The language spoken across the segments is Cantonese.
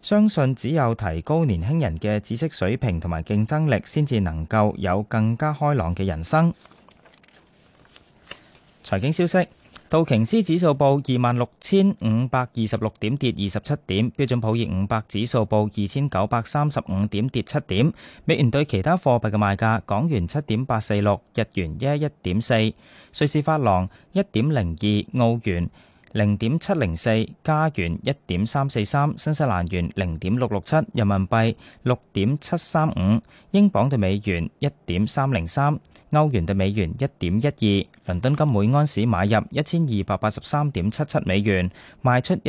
相信只有提高年輕人嘅知識水平同埋競爭力，先至能夠有更加開朗嘅人生。財經消息。道瓊斯指數報26,526點，跌27點；標準普爾500指數報2,935點，跌7點。美元對其他貨幣嘅賣價：港元7.846，日元114，瑞士法郎1.02，澳元0.704，加元1.343，新西蘭元0.667，人民幣6.735，英鎊對美元1.303，歐元對美元1.12，倫敦金每安士買入1283.77美元，賣出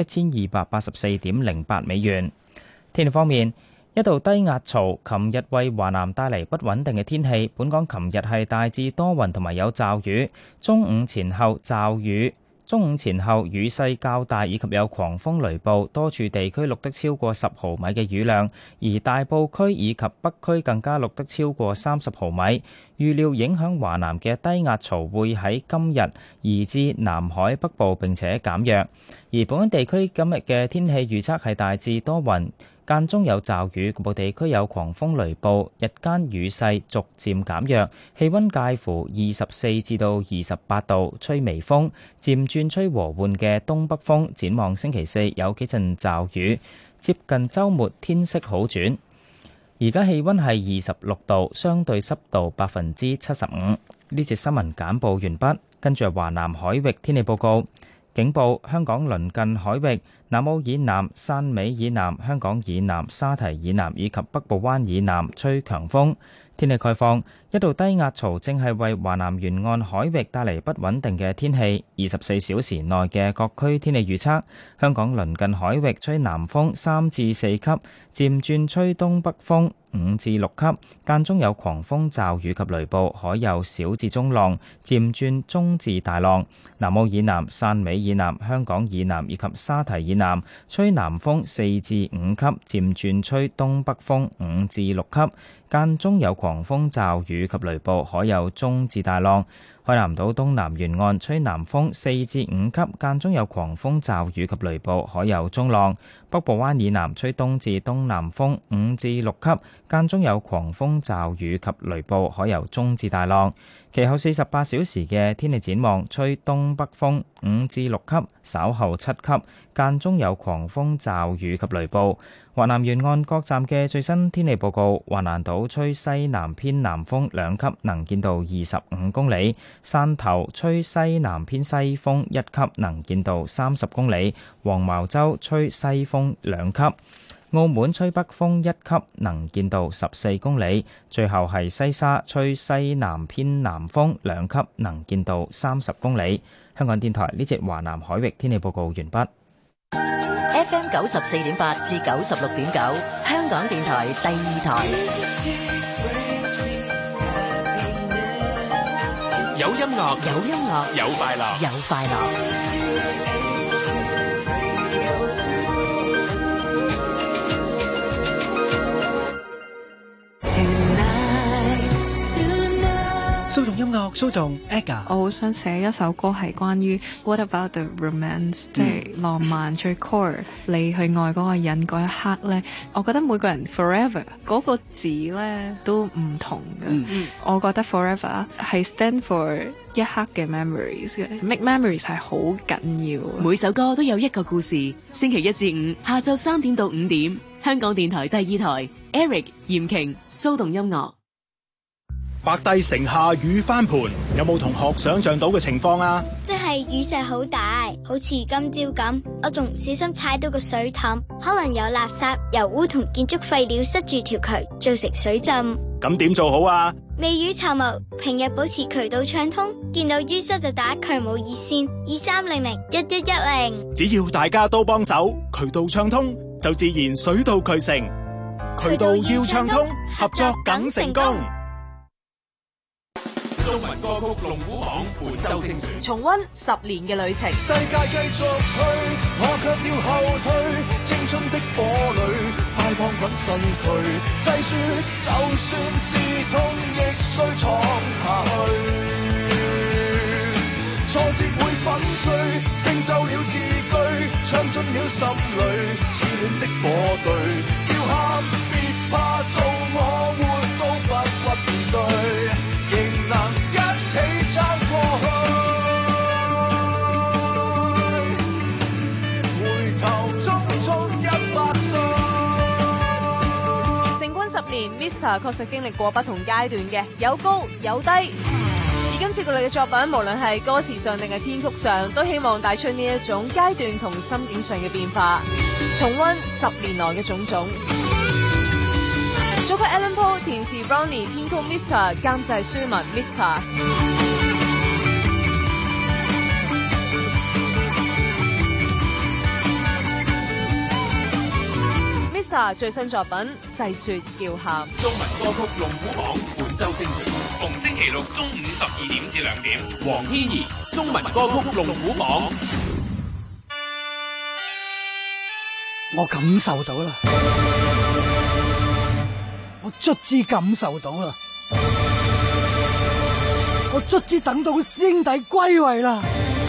1284.08美元。天氣方面，一道低壓槽琴日為華南帶嚟不穩定嘅天氣，本港琴日係大致多雲同埋有驟雨，中午前後雨勢較大，以及有狂風雷暴，多處地區錄得超過10毫米嘅雨量，而大埔區以及北區更加錄得超過30毫米。預料影響華南嘅低壓槽會喺今日移至南海北部並且減弱，而本港地區今日嘅天氣預測係大致多雲，間中有驟雨，局部地區有狂風雷暴，日間雨勢逐漸減弱，氣溫介乎24至到28度，吹微風，漸轉吹和緩嘅東北風。展望星期四有幾陣驟雨，接近週末天色好轉。而家氣溫係26度，相對濕度75%。呢節新聞簡報完畢，跟住係華南海域天氣報告。警報：香港鄰近海域、南澳以南、汕尾以南、香港以南、沙提以南以及北部灣以南吹強風。天氣概況：一道低壓槽正係為華南沿岸海域帶嚟不穩定嘅天氣。24小時內嘅各區天氣預測：香港鄰近海域吹南風3至4級，漸轉吹東北風5至6級，間中有狂風驟雨及雷暴，海有小至中浪，漸轉中至大浪。南澳以南、汕尾以南、香港以南以及沙提以南吹南風4至5級，漸轉吹東北風5至6級，間中有狂風驟雨及雷暴，海有中至大浪。海南島東南沿岸吹南風4至5級，間中有狂風驟雨及雷暴，海有中浪。北部灣以南吹東至東南風5至6級，間中有狂風驟雨及雷暴，海有中至大浪。其後48小時嘅天氣展望，吹東北風5至6級，稍後7級，間中有狂風驟雨及雷暴。華南沿岸各站嘅最新天氣報告：華南島吹西南偏南風2級，能見度25公里；汕頭吹西南偏西風1級，能見度30公里；黃茅洲吹西風2級；澳門吹北風1級，能見度14公里；最後係西沙吹西南偏南風2級，能見度30公里。香港電台呢節華南海域天氣報告完畢。 FM 94.8至96.9，香港電台第二台。 有音樂， 有音樂， 有快樂， 有快樂。 蘇動音樂，蘇動 AGA。 我好想寫一首歌係關於 What about the romance，即係浪漫最 core，你去愛嗰個人嗰一刻咧，我覺得每個人 forever 嗰個字咧都唔同嘅。我覺得 forever 係 stand for 一刻嘅 memories 嘅 ，make memories 係好緊要。 每首歌都有一個故事。星期一至五下晝3點到5點，香港電台第二台 Eric 嚴瓊蘇動音樂。 白帝城下雨翻盤，有冇同學想象到嘅情況啊？ 即係雨勢好大，好似今朝咁，我仲唔小心踩到個水凼，可能有垃圾、油污同建築廢料塞住條渠，造成水浸。 咁點做好啊？ 未雨綢繆，平日保持渠道暢通，見到淤塞就打渠務熱線23001110。 只要大家都幫手，渠道暢通就自然水到渠成。渠道要暢通，合作梗成功。 中文歌曲龍虎榜本周精選， 重溫10年嘅旅程。 世界繼續去，我卻要後退。青春的火裏，快放滾身軀。細說，就算是痛，亦須闖下去。挫折會粉碎，拼就了字句，唱進了心裏，熾暖的火堆。 年 Mr. 確實經歷過不同階段嘅，有高有低。而今次佢哋嘅作品，無論係歌詞上定係編曲上，都希望帶出呢一種階段同心境上嘅變化，重溫10年來嘅種種。作曲 Alan Paul， 填詞 Brownie， 編曲 Mr， 監製舒文 Mr。Mr 最新作品《細說叫喊》， 中文歌曲龍虎榜本周精選，逢星期六中午12點至2點。黃天怡中文歌曲龍虎榜， 我感受到啦，我卒之感受到啦，我卒之等到師兄弟歸位啦。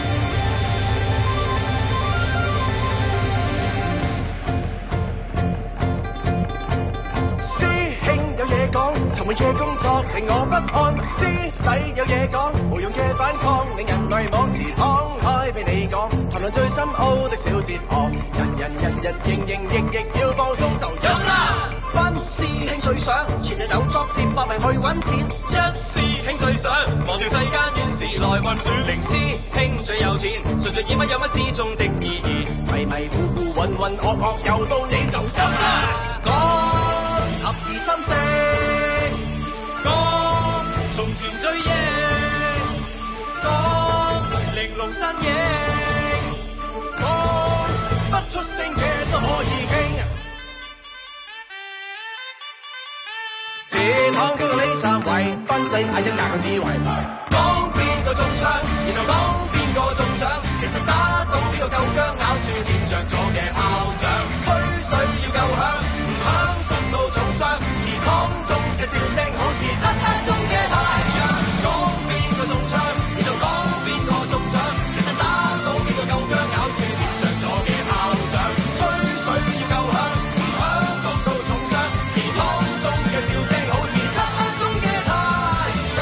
尋日嘅工作令我不安，師弟有嘢講，無用嘅反抗令人迷惘，自敞開俾你講，談論最深奧的小哲學，人日營役要放鬆就飲啦。班師兄最想前日有作接搏命去揾錢，一師兄最想忘掉世間怨事來運轉，零師兄最有錢，順著耳乜有乜之中的意義，迷糊渾噩又到你就飲啦。講合而心聲，講從前追憶，講玲瓏身影，講不出聲嘅都可以傾。這趟叫到你三圍，分仔嗌一架嘅智慧，講邊個中槍，然後講邊個中獎，其實打到呢個夠薑，咬住掂着咗嘅炮仗，吹水要夠響，唔響焗到重傷，祠堂中嘅笑聲好似漆黑中嘅太陽，講邊個中槍，然後講邊個中獎，其實打到呢個夠薑，咬住掂着咗嘅炮仗，吹水要夠響，唔響焗到重傷，祠堂中嘅笑聲好似漆黑中嘅太陽。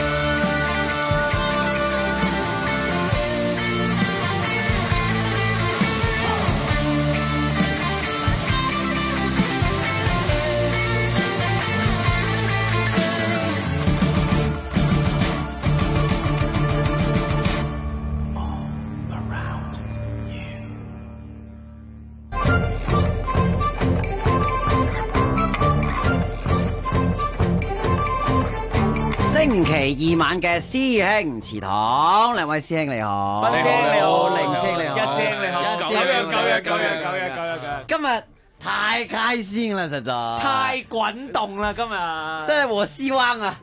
星期二晚嘅師兄祠堂，兩位師兄你好， 斌師兄你好， 凌師兄你好， 一師兄你好，九日， 今日太開心了，實在太滾動啦，今日真係我希望啊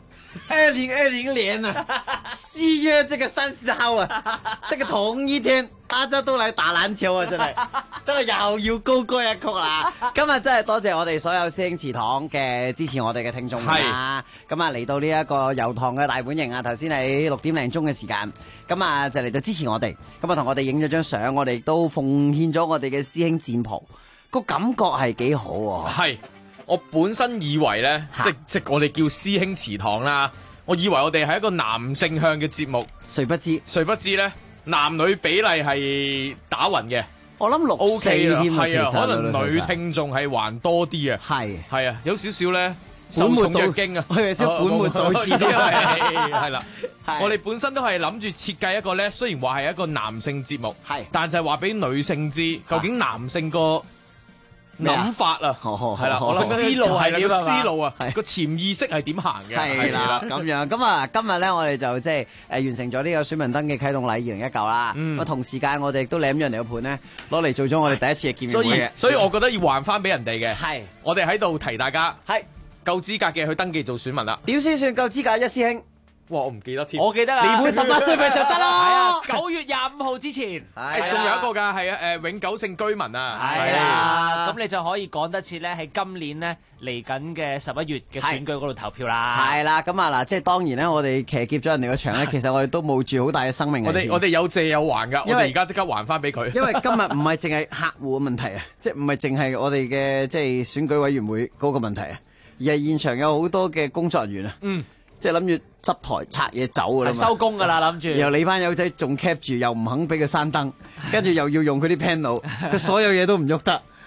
，2020年啊，4月這個30號啊，這個同一天，大家都嚟打籃球啊，真係又要高歌一曲啦！今日真係多謝我哋所有師兄祠堂嘅支持我哋嘅聽眾啦。咁啊嚟到呢一個油塘嘅大本營啊，頭先喺6點零鐘嘅時間，咁啊就嚟到支持我哋，咁啊同我哋影咗張相，我哋都奉獻咗我哋嘅師兄戰袍，個感覺係幾好喎。 係，我本身以為咧，即我哋叫師兄祠堂啦，我以為我哋係一個男性向嘅節目， 誰不知咧，男女比例係打暈嘅。 我諗6-4添係啊，可能女聽眾係還多啲啊。係啊，有少少咧受寵若驚啊， 係少本末倒置都係啦。我哋本身都係諗住設計一個咧，雖然話係一個男性節目，但就係話俾女性知，究竟男性個諗法啊，係啦，我諗思路係啦，個思路啊，個潛意識係點行嘅， 係啦，咁樣咁啊，今日咧我哋就即係完成咗呢個選民登記啟動禮2019啦。咁啊同時間我哋亦都攬咗人哋個盤咧，攞嚟做咗我哋第一次嘅見面會嘅。 所以我覺得要還翻俾人哋嘅。 係， 我哋喺度提大家，係夠資格嘅去登記做選民啦。 點先算夠資格？一師兄。 哇！我唔記得添， 我記得啊， 年滿18歲咪就得咯。 係啊，9月25號之前， 仲有一個㗎，係啊，永久性居民啊， 係啊，咁你就可以趕得切咧，喺今年咧嚟緊嘅11月嘅選舉嗰度投票啦。 係啦，咁啊嗱，即係當然咧，我哋騎劫咗人哋個場咧，其實我哋都冒住好大嘅生命危險。 我哋有借有還㗎，我哋而家即刻還翻俾佢。 因為今日唔係淨係客戶嘅問題啊，即係唔係淨係我哋嘅即係選舉委員會嗰個問題啊，而係現場有好多嘅工作人員啊。即係諗住執台拆嘢走㗎啦嘛， 收工㗎啦諗住。 然後你班友仔仲 cap 住，又唔肯俾佢閂燈，跟住又要用佢啲 panel，佢所有嘢都唔喐得。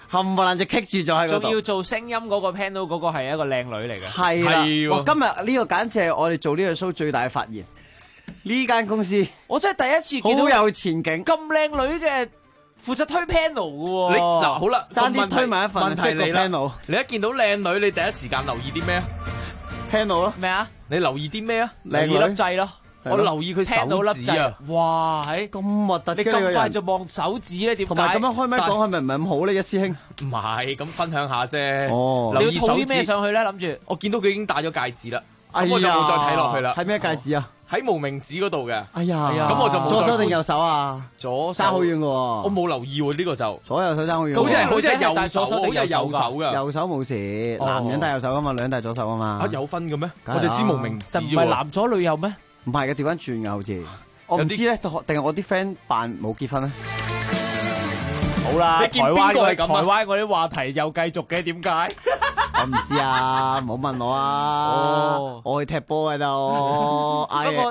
冚唪唥就棘住咗喺嗰度。 仲要做聲音嗰個 panel 嗰個係一個靚女嚟嘅。 係啦，哇！今日呢個簡直係我哋做呢個 show 最大嘅發現。呢間公司我真係第一次見到好有前景， 咁靚女嘅負責推 panel 嘅喎。 你嗱好啦， 爭啲推埋一份問題你啦 panel。 你一見到靚女，你第一時間留意啲咩啊 ？panel 咯， 咩啊？ 你留意啲咩啊？ 靚女粒掣咯。 我留意佢手指啊！ 哇，係咁核突嘅， 你咁快就望手指咧？點解？ 同埋咁樣開咪講係咪唔係咁好咧？一師兄唔係咁分享下啫。 哦， 留意手指。 你要套啲咩上去咧？諗住我見到佢已經戴咗戒指啦，咁我就冇再睇落去啦。 係咩戒指啊？ 喺無名指嗰度嘅。 哎呀， 咁我就冇。 左手定右手啊？ 左手。 爭好遠嘅喎。 我冇留意喎，呢個就。 左右手爭好遠。 好似係右手，好似係右手㗎。 右手冇事，男人戴右手㗎嘛，女人戴左手啊嘛。 啊，有分嘅咩？我就知無名指喎。 唔係男左女右咩？ 唔係嘅，調翻轉嘅好似。我唔知咧，定係我啲 friend 扮冇結婚咧？ 好啦， 你見邊個係咁啊？ 台灣嗰啲話題又繼續嘅，點解？ 我唔知啊，唔好問我啊。我去踢波嘅就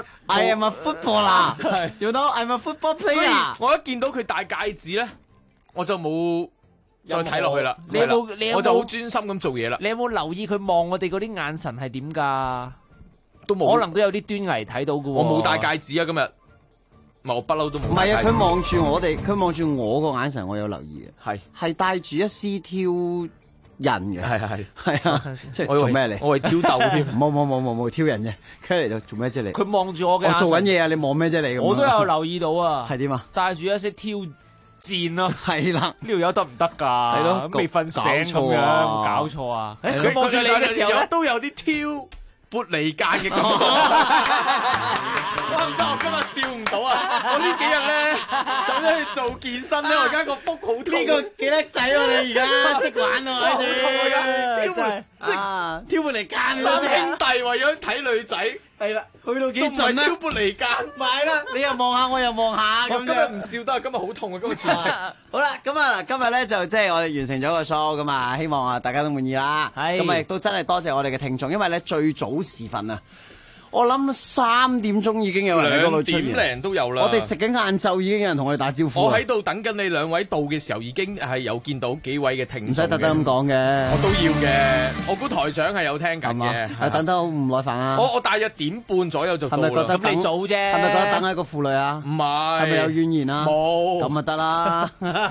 I am a footballer。You know I'm a football player。所以我一見到佢戴戒指咧，我就冇再睇落去啦。 你有冇？ 我就好專心咁做嘢啦。 你有冇留意佢望我哋嗰啲眼神係點㗎？ 都冇， 可能都有啲端倪睇到㗎喎。 我冇戴戒指啊，今日。唔係我不嬲都冇。 唔係啊，佢望住我哋，佢望住我個眼神，我有留意嘅。係帶住一絲挑人嘅。係啊，即係做咩嚟？ 我係挑逗添。 冇挑人嘅。佢嚟到做咩啫？你佢望住我嘅。 我做緊嘢啊！你望咩啫？你我都有留意到啊。 係點啊？ 帶住一些挑戰咯。 係啦， 呢條友得唔得㗎？ 係咯， 未瞓醒咁樣，搞錯啊！佢望住你嘅時候咧， 都有啲挑撥離間嘅感覺。哇！唔得，我今日笑唔到啊！我呢幾日咧走咗去做健身咧，我而家個腹好痛。 呢個幾叻仔喎！你而家識玩喎， 好痛啊！挑撥即係挑撥離間。 三兄弟為咗睇女仔， 係啦，去到幾盡咧？ 挑撥離間， 咪啦！你又望下，我又望下咁。 今日唔笑得，今日好痛啊！今日前程。 好啦，咁啊嗱，今日咧就即係我哋完成咗個 show 咁啊，希望啊大家都滿意啦。係。咁啊亦都真係多謝我哋嘅聽眾，因為咧最早時分啊。我諗3點鐘已經有人喺嗰度出現，2點零都有啦。 我哋食緊晏晝已經有人同我哋打招呼。 我喺度等緊你兩位到嘅時候，已經係有見到幾位嘅聽眾。 唔使特登咁講嘅， 我都要嘅。我估台長係有聽緊嘅。 係等得好唔耐煩啊！ 我大約1點半左右就到啦。 係咪覺得咁你早啫？ 係咪覺得等係一個婦女啊？ 唔係。 係咪有怨言啊？ 冇。 咁咪得啦。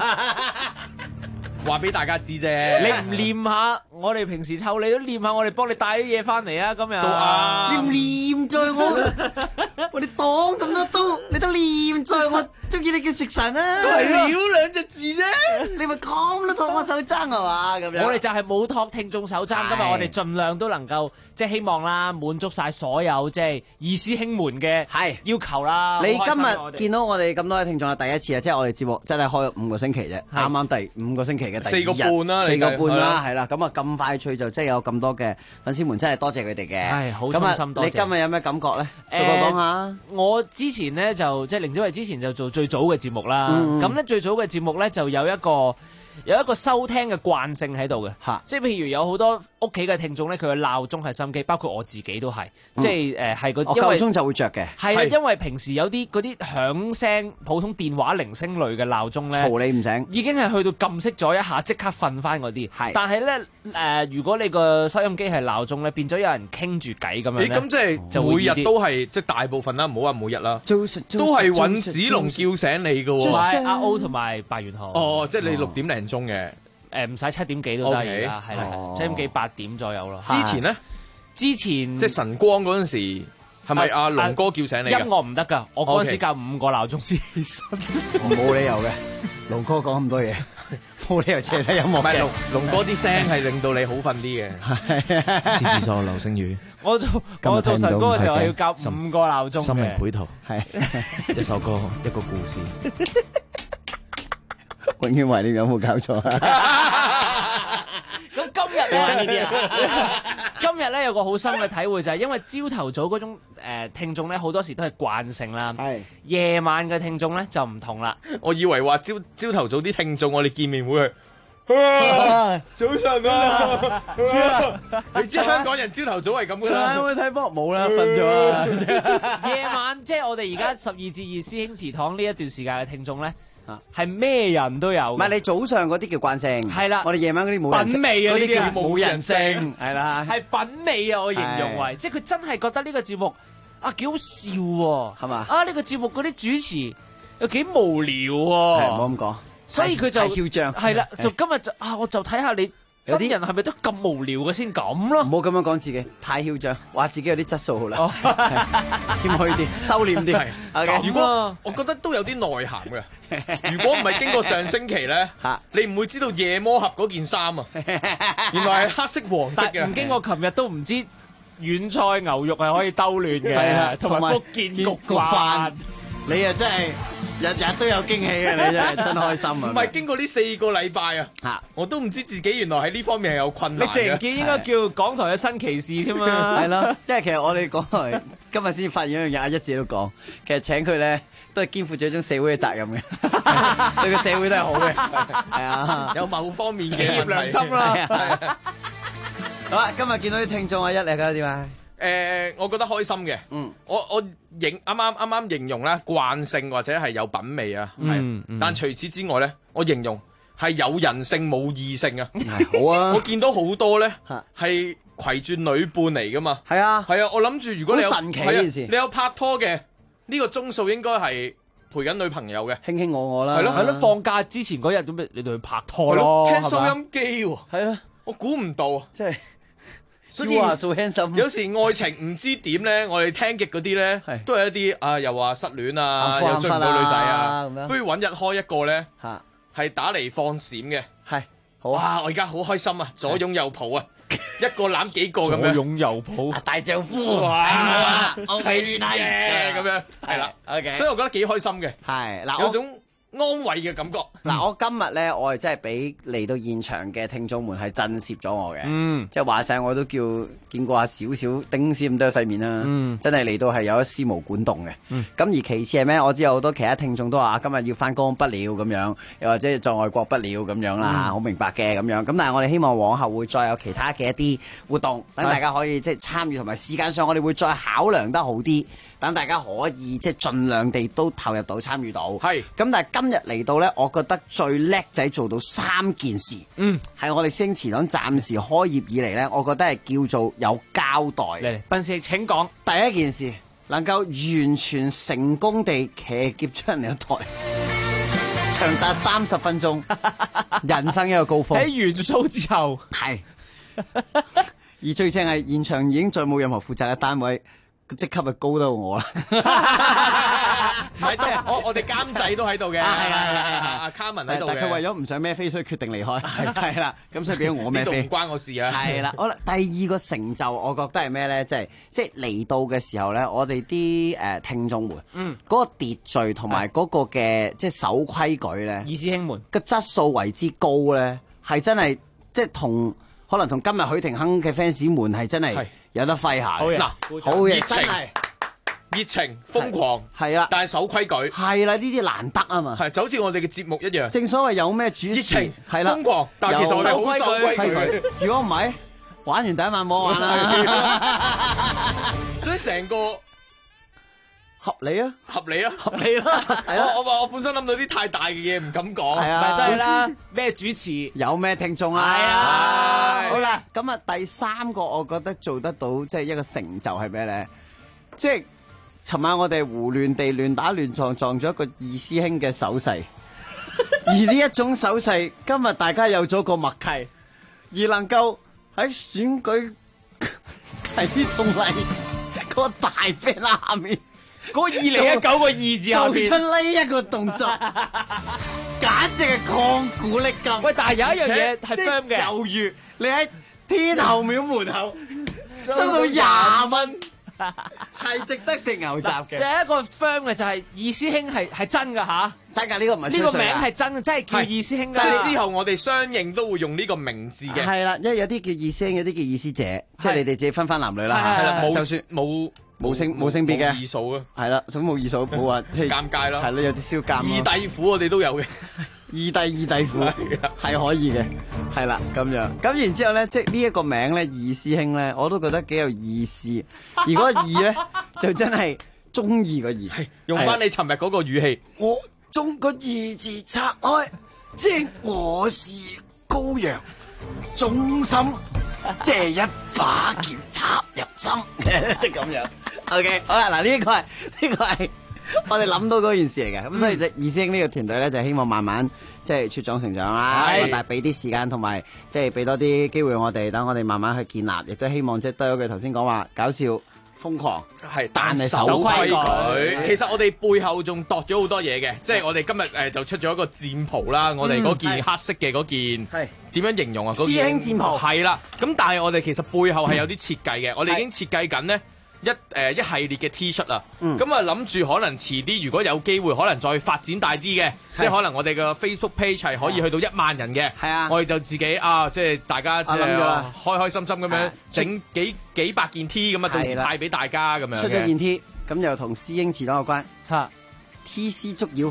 話俾大家知啫， 你唔念下我哋平時湊你都念下，我哋幫你帶啲嘢翻嚟啊！今日都啱。 你唔念在我哋擋咁多刀，你都念在我，中意你叫食神啊！ 都係少2隻字啫， 你咪咁都托我手踭係嘛？咁樣我哋就係冇托聽眾手踭，今日我哋盡量都能夠即係希望啦，滿足晒所有即係二師兄們嘅要求啦。 你今日見到我哋咁多位聽眾係第一次啊，即係我哋節目真係開咗5個星期啫，啱啱第5個星期嘅第2日，4個半啦，4個半啦，係啦，咁啊咁快脆就即係有咁多嘅粉絲們，真係多謝佢哋嘅， 係好衷心多謝。 你今日有咩感覺咧？逐個講下。 我之前咧就即係凌子維之前就做最早嘅節目啦，咁咧最早嘅節目咧就有一個收聽嘅慣性喺度嘅，即係譬如有好多屋企嘅聽眾咧，佢嘅鬧鐘係心機，包括我自己都係，即係係個夠鐘就會着嘅， 係啊，因為平時有啲嗰啲響聲普通電話鈴聲類嘅鬧鐘咧， 嘈你唔醒， 已經係去到撳熄咗一下即刻瞓翻嗰啲，但係咧如果你個收音機係鬧鐘咧，變咗有人傾住偈咁樣咧， 咁即係每日都係即係大部分啦，唔好話每日啦，都係尹子龍叫醒你嘅喎， 阿 O 同埋白元豪， 哦，即係你6點零鐘嘅。 唔使7點幾都得而家，係啦，7點幾8點左右咯。 之前咧， 之前即係晨光嗰陣時，係咪阿龍哥叫醒你？ 音樂唔得㗎，我嗰陣時校5個鬧鐘先起身， 冇理由嘅。龍哥講咁多嘢，冇理由借睇音樂嘅。 龍哥啲聲係令到你好瞓啲嘅。獅子座流星雨。 我做晨光嘅時候要校5個鬧鐘嘅。 心靈繪圖係一首歌一個故事。 永遠懷念有冇搞錯啊？ 咁今日呢啲啊，今日咧有個好深嘅體會就係，因為朝頭早嗰種聽眾咧好多時都係慣性啦，夜晚嘅聽眾咧就唔同啦。 我以為話朝頭早啲聽眾，我哋見面會早晨啊！你知香港人朝頭早係咁噶啦， 會睇波冇啦，瞓咗啊！ 夜晚即係我哋而家12至2師兄祠堂呢一段時間嘅聽眾咧。 係咩人都有。 唔係你早上嗰啲叫慣性， 係啦， 我哋夜晚嗰啲冇人品味啊， 嗰啲叫冇人性， 係啦， 係品味啊，我形容為，即係佢真係覺得呢個節目啊幾好笑喎， 係嘛？ 啊呢個節目嗰啲主持又幾無聊喎， 唔好咁講， 所以佢就囂張， 係啦，就今日就我就睇下你。有啲人係咪都咁無聊嘅先咁咯？ 唔好咁樣講自己，太囂張，話自己有啲質素好啦，謙虛啲，收斂啲。 如果我覺得都有啲內涵嘅，如果唔係經過上星期咧，你唔會知道夜魔俠嗰件衫啊，原來係黑色黃色嘅。 唔經過琴日都唔知軟菜牛肉係可以兜亂嘅， 係啦， 同埋福建焗飯， 你啊真係。日日都有驚喜嘅，你真係真開心啊！ 唔係經過呢4個禮拜啊，我都唔知自己原來喺呢方面係有困難嘅。 你鄭健應該叫港台嘅新奇士添啊！ 係咯，因為其實我哋港台今日先發現一樣嘢，阿一自己都講，其實請佢咧都係肩負咗一種社會嘅責任嘅，對個社會都係好嘅，係啊， 有某方面嘅企業良心啦。 好啦，今日見到啲聽眾阿一，你覺得點啊？ 我覺得開心嘅。我啱啱形容咧慣性或者係有品味啊，但除此之外咧，我形容係有人性冇異性啊。 好啊！ 我見到好多咧係攜住女伴嚟噶嘛。 係啊， 係啊，我諗住如果你有好神奇呢件事， 你有拍拖嘅呢個鐘數應該係陪緊女朋友嘅， 卿卿我啦。 係咯，放假之前嗰日咁咪你哋去拍拖咯， 聽收音機喎。 係咯， 我估唔到， 即係。 所以有時愛情唔知點咧，我哋聽極嗰啲咧，都係一啲又話失戀啊，又追唔到女仔啊，不如揾日開一個咧，係打嚟放閃嘅， 係好啊！我而家好開心啊，左擁右抱啊，一個攬幾個咁樣， 左擁右抱， 大丈夫，哇，very nice 咁樣，係啦 ，OK， 所以我覺得幾開心嘅， 係嗱， 有種安慰嘅感覺。 嗱，我今日咧，我係真係俾嚟到現場嘅聽眾們係震懾咗我嘅，即係話晒我都叫見過下少少丁絲咁多世面啦，真係嚟到係有一絲毛管動嘅。咁而其次係咩？我知有好多其他聽眾都話今日要翻工不了咁樣，又或者在外國不了咁樣啦，好明白嘅咁樣。咁但係我哋希望往後會再有其他嘅一啲活動，等大家可以即係參與，同埋時間上我哋會再考量得好啲。等大家可以即係盡量地都投入到參與到，係咁。但係今日嚟到呢，我覺得最叻仔做到3件事，係我哋星馳黨暫時開業以嚟呢，我覺得係叫做有交代。 嚟，斌師請講。 第一件事能夠完全成功地騎劫出人哋嘅台，長達30分鐘，人生一個高峰。 喺完數之後， 係。而最正係現場已經再冇任何負責嘅單位。職級咪高得我啦， 唔係我哋監製都喺度嘅，阿卡文喺度嘅， 但佢為咗唔想孭飛，所以決定離開，係啦，咁所以變咗我孭飛， 唔關我事啊。 係啦，好啦，第二個成就，我覺得係咩咧？即係嚟到嘅時候咧，我哋啲聽眾們，嗰個秩序同埋嗰個嘅即係守規矩咧， 二師兄們個質素為之高咧，係真係即係可能同今日許廷鏗嘅 fans 們係真係。有得揮下， 嗱， 好嘢， 真係熱情瘋狂， 係啦， 但係守規矩， 係啦，呢啲難得啊嘛， 係就好似我哋嘅節目一樣。 正所謂有咩主持，熱情係啦，瘋狂，但係其實我哋好守規矩。 如果唔係，玩完第一晚冇玩啦。 所以成個合理啊， 合理啊， 合理啦。 我本身諗到啲太大嘅嘢唔敢講， 係啊， 咪都係啦。咩主持有咩聽眾啊？ 係啊， 好啦，咁啊第3個我覺得做得到即係一個成就係咩咧？即係尋晚我哋胡亂地亂打亂撞咗一個二師兄嘅手勢，而呢一種手勢今日大家有咗個默契，而能夠喺選舉啟動禮個大 banner 下面。 嗰2019個2字後邊做出呢一個動作，簡直係曠古爍今。 喂，但係有一樣嘢係 firm 嘅， 猶如你喺天后廟門口收到20蚊，係值得食牛雜嘅。 就係一個 firm 嘅，就係二師兄係真㗎吓， 真㗎，呢個唔係呢個名係真嘅，真係叫二師兄㗎。 即係之後我哋相應都會用呢個名字嘅。 係啦，因為有啲叫二師兄，有啲叫二師姐，即係你哋自己分翻男女啦。 係啦， 就算冇性別嘅二數啊， 係啦，咁冇二數，冇話即係尷尬咯， 係咯，有啲燒尷。 二弟婦我哋都有嘅， 二弟婦係可以嘅，係啦咁樣。咁然之後咧，即係呢一個名咧，二師兄咧，我都覺得幾有意思。而嗰個二咧，就真係中意個二， 係用翻你尋日嗰個語氣， 我中個二字拆開，即係我是羔羊，忠心即係一把劍插入心，即係咁樣。OK， 好啦，嗱呢個係我哋諗到嗰件事嚟嘅，咁所以就二師兄呢個團隊咧就希望慢慢即係茁壯成長啦，但係俾啲時間同埋即係俾多啲機會我哋，等我哋慢慢去建立，亦都希望即係得咗佢頭先講話搞笑。瘋狂係，但係守規矩。其實我哋背後仲度咗好多嘢嘅，即係我哋今日就出咗一個戰袍啦，我哋嗰件黑色嘅嗰件係點樣形容啊？ 師兄戰袍係啦，咁但係我哋其實背後係有啲設計嘅，我哋已經設計緊呢一系列嘅 T 恤啦，咁啊諗住可能遲啲如果有機會，可能再發展大啲嘅，即係可能我哋嘅 Facebook page 係可以去到1萬人嘅，係啊，我哋就自己即係大家即係開心心咁樣整幾百件 T 咁啊，到時派俾大家咁樣。 出咗件 T， 咁又同師兄遲黨有關嚇 ，TC 捉妖，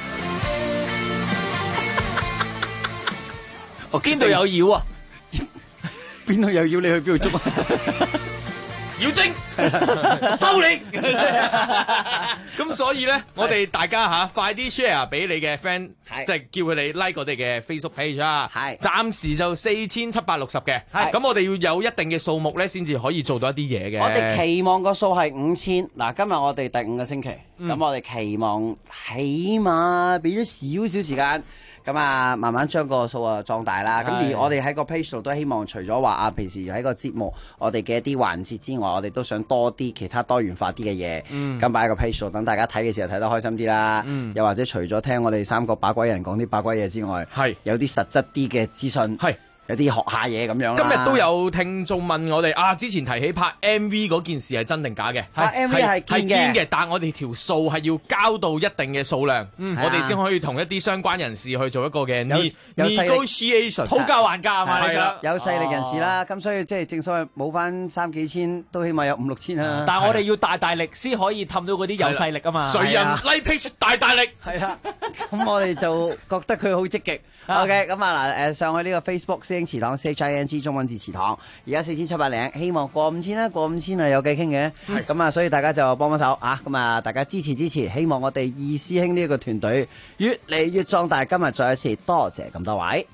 我邊度有妖啊？ 邊度有妖？你去邊度捉啊？ 妖精收你，咁所以咧，我哋大家快啲 share 俾你嘅 friend， 即係叫佢哋 like 我哋嘅 Facebook page 啦。係，暫時就4760嘅，咁我哋要有一定嘅數目咧，先至可以做到一啲嘢嘅。 我哋期望個數係5000，嗱，今日我哋第5個星期，咁我哋期望起碼俾咗少少時間。咁啊，慢慢將個數壯大啦。咁而我哋喺個 page 度都希望，除咗話平時喺個節目我哋嘅一啲環節之外，我哋都想多啲其他多元化啲嘅嘢。咁擺喺個 page 度，等大家睇嘅時候睇得開心啲啦。又或者除咗聽我哋3個把鬼人講啲把鬼嘢之外，有啲實質啲嘅資訊。有啲學下嘢咁樣啦。 今日都有聽眾問我哋之前提起拍 MV 嗰件事係真定假嘅？ 拍 MV 係堅嘅， 但係我哋條數係要交到一定嘅數量，我哋先可以同一啲相關人士去做一個嘅 negotiation， 討價還價嘛。 有勢力人士啦，咁所以即係正所謂冇翻3、4千，都起碼有5、6千啦。 但係我哋要大力先可以氹到嗰啲有勢力啊嘛。 誰人 like page 大力？ 係啦，咁我哋就覺得佢好積極。OK， 咁上去呢個 Facebook 師兄祠堂 CHING 中文字祠堂，而家4700，希望過5000啦，過5000啊有計傾嘅。咁所以大家就幫手啊，咁大家支持，希望我哋二師兄呢個團隊越嚟越壯大。今日再一次多謝咁多位，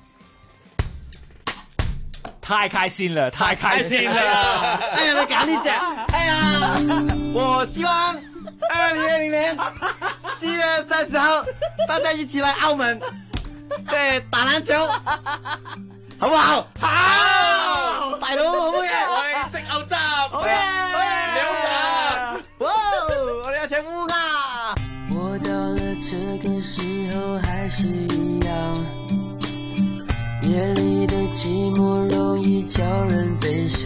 太開心了，太開心了！ 哎呀，你揀呢隻？哎呀，我希望2020年4月30號，大家一起來澳門。即係打籃球，好唔好？好，大佬好嘢！ 我哋食牛雜，好嘢，牛雜， 哇！我哋要請烏鴉。 我到了這個時候還是一樣，夜裡的寂寞容易叫人悲傷，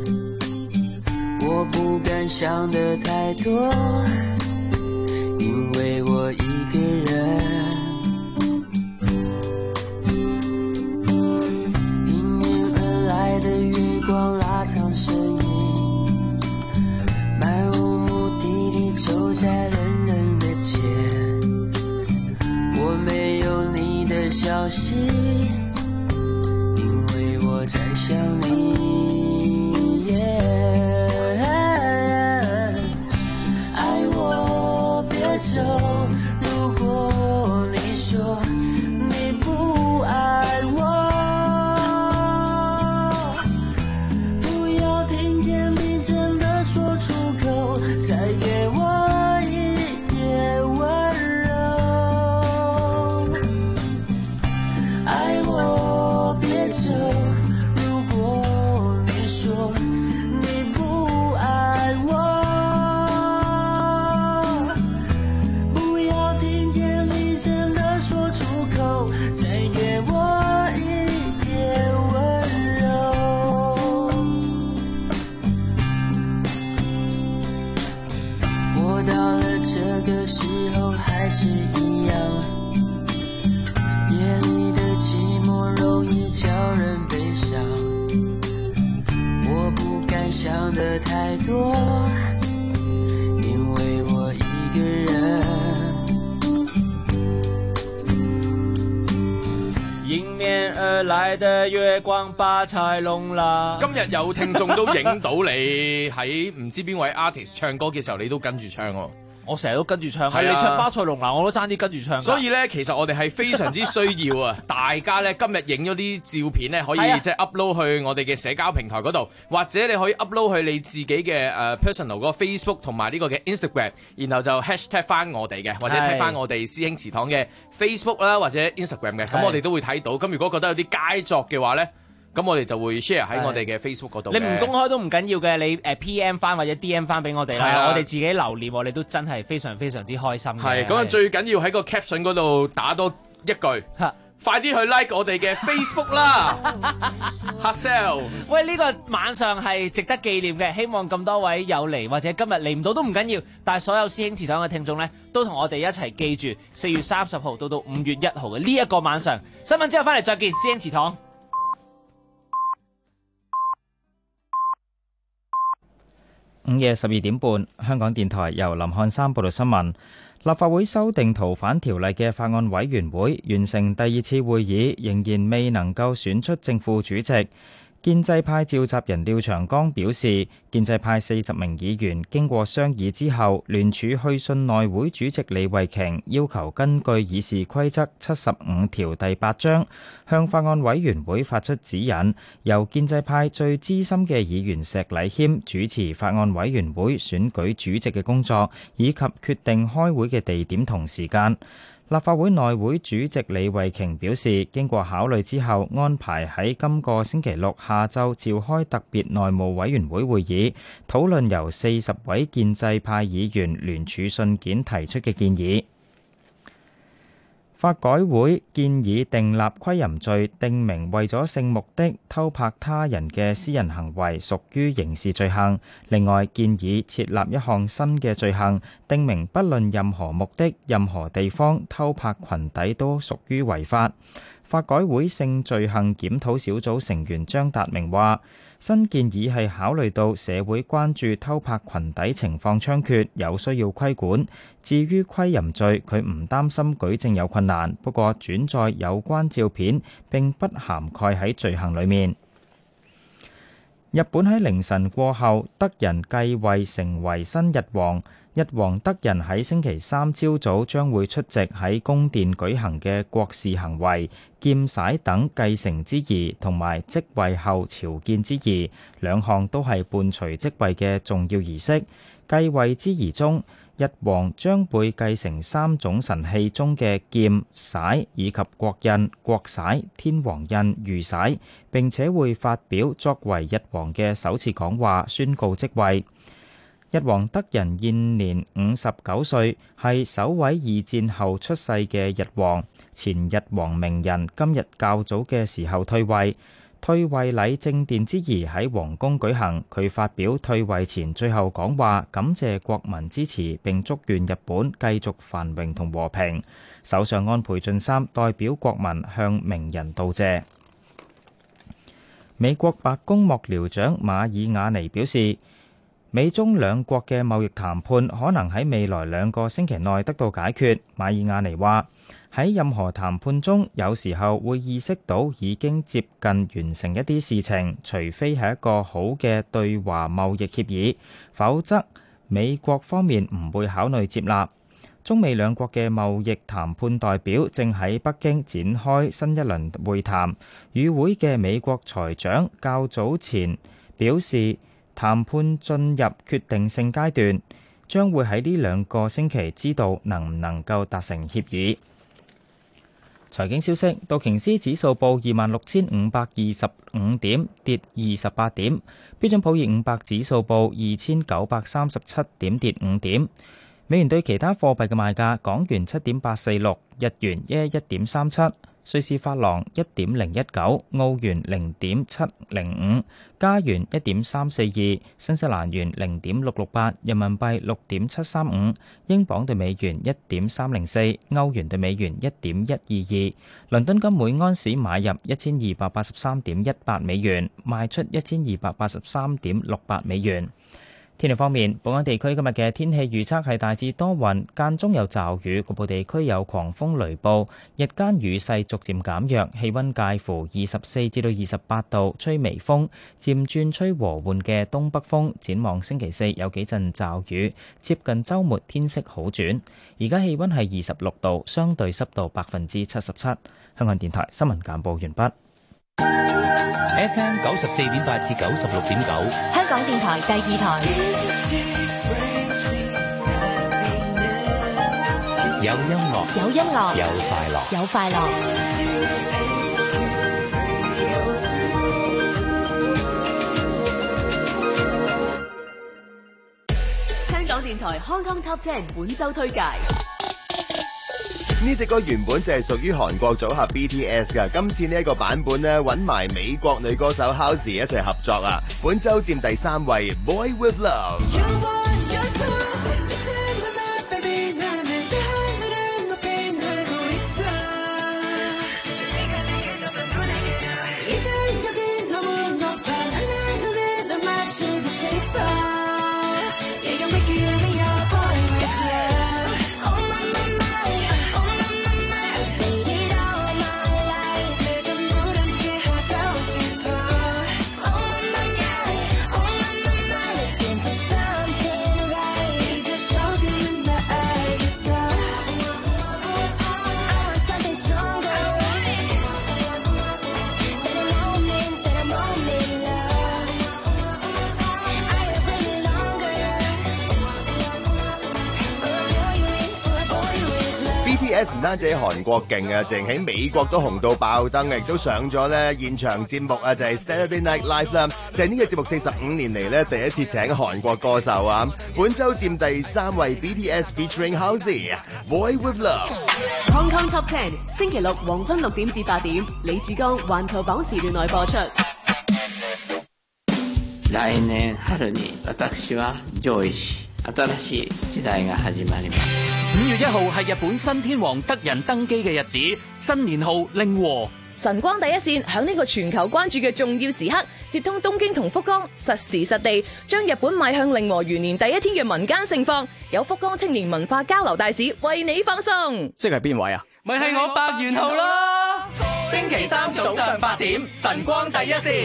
我不敢想得太多，因為我一個人。的月光拉長身影，漫無目的地走在冷冷的街，我沒有你的消息，因為我在想你。愛我別走，如果你說你不愛我，再給我一點溫柔，愛我別走，如果你說你不愛我，不要聽見你真的說出口，再給我一點溫柔。我到了這個時候還是一樣，夜裡的寂寞容易叫人悲傷，我不敢想得太多，因為我一個人。 迎面而來的月光把彩弄啦。 今日有聽眾都影到你喺唔知邊位 artist 唱歌嘅時候，你都跟住唱喎。 我成日都跟住唱， 係啊你唱巴塞隆拿我都爭啲跟住唱㗎。 所以咧，其實我哋係非常之需要啊！大家咧今日影咗啲照片咧，可以係啊即係 upload 去我哋嘅社交平台嗰度，或者你可以 upload 去你自己嘅personal 嗰個 Facebook 同埋呢個嘅 Instagram， 然後就 hashtag 翻我哋嘅，或者踢翻我哋師兄祠堂嘅 Facebook 啦，或者 Instagram 嘅，咁我哋都會睇到。咁如果覺得有啲佳作嘅話咧，咁我哋就會 share 喺我哋嘅 Facebook 嗰度。 你唔公開都唔緊要嘅，你PM 翻或者 DM 翻俾我哋啦，我哋自己留念，我哋都真係非常非常之開心嘅。 係咁啊，最緊要喺個 caption 嗰度打多一句。快啲去 like 我哋嘅 Facebook 啦 ，Hassel。 喂，呢個晚上係值得紀念嘅，希望咁多位有嚟或者今日嚟唔到都唔緊要，但係所有師兄祠堂嘅聽眾呢，都同我哋一齊記住4月30號到5月1號嘅呢一個晚上。新聞之後翻嚟再見，師兄祠堂。 午夜12點半，香港電台由林漢山報道新聞。立法會修訂逃犯條例嘅法案委員會完成第2次會議，仍然未能夠選出正副主席。建制派召集人廖長江表示，建制派40名議員經過商議之後，聯署去信內會主席李慧瓊，要求根據議事規則75條第8章，向法案委員會發出指引，由建制派最資深嘅議員石禮謙主持法案委員會選舉主席嘅工作，以及決定開會嘅地點同時間。立法會內會主席李慧瓊表示，經過考慮之後，安排喺今個星期六下晝召開特別內務委員會會議，討論由40位建制派議員聯署信件提出嘅建議。法改會建議訂立窺淫罪，訂明為咗性目的偷拍他人嘅私人行為屬於刑事罪行。另外，建議設立一項新嘅罪行，訂明不論任何目的、任何地方偷拍裙底都屬於違法。法改會性罪行檢討小組成員張達明話，新建議係考慮到社會關注偷拍裙底情況猖獗，有需要規管。至於窺淫罪，佢唔擔心舉證有困難，不過轉載有關照片並不涵蓋喺罪行裡面。日本喺凌晨過後，德仁繼位成為新日皇。日皇德仁喺星期三朝早將會出席喺宮殿舉行嘅國事行為、劍璽等繼承之儀同埋即位後朝見之儀，兩項都係伴隨即位嘅重要儀式。繼位之儀中，日皇將會繼承3種神器中嘅劍、璽以及國印、國璽、天皇印、御璽，並且會發表作為日皇嘅首次講話，宣告即位。日皇德仁現年59歲，係首位二戰後出世嘅日皇。前日皇明仁今日較早嘅時候退位，退位禮正殿之儀喺皇宮舉行。佢發表退位前最後講話，感謝國民支持，並祝願日本繼續繁榮同和平。首相安倍晉三代表國民向明仁道謝。美國白宮幕僚長馬爾瓦尼表示，美中兩國嘅貿易談判可能喺未來2個星期內得到解決。馬爾瓦尼話，喺任何談判中，有時候會意識到已經接近完成一啲事情，除非係一個好嘅對華貿易協議，否則美國方面唔會考慮接納。中美兩國嘅貿易談判代表正喺北京展開新一輪會談。與會嘅美國財長較早前表示，談判進入決定性階段，將會喺呢2個星期知道能唔能夠達成協議。財經消息，道瓊斯指數報26,525點，跌28點；標準普爾500指數報2,937點，跌5點。美元對其他貨幣嘅賣價：港元7.846，日元111.37。瑞士法郎1.019，澳元0.705，加元1.342，新西蘭元0.668，人民幣6.735，英鎊對美元1.304，歐元對美元1.122。倫敦金每安士買入1283.18美元，賣出1283.68美元。 天氣方面，本港地區今日嘅天氣預測係大致多雲，間中有驟雨，局部地區有狂風雷暴，日間雨勢逐漸減弱，氣溫介乎24至到28度，吹微風，漸轉吹和緩嘅東北風。展望星期四有幾陣驟雨，接近週末天色好轉。而家氣溫係26度，相對濕度77%。香港電台新聞簡報完畢。 FM 94.8至96.9， 香港電台第二台。 有音樂， 有音樂， 有快樂， 有快樂。香港電台 Hong Kong Top 10本周推介。 呢隻歌原本就係屬於韓國組合 BTS 㗎，今次呢一個版本呢，揾埋美國女歌手 Halsey 一齊合作啊！本周佔第3位 Boy With Love。BTS 唔單止喺韓國勁啊，淨喺美國都紅到爆燈，亦都上咗咧現場節目啊，就係 Saturday Night Live 啦，就係呢個節目45年嚟咧第一次請韓國歌手啊。本周佔第3位 BTS featuring Halsey Boy With Love。 Hong Kong Top 10星期六黃昏6點至8點，李志剛環球榜時段內播出。 來年春に私は上位し新しい時代が始まります。 5月1號係日本新天皇德仁登基嘅日子，新年號令和。 晨光第一線響呢個全球關注嘅重要時刻，接通東京同福岡，實時實地將日本邁向令和元年第一天嘅民間盛況，有福岡青年文化交流大使為你放送。 即係邊位啊？ 咪係我百元號咯！星期三早上8點，晨光第一線。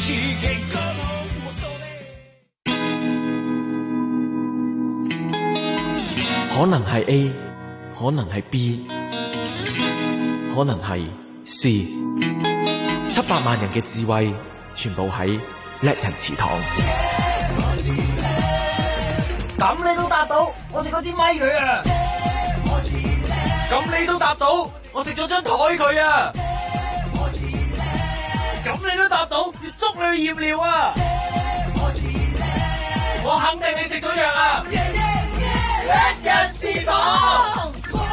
可能係 A， 可能係 B， 可能係 C。700萬人嘅智慧，全部喺叻人祠堂。 咁你都答到，我食嗰支咪佢啊！ 咁你都答到，我食咗張台佢啊！咁你都答到，要捉你去驗尿啊！我肯定你食咗藥啊！叻人祠堂。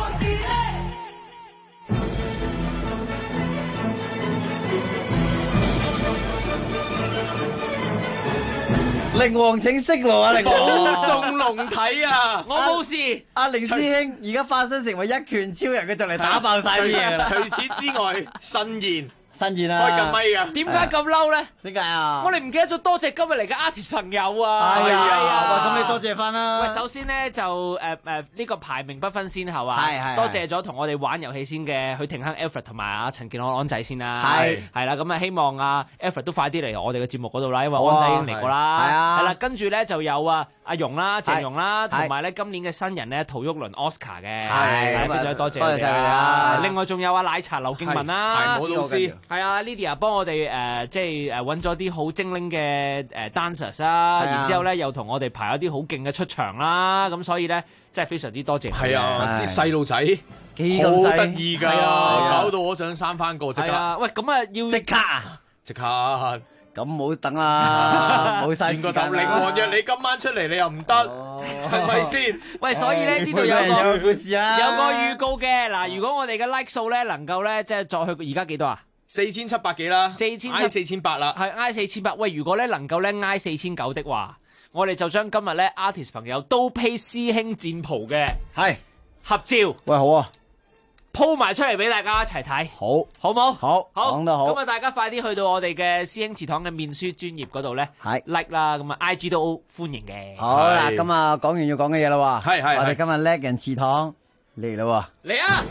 靈王請息怒啊！靈王保重龍體啊！我冇事。 阿凌師兄而家化身成為一拳超人，佢就嚟打爆晒啲嘢啦。 除此之外，慎言。 新言啦， 開緊咪㗎。 點解咁嬲咧？ 點解啊？ 我哋唔記得咗多謝今日嚟嘅 artist 朋友啊！ 係啊，喂，咁你多謝翻啦。 喂，首先咧就呢個排名不分先後啊， 係多謝咗同我哋玩遊戲先嘅許廷鏗 Alfred 同埋阿陳健安仔先啦。係啦，咁啊希望阿 Alfred 都快啲嚟我哋嘅節目嗰度啦，因為安仔已經嚟過啦。係啊，係啦，跟住咧就有阿容啦、鄭容啦，同埋咧今年嘅新人咧陶旭倫 Oscar 嘅，係非常多謝佢哋啦。另外仲有阿奶茶劉敬文啦， 係我老師， 係啊 Lydia 幫我哋即係揾咗啲好精靈嘅dancers 啦，然之後咧又同我哋排一啲好勁嘅出場啦，咁所以咧真係非常之多謝。 係啊，啲細路仔好得意㗎，搞到我想生翻個即刻。 喂，咁啊要即刻啊！ 即刻。 咁唔好等啦，冇晒時間。 轉個頭，靈王約你今晚出嚟，你又唔得，係咪先？ 喂，所以咧呢度有個故事啦， 有個預告嘅。嗱，如果我哋嘅 like 數咧能夠咧即係再去而家幾多啊 ？4700幾啦 ，4800啦，係挨4800。喂，如果咧能夠咧挨4900的話，我哋就將今日咧 artist 朋友都披師兄戰袍嘅係合照。 喂，好啊！ 鋪埋出嚟俾大家一齊睇，好冇？ 好，講得好。 咁啊，大家快啲去到我哋嘅師兄祠堂嘅面書專頁嗰度咧， 係 like 啦，咁啊 IG 都歡迎嘅。 好啦，咁啊講完要講嘅嘢啦喎， 係我哋今日叻人祠堂嚟啦喎， 嚟啊！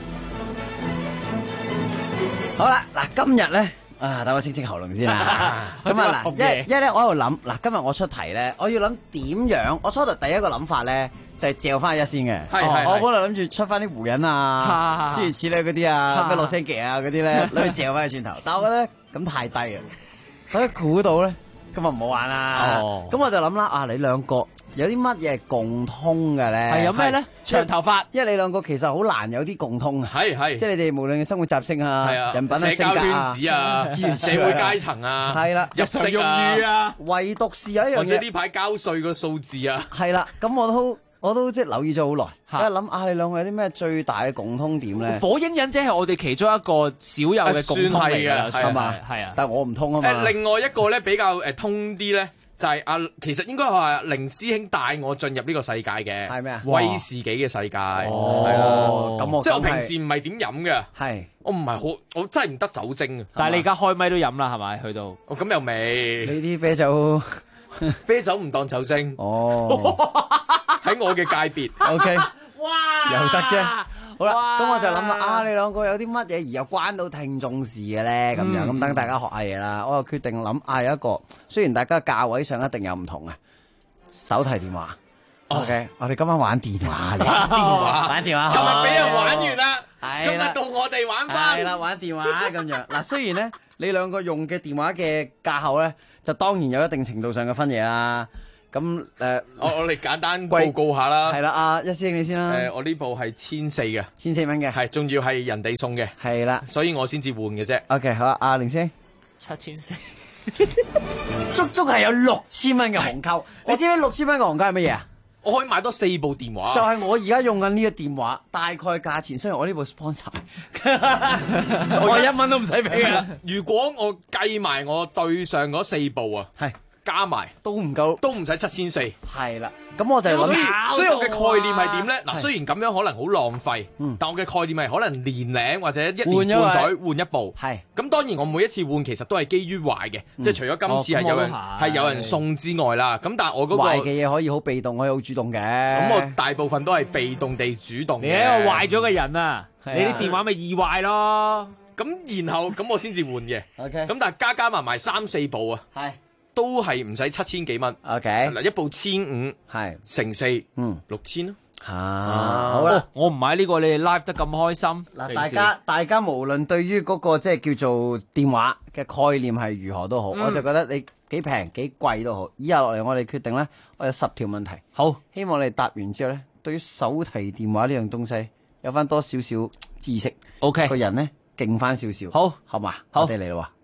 好啦，嗱，今日咧等我清清喉嚨先啦。咁啊嗱，一咧我喺度諗，嗱，今日我出題咧，我要諗點樣。我初頭第一個諗法咧就係嚼翻一先嘅。我本來諗住出翻啲胡人啊，諸如此類嗰啲啊，咩洛杉磯啊嗰啲咧，諗住嚼翻去轉頭。但係我覺得咁太低啊，我一估到咧，咁啊唔好玩啦。咁我就諗啦，你兩個有啲乜嘢共通嘅咧？ 係有咩咧？長頭髮， 因為你兩個其實好難有啲共通啊。 係， 即係你哋無論生活習性啊、人品啊、 社交圈子啊、社會階層啊， 係啦， 入息用語啊， 唯獨是有一樣嘢， 或者呢排交稅個數字啊， 係啦。咁我都即係留意咗好耐，一諗你兩個有啲咩最大嘅共通點咧？ 火影忍者係我哋其中一個少有嘅共通嚟嘅，係嘛？係啊， 但係我唔通啊嘛。 另外一個咧比較通啲咧。就係其實應該係凌師兄帶我進入呢個世界嘅， 係咩啊？ 威士忌嘅世界， 係啦。咁即係我平時唔係點飲嘅， 係我唔係好，我真係唔得酒精啊。 但係你而家開咪都飲啦，係咪？去到咁又未？ 呢啲啤酒， 啤酒唔當酒精。喺我嘅界別。 OK， 哇， 又得啫。好啦，咁我就諗啦，你兩個有啲乜嘢而又關到聽眾事嘅咧？咁樣咁等大家學下嘢啦。我就決定諗有一個，雖然大家價位上一定有唔同啊，手提電話。OK，我哋今晚玩電話，玩電話。 尋日俾人玩完啦， 今日到我哋玩翻。 係啦，玩電話咁樣。嗱，雖然咧你兩個用嘅電話嘅架構咧，就當然有一定程度上嘅分野啦。咁我哋簡單報告下啦。 係啦，一師兄你先啦。 我呢部係1400嘅 ，1400蚊嘅， 係仲要係人哋送嘅。 係啦， 所以我先至換嘅啫。 OK， 好啊，阿凌師 7400， 足足係有6000蚊嘅紅扣。你知唔知6000蚊嘅紅扣係乜嘢啊？ 我可以買多4部電話。 就係我而家用緊呢個電話，大概價錢，雖然我呢部 sponsor， 我1蚊都唔使俾嘅。 如果我計埋我對上嗰4部啊， 係。 加埋都唔夠， 都唔使7400。 係啦，咁我就諗， 所以我嘅概念係點咧？嗱，雖然咁樣可能好浪費，但我嘅概念係可能年零或者1年半載換一部。 係， 咁當然我每一次換其實都係基於壞嘅，即係除咗今次係有人送之外啦。咁但係我嗰個壞嘅嘢可以好被動，可以好主動嘅。 咁我大部分都係被動地主動嘅。 你係一個壞咗嘅人啊！你啲電話咪易壞咯。 咁然後咁我先至換嘅。 OK。 咁但係加埋3、4部啊。 係。 都係唔使7000幾蚊。 OK， 嗱，一部1500，係乘4，6000咯。 好啦， 我唔買呢個，你哋 live 得咁開心。 嗱，大家無論對於嗰個即係叫做電話嘅概念係如何都好，我就覺得你幾平幾貴都好。以下落嚟我哋決定咧，我有10條問題。 好， 希望你答完之後咧，對於手提電話呢樣東西有翻多少少知識。 OK， 個人咧勁翻少少。好嘛， 好， 我哋嚟啦。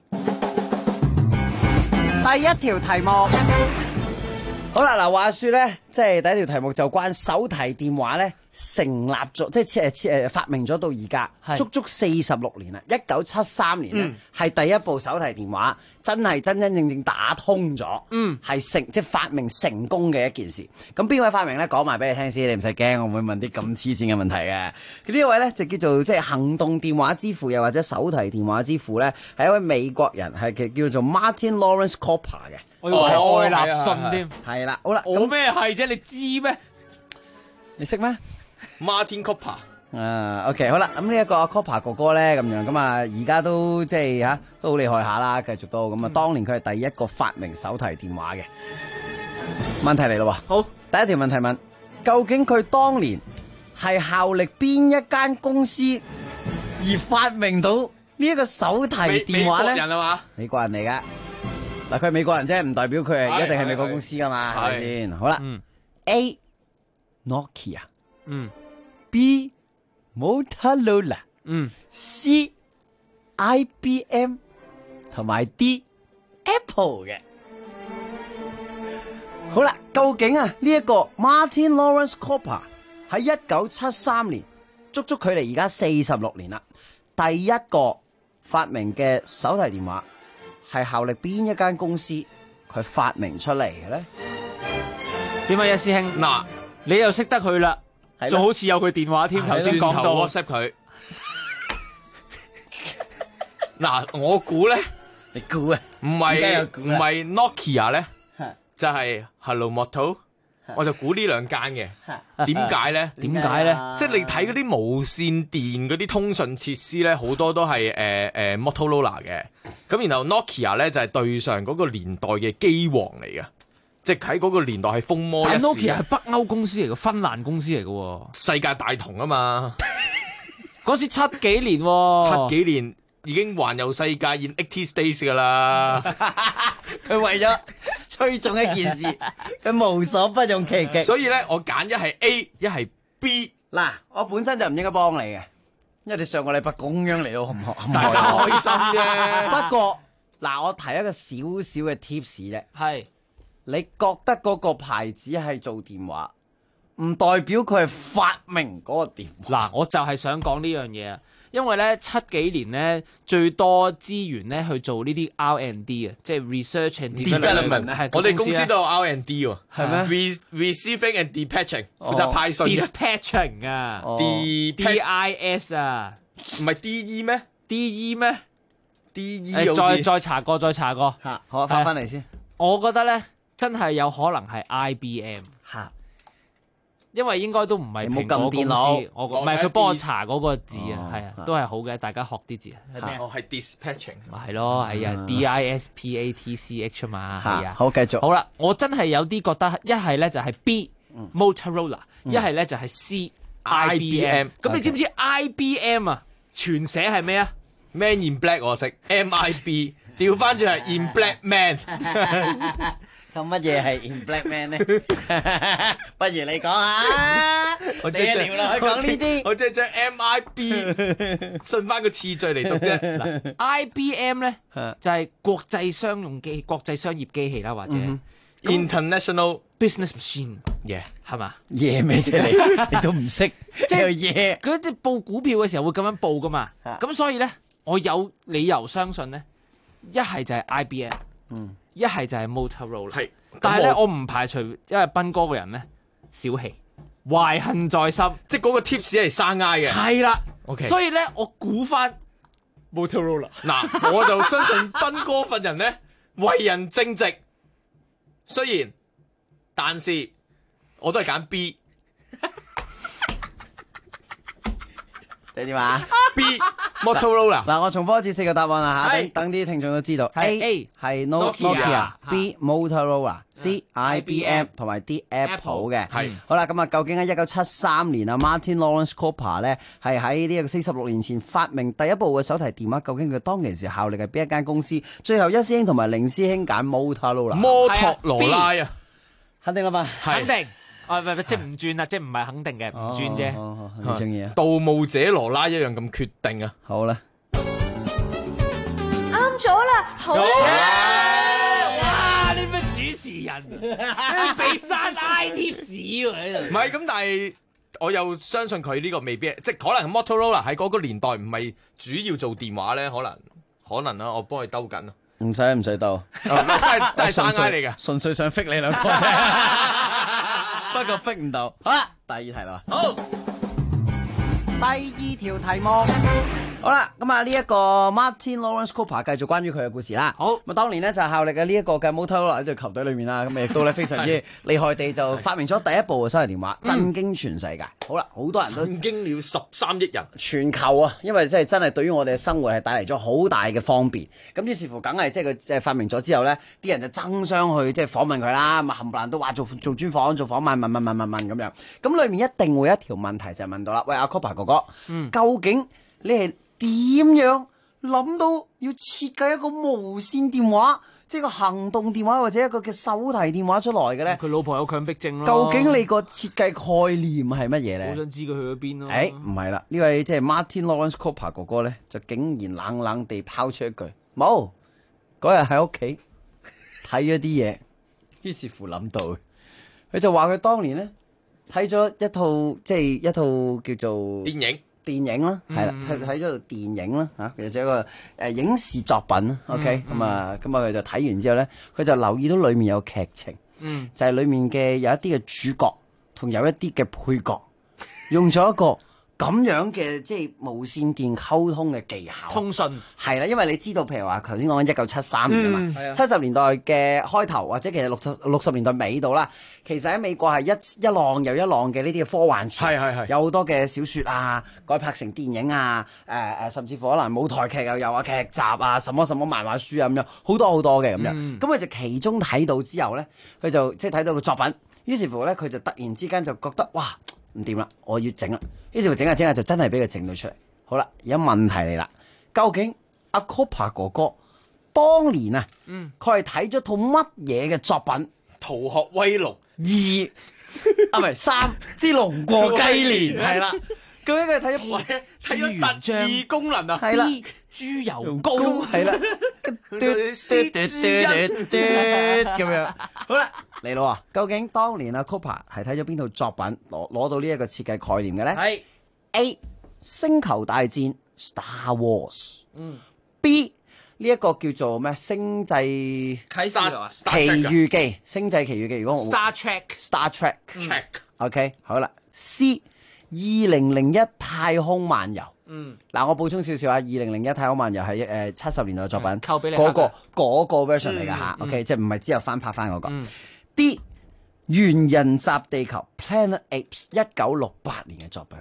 第一條題目，好啦，嗱，話說咧，即係第一條題目就關手提電話咧成立咗，即係發明咗到而家，足足46年啦。1973年咧係第一部手提電話真正打通咗，係即係發明成功嘅一件事。咁邊位發明咧？講埋俾你聽先，你唔使驚，我唔會問啲咁黐線嘅問題嘅。呢一位咧就叫做即係行動電話之父，又或者手提電話之父咧，係一位美國人，係叫做 Martin Lawrence Cooper 嘅。 我以為係愛立信添。 係啦，好啦， 我咩係啫？你知咩？ 你識咩？ Martin Cooper。 OK， 好啦，咁呢一個 Cooper 哥哥咧，咁樣咁啊，而家都即係都好厲害下啦，繼續都咁啊。當年佢係第一個發明手提電話嘅。問題嚟咯喎， 好， 第一條問題問，究竟佢當年係效力邊一間公司而發明到呢一個手提電話咧？ 美國人啊嘛？ 美國人嚟噶。嗱，佢係美國人啫，唔代表佢係一定係美國公司噶嘛，係咪先？好啦，A Nokia， B Motorola， C IBM 同埋 D Apple 嘅。好啦，究竟呢一個 Martin Lawrence Cooper 喺1973年，足足距離而家46年啦，第一個發明嘅手提電話係效力邊一間公司佢發明出嚟嘅咧？ 點解，一師兄？嗱，你又識得佢啦，仲好似有佢電話添，頭先講到 WhatsApp 佢。 嗱，我估咧， 你估啊？ 唔係 Nokia 咧，就係 Hello Moto。我就估呢兩間嘅，點解咧？ 點解咧？ 即係你睇嗰啲無線電嗰啲通訊設施咧，好多都係Motorola 嘅。咁然後 Nokia 咧就係對上嗰個年代嘅機王嚟嘅，即係喺嗰個年代係風魔一時。 但 Nokia 係北歐公司嚟嘅，芬蘭公司嚟嘅， 世界大同啊嘛。 嗰時70幾年喎， 70幾年已經環遊世界 in 80 days 噶啦。 佢為咗吹中一件事，佢無所不用其極。 所以咧，我揀一係 A， 一係 B。 嗱，我本身就唔應該幫你嘅，因為你上個禮拜咁樣嚟到， 大家開心啫。 不過嗱，我提一個少少嘅 tips 啫。 係， 你覺得嗰個牌子係做電話，唔代表佢係發明嗰個電話。 嗱，我就係想講呢樣嘢啊。因為咧70幾年咧最多資源咧去做呢啲 R&D 啊，即係 research and development。 我哋公司都有 R&D 喎， 係咩 ？Receiving and dispatching 負責派信嘅。 Dispatching 啊，DIS 啊， 唔係 DE 咩 ？DE 咩 ？DE 再查過嚇，好翻嚟先。 我覺得咧真係有可能係 IBM 嚇。 因為應該都唔係蘋果公司，我唔係佢幫我查嗰個字啊，係啊，都係好嘅，大家學啲字啊。係咩？ 哦，係 dispatching， 咪係咯，係啊，DISPATCH 啊嘛，係啊。 好，繼續。 好啦，我真係有啲覺得一係咧就係 B Motorola，一係咧就係 C IBM。咁你知唔知 IBM 啊全寫係咩啊 ？Man in Black 我識 MIB， 調翻轉係 In Black Man。 咁乜嘢係 In Black Man 咧？不如你講下，你聊落去講呢啲， 我即係將 MIB 順翻個次序嚟讀啫。 嗱，IBM 咧就係國際商業機器啦，或者 International Business Machine， 係嘛？ 嘢咩啫你都唔識，即係嘢。 佢啲報股票嘅時候會咁樣報噶嘛？咁所以咧，我有理由相信咧，一係就係 IBM。一係就係 Motorola， 係，但係咧我唔排除，因為斌哥個人咧小氣，懷恨在心， 即係嗰個 tips 係生挨嘅， 係啦 ，OK， 所以咧我估翻 Motorola， 嗱，我就相信斌哥份人咧為人正直，雖然，但是我都係揀 B。 你點啊 ？B Motorola。 嗱，我重複一次4個答案啦嚇，等啲聽眾都知道。A 係 Nokia，B Motorola，C IBM 同埋 D Apple 嘅。係。好啦，咁啊，究竟喺1973年啊 Martin Lawrence Cooper 咧係喺呢個46年前發明第一部嘅手提電話，究竟佢當其時效力係邊一間公司？最後1師兄同埋0師兄揀 Motorola。 摩托羅拉啊， 肯定啦嘛？ 肯定。即係唔轉啦，即係唔係肯定嘅，唔轉啫。 你中意啊？ 盜墓者羅拉一樣咁決定啊！ 好啦， 啱咗啦，好啦！ 哇！你咩主持人？俾山 I tips 喎喺度。 唔係咁，但係我又相信佢呢個未必，即係可能 Motorola 喺嗰個年代唔係主要做電話咧，可能啦，我幫佢兜緊啊！ 唔使兜， 真係山 I 嚟嘅， 純粹想 fit 你兩個。不過 fit 唔到，好啦，第2題啦。好，第2條題目。好啦，咁啊呢一個 Martin Lawrence Cooper 繼續關於佢嘅故事啦。好，咁當年咧就係效力嘅呢一個嘅 Motorola 喺隊球隊裏面啦，咁亦都咧非常之厲害地就發明咗第一部嘅手提電話，震驚全世界。好啦，好多人都震驚了13億人， 全球啊，因為真係對於我哋嘅生活係帶嚟咗好大嘅方便。咁於是乎，梗係即係佢即係發明咗之後咧，啲人就爭相去即係訪問佢啦，咁啊冚唪唥都話做專訪、做訪問、問咁樣。咁裏面一定會有一條問題就係問到啦，喂阿 Cooper 哥哥，究竟你係點樣諗到要設計一個無線電話，即係個行動電話或者一個嘅手提電話出來嘅咧？ 佢老婆有強迫症咯。 究竟你個設計概念係乜嘢咧？ 好想知佢去咗邊咯。 唔係啦，呢位即係 Martin Lawrence Cooper 哥哥咧，就竟然冷冷地拋出一句：冇。嗰日喺屋企睇咗啲嘢，於是乎諗到，佢就話佢當年咧睇咗一套叫做電影啦，係啦，睇咗套電影啦嚇，其實就一個影視作品啦。OK，咁啊佢就睇完之後咧，佢就留意到裡面有劇情，就係裡面嘅有一啲嘅主角同有一啲嘅配角，用咗一個咁樣嘅即係無線電溝通嘅技巧， 通訊係啦，因為你知道，譬如話頭先講緊1973年啊嘛，70年代嘅開頭或者其實60年代尾度啦，其實喺美國係一浪又一浪嘅呢啲嘅科幻潮，有好多嘅小説啊，改拍成電影啊，甚至乎可能舞台劇又有啊，劇集啊，什麼漫畫書啊咁樣，好多嘅咁樣。咁佢就其中睇到之後咧，佢就即係睇到個作品，於是乎咧佢就突然之間就覺得哇唔掂啦，我要整啦。於是乎整下就真係俾佢整到出嚟。好啦，而家問題嚟啦，究竟阿 Cooper 哥哥當年啊，佢係睇咗套乜嘢嘅作品？《 逃學威龍 2》啊，唔係3之龍過雞年係啦。究竟佢睇咗特異功能啊？ 係啦， 豬油膏係啦，咁樣。好啦，嚟咯啊！究竟當年阿 Cooper 係睇咗邊套作品攞到呢一個設計概念嘅咧？係 A 星球大戰 Star Wars，B 呢一個叫做咩星際奇遇記，星際奇遇記。如果我 Star Trek，OK， 好啦。C 2001太空漫遊。嗱，我補充少少啊，2001太空漫遊係70年代嘅作品，嗰個 version 嚟㗎嚇，OK， 即係唔係之後翻拍翻嗰個。D 猿人襲地球 Planet Apes 1968年嘅作品。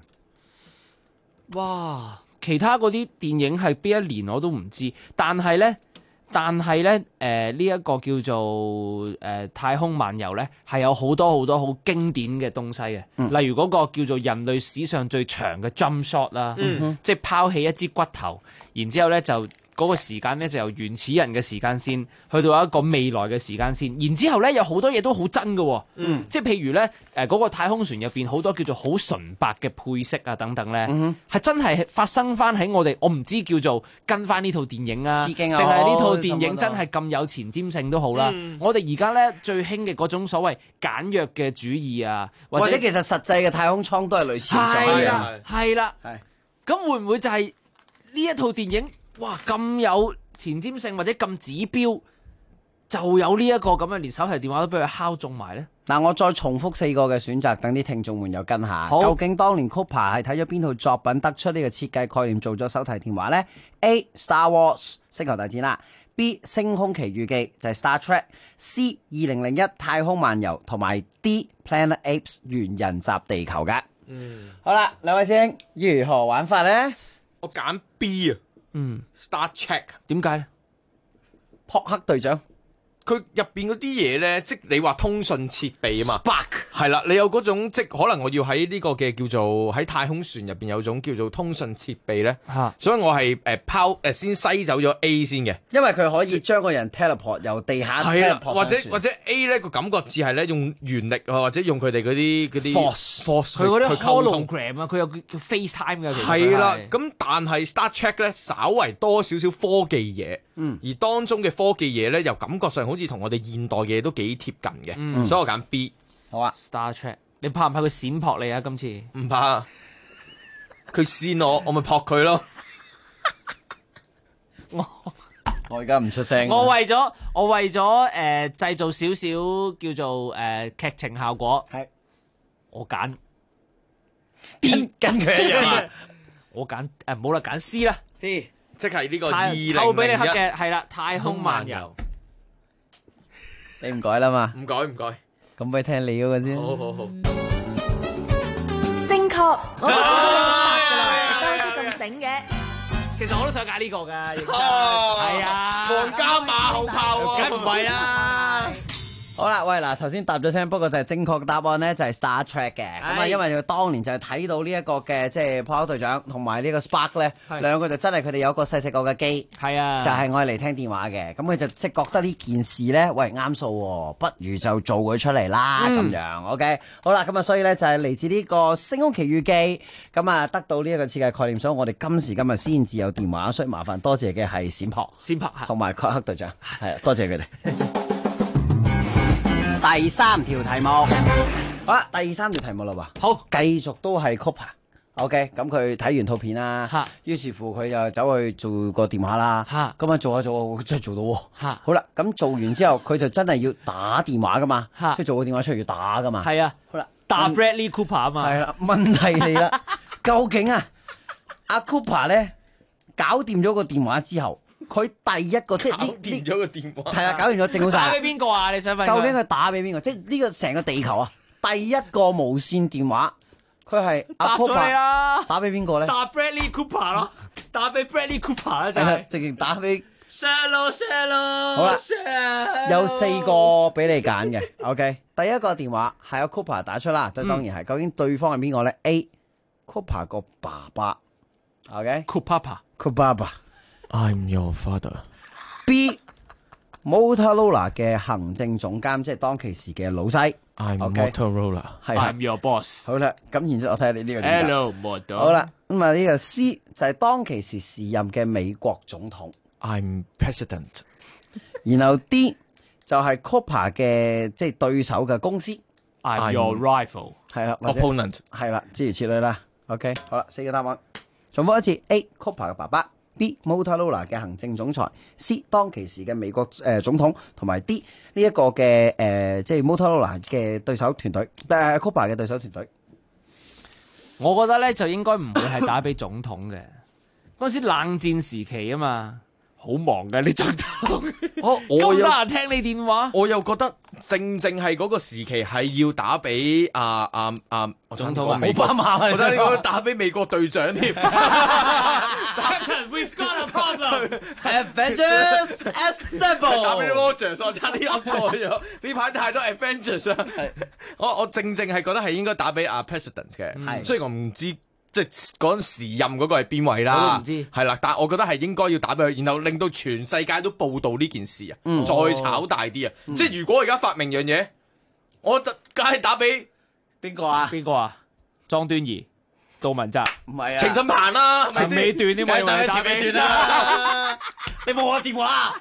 哇！其他嗰啲電影係邊一年我都唔知，但係咧，呢一個叫做太空漫遊咧，係有好多好經典嘅東西嘅，例如嗰個叫做人類史上最長嘅 jump shot 啦，即係拋起一支骨頭，然之後咧就嗰個時間咧就由原始人嘅時間線去到一個未來嘅時間線，然之後咧有好多嘢都好真嘅，即係譬如咧嗰個太空船入邊好多叫做好純白嘅配色啊等等咧，係真係發生翻喺我唔知叫做跟翻呢套電影啊，定係呢套電影真係咁有前瞻性都好啦。我哋而家咧最興嘅嗰種所謂簡約嘅主義啊，或者其實實際嘅太空艙都係類似咁樣。 係啦，咁會唔會就係呢一套電影？哇！咁有前瞻性或者咁指標，就有呢一個咁嘅，連手提電話都俾佢敲中埋呢？ 嗱，我再重複4個嘅選擇，等啲聽眾們有跟下。究竟當年 Cooper 係睇咗邊套作品得出呢個設計概念，做咗手提電話呢？ A. Star Wars 星球大戰啦。B. 星空奇遇記就係 Star Trek。C. 2001太空漫遊同埋 D. Planet Apes 猿人襲地球㗎。好啦，兩位師兄如何玩法呢？ 我揀 B 啊。Star Trek 點解咧？ 撲克隊長佢入邊嗰啲嘢咧，即係你話通訊設備啊嘛 ，Spark 係啦，你有嗰種即係可能我要喺呢個嘅叫做喺太空船入邊有種叫做通訊設備咧，所以我係先篩走咗 A 先嘅， 因為佢可以將個人 teleport 由地下 teleport 或者 A 咧個感覺似係咧用原力或者用佢哋嗰啲 force 佢嗰啲 hologram 啊，佢有叫 FaceTime 嘅， 係啦，咁但係 Star Trek 咧稍為多少少科技嘢，而當中嘅科技嘢咧又感覺上好似同我哋現代嘅嘢都幾貼近嘅，所以我揀 B。 好啊 ，Star Trek， 你怕唔怕佢閃撲你啊？今次唔怕，佢跣我咪撲佢咯。 我而家唔出聲。 我為咗製造少少叫做劇情效果，係我揀 B， 跟佢一樣。 我揀冇啦，揀 C 啦 ，C 即係呢個 2001俾你黑嘅係啦，太空漫遊。 你唔改啦嘛？ 唔改。 咁俾聽你嗰個先。 好。 正確，我當初咁醒嘅。 其實我都想揀呢個㗎，係啊， 皇家馬後炮， 梗唔係啦。 好啦，喂嗱，頭先答咗聲，不過就係正確答案咧，就係 Star Trek 嘅。咁啊，因為佢當年就係睇到呢一個嘅即係撲克隊長同埋呢個 Spark 咧，兩個就真係佢哋有個細個嘅機，係啊，就係我嚟聽電話嘅。咁佢就即係覺得呢件事咧，喂啱數喎，不如就做佢出嚟啦咁樣。OK， 好啦，咁啊，所以咧就係嚟自呢個《星空奇遇記》，咁啊得到呢一個設計概念，所以我哋今時今日先至有電話，所以麻煩多謝嘅係閃撲同埋撲克隊長，係多謝佢哋。第3條題目，好啦，第3條題目啦喎，好，繼續都係 Cooper，OK， 咁佢睇完套片啦，於是乎佢就走去做個電話啦，咁啊做下真係做到喎，好啦，咁做完之後佢就真係要打電話噶嘛，即係做個電話出嚟要打噶嘛， 係啊，好啦，打 Bradley Cooper 啊嘛， 係啦，問題嚟啦， 究竟阿 Cooper 咧搞掂咗個電話之後，佢第一個即係搞掂咗個電話， 係啦，搞掂咗整好晒。 打俾邊個啊？你想問？ 究竟佢打俾邊個？即係呢個成個地球啊，第一個無線電話，佢係阿 Cooper 打俾邊個咧？ 打 Bradley Cooper 咯，打俾 Bradley Cooper 啦，就係直情打俾。 Shallow， 好啦，有4個俾你揀嘅。OK， 第一個電話係阿 Cooper 打出啦，即當然係。究竟對方係邊個咧 ？A Cooper 個爸爸。 OK，Cooper，I'm your father。 B Motorola 嘅行政總監，即係當其時嘅老細。 I'm Motorola。 係 I'm your boss。 好啦，咁然之後我睇下你呢個點解。 Hello Motorola。 好啦，咁啊呢個 C 就係當其時時任嘅美國總統。 I'm president。 然後 D 就係 Cooper 嘅即係對手嘅公司。 I'm your rival。 係啦 ，opponent。 係啦，諸如此類啦。OK， 好啦，4個答案，重複一次 ：A Cooper 嘅爸爸，B Motorola 嘅行政總裁，C 當其時嘅美國總統，同埋 D 呢一個嘅即係 Motorola 嘅對手團隊，Cooper 嘅對手團隊。 我覺得咧就應該唔會係打俾總統嘅，嗰陣時冷戰時期啊嘛。好忙嘅你總統，咁得閒聽你電話， 我又覺得正係嗰個時期係要打俾總統美國，我覺得應該打俾美國隊長添。 Captain, we've got a problem. Avengers Assemble。 打俾 Rogers， 我差啲噏錯咗。呢排太多 Avengers 啦。我正係覺得係應該打俾President 嘅，雖然我唔知。即係嗰陣時任嗰個係邊位啦， 我都唔知。 係啦，但係我覺得係應該要打俾佢，然後令到全世界都報道呢件事啊，再炒大啲啊！即係如果我而家發明樣嘢，我就梗係打俾邊個啊？ 邊個啊？莊端儀、杜汶澤， 唔係啊？ 程振鵬啦，係咪程美段點解要打俾段啊？ 你冇我電話。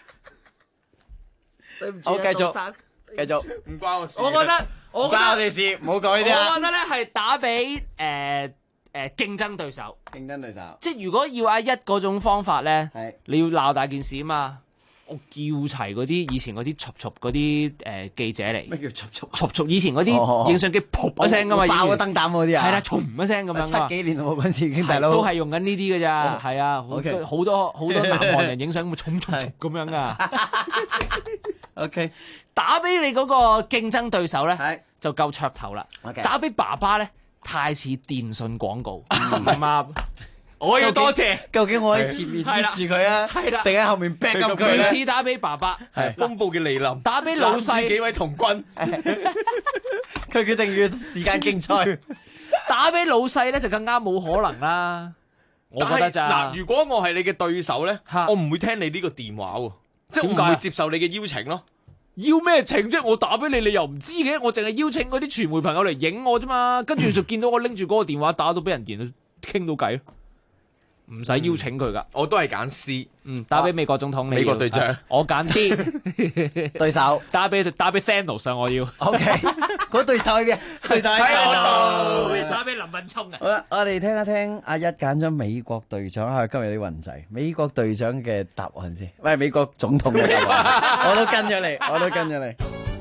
對唔住，繼續， 唔關我事。 我覺得唔關我哋事，唔好講呢啲啊！ 我覺得咧係打俾競爭對手，即係如果要阿一嗰種方法咧，你要鬧大件事啊嘛，我叫齊嗰啲以前嗰啲嘈嗰啲記者嚟。 咩叫嘈？ 嘈以前嗰啲影相機噗一聲噶嘛， 爆個燈膽嗰啲啊， 係啦，嘈一聲咁樣。 7幾年喎，嗰陣時已經大佬都係用緊呢啲㗎咋，係啊，好多南韓人影相咁嘈咁樣啊。 OK， 打俾你嗰個競爭對手咧，就夠噱頭啦。打俾爸爸咧。太似電信廣告，唔啱。我要多謝。 究竟我喺前面捏住佢啊，定喺後面 back up 佢咧？ 似打俾爸爸， 風暴嘅嚟臨。 打俾老細， 幾位童軍， 佢決定要時間競賽。 打俾老細咧就更加冇可能啦。我覺得咋嗱？如果我係你嘅對手咧，我唔會聽你呢個電話喎，即係我唔會接受你嘅邀請咯。 要咩情啫？我打俾你，你又唔知嘅。我淨係邀請嗰啲傳媒朋友嚟影我啫嘛，跟住就見到我拎住嗰個電話打到俾人見，傾到偈咯。唔使邀請佢噶， 我都係揀 C。 打俾美國總統， 美國隊長， 我揀 D 對手。 打俾 Thanos 我要。 OK， 嗰對手係邊？對手喺度。打俾林敏聰啊！ 好啦，我哋聽一聽阿一揀咗美國隊長，係今日啲運滯。美國隊長嘅答案先，喂，美國總統嘅答案，我都跟咗你，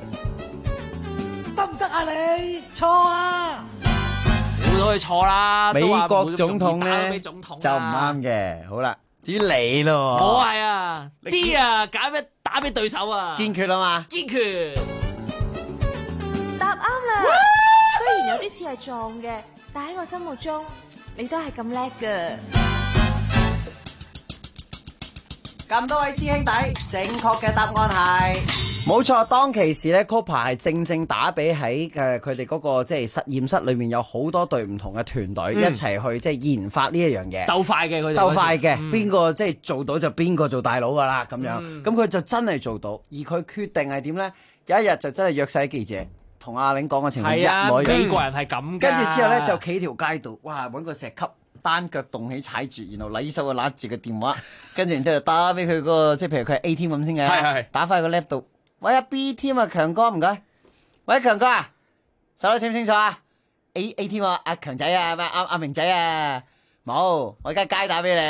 得唔得啊你？錯啊！ 估到佢錯啦！ 美國總統咧就唔啱嘅。好啦，至於你咯， 我係啊 D 啊，打俾對手啊， 堅決啊嘛， 堅決。 答啱啦！雖然有啲似係撞嘅，但喺我心目中，你都係咁叻㗎。 咁多位師兄弟，正確嘅答案係。冇錯，當其時咧 Cooper 係正打俾喺佢哋嗰個即係實驗室裏面有好多隊唔同嘅團隊一齊去即係研發呢一樣嘢， 鬥快嘅佢哋， 鬥快嘅，邊個即係做到就邊個做大佬噶啦咁樣，咁佢就真係做到，而佢決定係點咧？有一日就真係約晒記者，同阿玲講嘅情況一模一樣。 美國人係咁， 跟住之後咧就企條街度，哇，揾個石級。單腳動起踩住，然後禮手就揦住個電話，跟住然之後打俾佢個即係譬如佢係 A team 咁先嘅，打翻去個 lap 度。喂啊 B team 啊強哥唔該，喂強哥啊，手得清唔清楚啊 ？A team 啊阿強仔啊，阿明仔啊，冇，我而家街打俾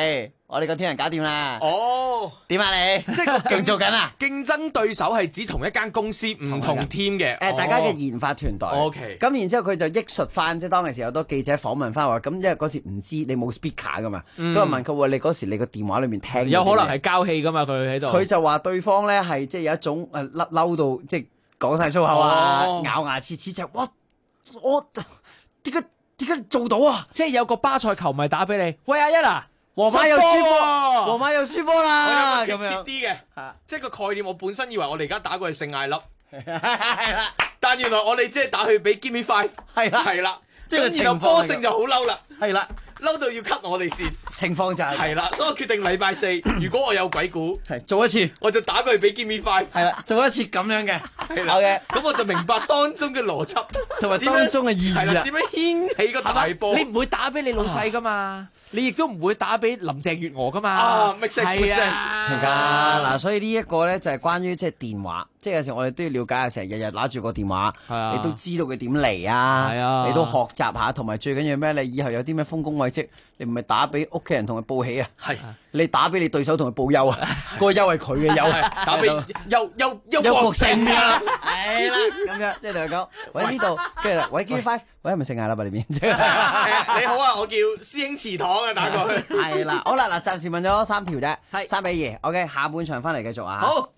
我哋個天人搞掂啦。 哦， 點啊你？ 即係仲做緊啊？ 競爭對手係指同一間公司唔同 team 嘅。 大家嘅研發團隊。 OK。 咁然之後佢就憶述翻，即係當其時有好多記者訪問翻話，咁因為嗰時唔知你冇 speaker 噶嘛，咁啊問佢話你嗰時你個電話裏面聽有可能係交氣噶嘛，佢喺度。 佢就話對方咧係即係有一種嬲到即係講晒粗口啊，咬牙切齒就我點解做到啊？ 即係有個巴塞球迷打俾你，喂阿一啊！ 皇馬又輸波，皇馬又輸波啦！ 我有個貼切啲嘅，即係個概念。我本身以為我哋而家打過去聖艾粒，但原來我哋即係打去俾 Give Me Five， 係啦，即係然後波勝就好嬲啦， 係啦， 嬲到要 cut 我哋線。 情況就係啦，所以我決定禮拜四，如果我有鬼估， 做一次， 我就打過去俾 Give Me Five， 係啦，做一次咁樣嘅， 係啦嘅，咁我就明白當中嘅邏輯同埋當中嘅意義啦。 點樣掀起個大波？ 你唔會打俾你老細噶嘛？你亦都唔會打俾林鄭月娥噶嘛 ？make sense，make sense。 係㗎，嗱，所以呢一個咧就係關於即係電話，即係有時我哋都要了解下，成日日拿住個電話，你都知道佢點嚟啊，你都學習下，同埋最緊要咩？你以後有啲咩豐功偉績，你唔係打俾屋企人同佢報喜啊，係你打俾你對手同佢報憂啊，個憂係佢嘅憂， 打俾憂國勝啊， 係啦，咁樣即係同佢講，喂呢度，跟住喂 Give Me Five，喂係咪聖艾啦吧裏邊？ 你好啊，我叫師兄祠堂啊，打過去。 係啦，好啦，嗱，暫時問咗3條啫，係3-2 ，OK， 下半場翻嚟繼續啊。好。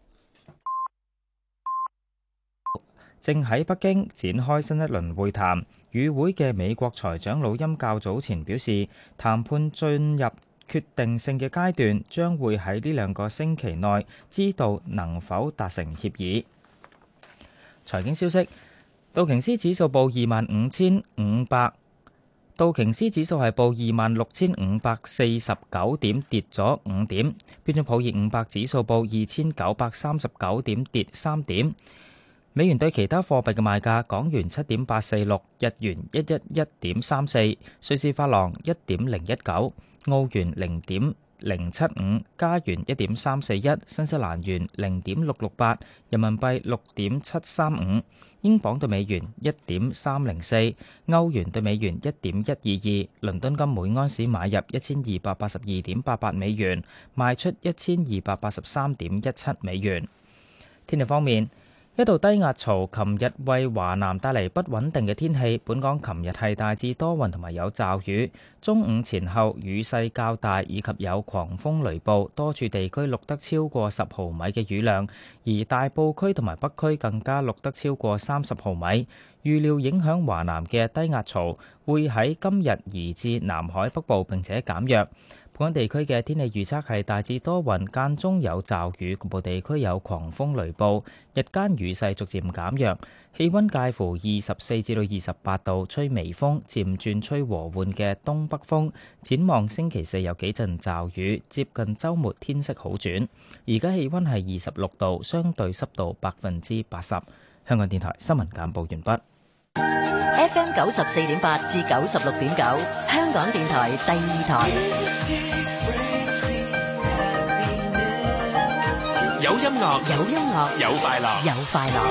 正喺北京展開新一輪會談，與會嘅美國財長魯欽較早前表示，談判進入決定性嘅階段，將會喺呢2個星期內知道能否達成協議。財經消息，道瓊斯指數報25,500，道瓊斯指數係報26,549點，跌咗5點。標準普爾500指數報2,939點，跌3點。美元對其他貨幣嘅賣價：港元7.846，日元111.34，瑞士法郎1.019，澳元0.075，加元1.341，新西蘭元0.668，人民幣6.735，英鎊對美元1.304，歐元對美元1.122，倫敦金每安士買入1282.88美元，賣出1283.17美元。天氣方面，一道低壓槽琴日為華南帶嚟不穩定嘅天氣，本港琴日係大致多雲同埋有驟雨，中午前後雨勢較大，以及有狂風雷暴，多處地區錄得超過10毫米嘅雨量，而大埔區同埋北區更加錄得超過30毫米。預料影響華南嘅低壓槽會喺今日移至南海北部並且減弱。本港地區嘅天氣預測係大致多雲，間中有驟雨，局部地區有狂風雷暴，日間雨勢逐漸減弱，氣温介乎24至到28度，吹微風，漸轉吹和緩嘅東北風。展望星期四有幾陣驟雨，接近週末天色好轉。而家氣温係26度，相對濕度80%。香港電台新聞簡報完畢。 FM 94.8至96.9，香港電台第2台。 有音樂， 有音樂， 有快樂， 有快樂。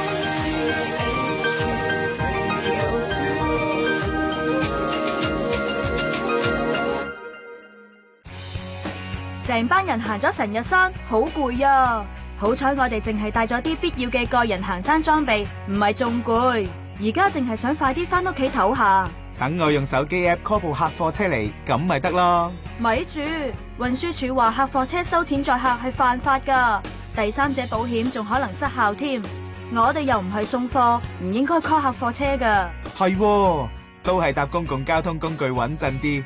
成班人行咗成日山，好攰啊！好彩我哋淨係帶咗啲必要嘅個人行山裝備，唔係仲攰。而家淨係想快啲翻屋企唞下。 等我用手機 app call 部客貨車嚟，咁咪得咯。 咪住，運輸署話客貨車收錢載客係犯法噶，第三者保險仲可能失效添。我哋又唔係送貨，唔應該 call 客貨車噶。 係，都係搭公共交通工具穩陣啲。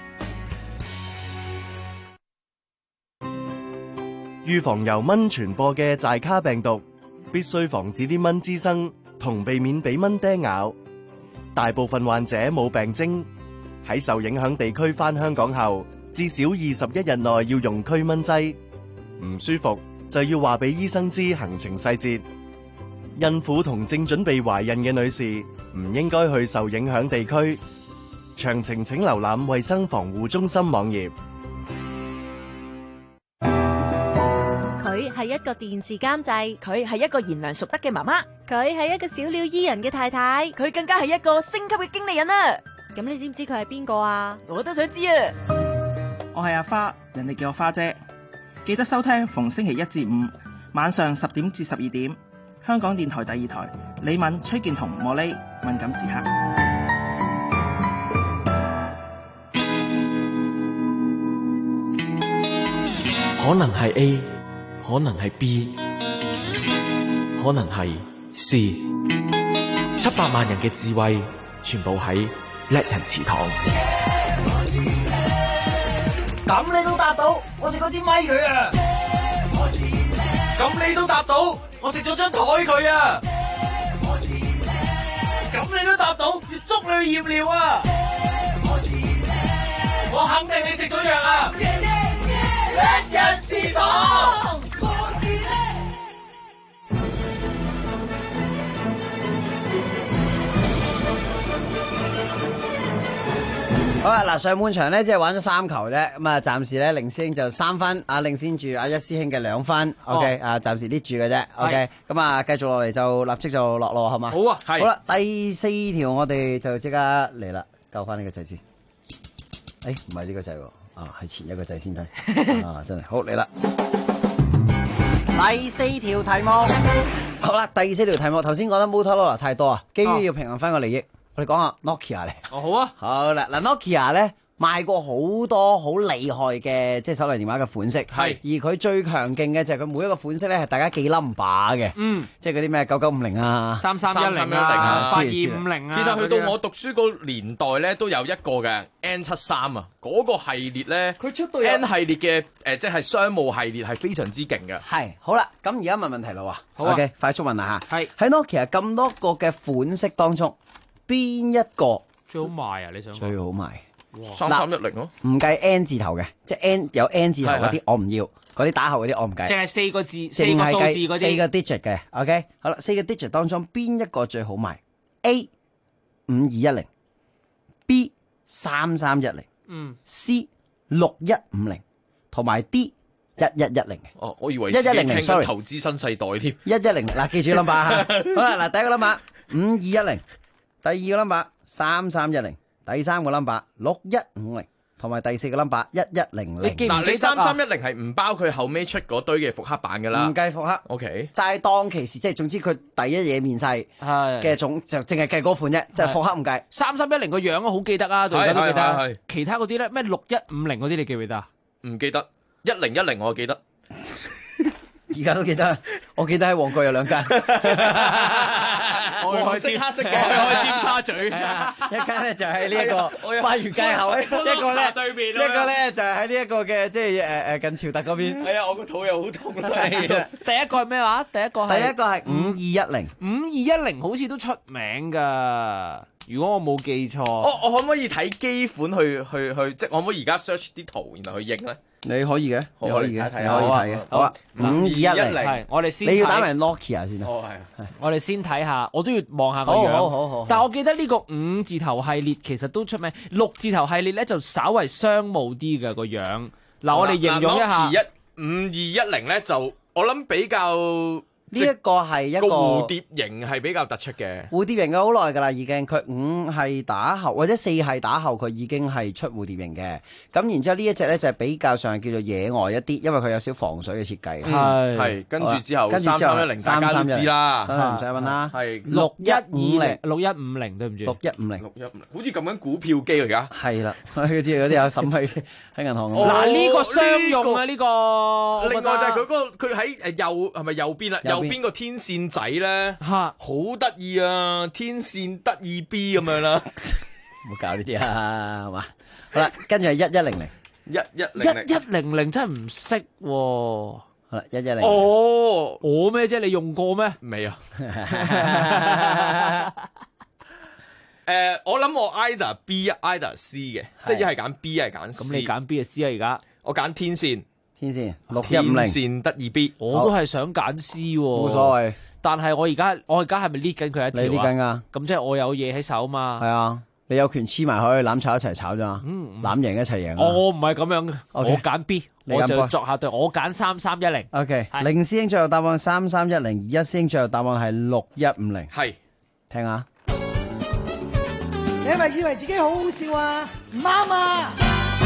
預防由蚊傳播嘅寨卡病毒，必須防止啲蚊滋生，同避免俾蚊叮咬。大部分患者冇病徵，喺受影響地區返香港後，至少21日內要用驅蚊劑。唔舒服就要話俾醫生知行程細節。孕婦同正準備懷孕嘅女士唔應該去受影響地區。詳情請瀏覽衛生防護中心網頁。 佢係一個電視監製，佢係一個賢良淑德嘅媽媽，佢係一個小鳥依人嘅太太，佢更加係一個星級嘅經理人啊！咁你知唔知佢係邊個啊？我都想知啊！ 我係阿花，人哋叫我花姐。記得收聽逢星期一至五晚上10點至12點，香港電台第2台李敏、崔健同莫莉敏感時刻。 可能係 A， 可能係 B， 可能係 C。700萬人嘅智慧，全部喺叻人祠堂。 咁你都答到，我食咗支咪佢啊！ 咁你都答到，我食咗張台佢啊！咁你都答到，要捉你去驗尿啊！我肯定你食咗藥啊！叻人祠堂。 好啦，嗱，上半場咧即係玩咗3球啫，咁啊暫時咧凌師兄就3分，領先住阿一師兄嘅2分，OK，暫時捏住嘅啫 ，OK， 咁啊繼續落嚟就立即就落咯，係嘛？ 好啊，係。 好啦，第4條我哋就即刻嚟啦，救翻呢個掣先。唔係呢個掣喎，係前一個掣先得，真係好嚟啦。第4條題目，好啦，第4條題目頭先講得 Motorola 太多啊，基於要平衡翻個利益。我哋講下 Nokia 嚟。 好啊。 好啦，嗱 Nokia 咧賣過好多好厲害嘅即係手提電話嘅款式，係。而佢最強勁嘅就係佢每一個款式咧係大家記 number 嘅，即係嗰啲咩9950啊、 3310啊、8250啊。 其實去到我讀書個年代咧都有一個嘅 N73啊，嗰個系列咧， 佢出到 N 系列嘅即係商務系列係非常之勁嘅。 係。好啦，咁而家問問題啦喎。 好啊。 OK， 快速問下嚇。 係。 喺 Nokia 咁多個嘅款式當中，邊一個最好賣啊？你想最好賣 ？3310咯， 唔計 N 字頭嘅，即係 N 有 N 字頭嗰啲我唔要，嗰啲打後嗰啲我唔計。 淨係4個字、 淨係 4個數字嗰啲。 4個 digit 嘅 ，OK， 好啦，4個 digit 當中邊一個最好賣 ？A 5210 B 3310C 6150同埋 D 1110嘅。 哦，我以為1110 sorry 投資新世代添。 110嗱，記住 number 嚇。好啦，嗱，第一個 number 5210，第二個 number 3310，第三個 number 6150，同埋第4個 number 1100。 你3310係唔包佢後尾出嗰堆嘅復刻版噶啦， 唔計復刻。 OK， 就係當其時，即係總之佢第一嘢面世嘅種就淨係計嗰款啫，即係復刻唔計。 3310個樣好記得啊，大家都記得。其他嗰啲咧，咩6150嗰啲，你記唔記得啊？ 唔記得，1010我記得。 而家都記得，我記得喺旺角有2間， 我即刻識嘅，開尖沙咀， 一間咧就喺呢一個花園街後，一個咧對面， 一個咧就係喺呢一個嘅即係近潮特嗰邊。 係啊，我個肚又好痛啦。 第一個係咩話？第一個係5210， 5210好似都出名㗎。如果我冇記錯， 我可唔可以睇機款去，即係我可唔可以而家 search 啲圖，然後去認咧？ 你可以嘅，你可以嘅， 睇可以睇嘅。好啊，5210 係我哋先。 你要打埋 Nokia 先啊。 哦，係。 我哋先睇下，我都要望下個樣。 好。 但係我記得呢個5字頭系列其實都出名，6字頭系列咧就稍為商務啲嘅個樣。嗱，我哋形容一下。 5210咧就我諗比較。 呢一個係一個蝴蝶形係比較突出嘅， 蝴蝶形嘅好耐㗎啦，已經佢5係打後或者4係打後，佢已經係出蝴蝶形嘅。咁然之後呢一隻咧就係比較上叫做野外一啲，因為佢有少防水嘅設計。 係跟住之後3310大家都知啦， 真係唔使問啦。 係 6150，對唔住 6150， 好似咁緊股票機嚟㗎。 係啦，佢知嗰啲有審批喺銀行。 嗱呢個商用啊呢個， 另外就係佢嗰個佢喺右係咪右邊啊？邊個天線仔咧好得意啊！天線得意 B 咁樣啦， 唔好搞呢啲啊，係嘛？好啦，跟住係1100 1100真係唔識喎。 好啦，1100 哦，我咩啫？你用過咩？ 未啊。我諗我 either B either C 嘅，即係一係揀 B 一係揀 C。 咁你揀 B 啊 C 啊？而家我揀天線。 天線 6150，天線得意 B， 我都係想揀 C 喎， 冇所謂。 但係我而家係咪捏緊佢一條啊？ 你捏緊㗎， 咁即係我有嘢喺手嘛？ 係啊，你有權黐埋去攬炒一齊炒咋？攬贏一齊贏。 我唔係咁樣嘅，我揀 B， 我就作下對，我揀3310。 OK， 凌師兄最後答案3310，一師兄最後答案係6150。 係， 聽下。 你係咪以為自己好好笑啊？唔啱啊！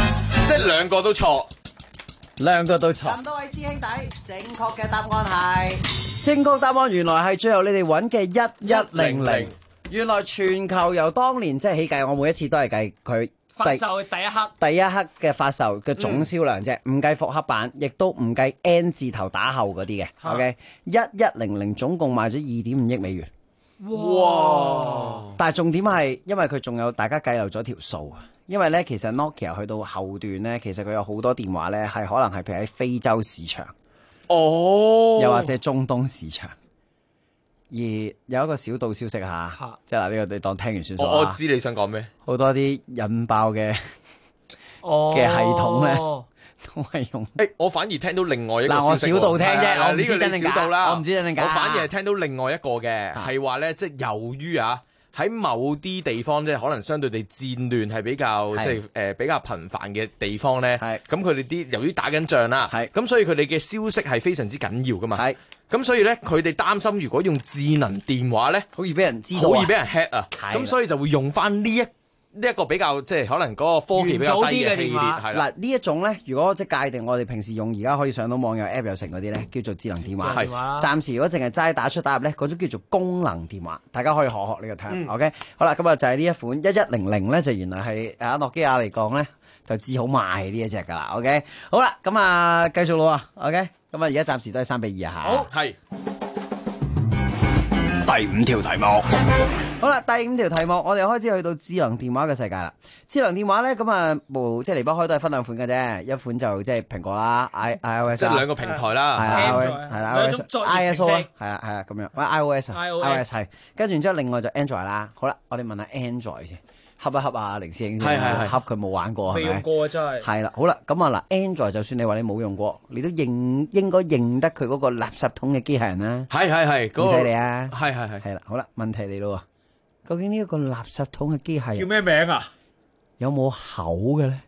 即係兩個都錯， 兩個都錯。 咁多位師兄弟，正確嘅答案係正確答案原來係最後你哋揾嘅1100。原來全球由當年即係起計，我每一次都係計佢發售第一刻嘅發售嘅總銷量啫，唔計復刻版，亦都唔計 N 字頭打後嗰啲嘅。OK，1100總共賣咗2.5億美元。 哇！ 但係重點係，因為佢仲有大家計漏咗條數啊。因為咧，其實 Nokia 去到後段咧，其實佢有好多電話咧係可能係譬如喺非洲市場，又或者中東市場。而有一個小道消息嚇，即係嗱，呢個你當聽完算數。 我知你想講咩？ 好多啲引爆嘅系統咧，都係用。 我反而聽到另外一個嗱，我消息小道聽啫，我唔知真定假。 啦， 我唔知真定假。 我反而係聽到另外一個嘅，係話咧，即係由於喺某啲地方即係可能相對地戰亂係比較即係比較頻繁嘅地方咧，咁佢哋啲由於打緊仗啦，咁所以佢哋嘅消息係非常之緊要噶嘛。咁所以咧，佢哋擔心如果用智能電話咧， 好易俾人知道， 好易俾人 hack 啊。咁所以就會用翻呢一個比較即係可能嗰個科技比較低嘅系列。係啦， 嗱呢一種咧，如果即係界定我哋平時用而家可以上到網有 app 有成嗰啲咧，叫做智能電話。暫時如果淨係齋打出打入咧，嗰種叫做功能電話，大家可以學呢個 term。OK， 好啦，咁啊就係呢一款1100咧，就原來係諾基亞嚟講咧，就至好賣呢一隻㗎啦。OK， 好啦，咁啊繼續咯喎。OK。咁啊，而家暫時都係3-2啊嚇。 好，係第5條題目。好啦，第5條題目，我哋開始去到智能電話嘅世界啦。智能電話咧，咁啊即係離不開都係分兩款嘅啫。一款就即係蘋果啦 ，iOS， 即係兩個平台啦， 係啦 ，iOS 啦，係啦咁樣。iOS 係，跟住然之後另外就 Android 啦。好啦，我哋問下 Android 先。恰一恰啊，凌師兄先，恰佢冇玩過係咪？ 未用過啊，真係。 係啦，好啦，咁啊嗱 ，Android 就算你話你冇用過，你都應該認得佢嗰個垃圾桶嘅機械人啦。 係， 好犀利啊！ 係。 係啦，好啦，問題嚟咯，究竟呢一個垃圾桶嘅機械人叫咩名啊？ 有冇口嘅咧？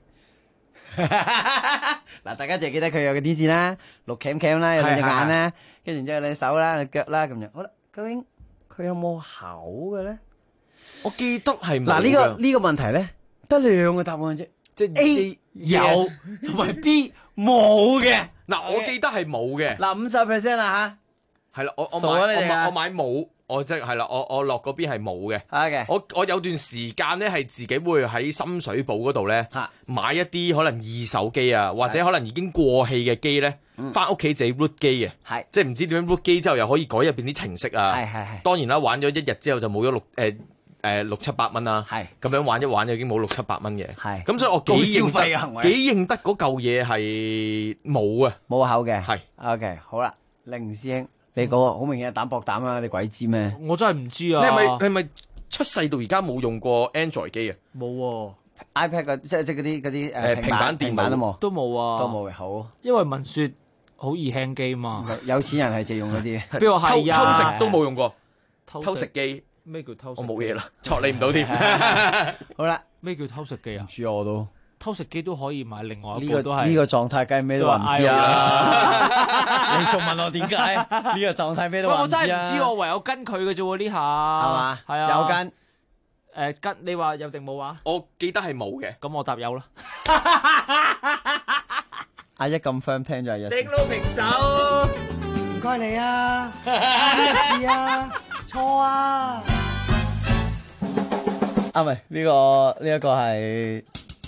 嗱，大家淨係記得佢有個天線啦，錄 cam 啦，有兩隻眼啦，跟住然之後有兩手啦、腳啦咁樣。好啦，究竟佢有冇口嘅咧？ 我記得係嗱呢個問題咧，得兩個答案啫，即係 A 有同埋 B 冇嘅。 嗱，我記得係冇嘅。 嗱50%啊吓，係啦，我買冇，我即係啦，我落嗰邊係冇嘅。我有段時間咧係自己會喺深水埗嗰度咧買一啲可能二手機啊，或者可能已經過氣嘅機咧，翻屋企自己 root 機嘅，即係唔知點樣 root 機之後又可以改入邊啲程式啊。當然啦，玩咗一日之後就冇咗600-700蚊啦，咁樣玩一玩就已經冇600-700蚊嘅，咁所以我幾認得嗰嚿嘢係冇啊， 冇口嘅， 係 OK 好啦，凌師兄，你嗰個好明顯係膽薄膽啊，你鬼知咩？ 我真係唔知啊！ 你係咪出世到而家冇用過 Android 機啊？ 冇 iPad 即係嗰啲平板電腦都冇， 都冇啊， 都冇嘅，好， 因為文説好易輕機嘛， 有錢人係借用嗰啲， 邊個係啊？ 偷食都冇用過，偷食機。 咩叫偷食？ 我冇嘢啦，錯你唔到添。 好啦， 咩叫偷食機啊？ 唔知我都偷食機都可以買，另外一個都係呢個狀態，梗係咩都話唔知啦。你仲問我點解？呢個狀態咩都話唔知啊？ 我真係唔知，我唯有跟佢嘅啫喎，呢下係嘛？ 係啊， 有跟跟你話有定冇啊？ 我記得係冇嘅， 咁我答有啦。 阿一咁 friend 聽咗阿一， 滴路平手， 唔該你啊，呢一次啊。錯啊！ 啊，唔係呢個係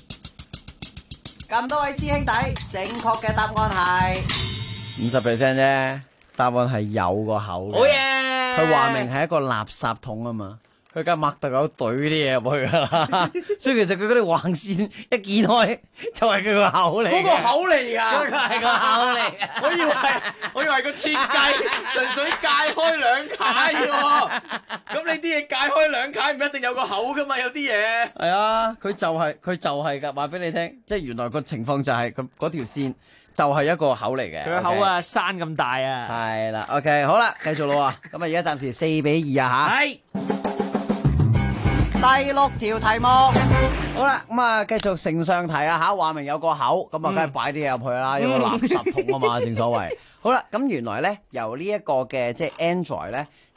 咁多位師兄弟，正確嘅答案係 50% 啫，答案係有個口嘅。好嘢！佢話明係一個垃圾桶啊嘛，佢梗係擘大口懟啲嘢入去噶啦，所以其實佢嗰啲橫線一見開就係佢個口嚟。 嗰個口嚟噶， 嗰個係個口嚟。 我以為個設計純粹界開兩楷喎，咁你啲嘢界開兩楷唔一定有個口噶嘛，有啲嘢。 係啊，佢就係㗎，話俾你聽，即係原來個情況就係佢嗰條線就係一個口嚟嘅。 佢個口啊，山咁大啊。 係啦 ，OK， 好啦，繼續咯喎，咁啊，而家暫時4-2啊嚇。係。 第6條題目， 好啦，咁啊，繼續承上題啊嚇，話明有個口，咁啊，梗係擺啲嘢入去啦，有個垃圾桶啊嘛，正所謂。好啦，咁原來咧，由呢一個嘅即係 Android 咧，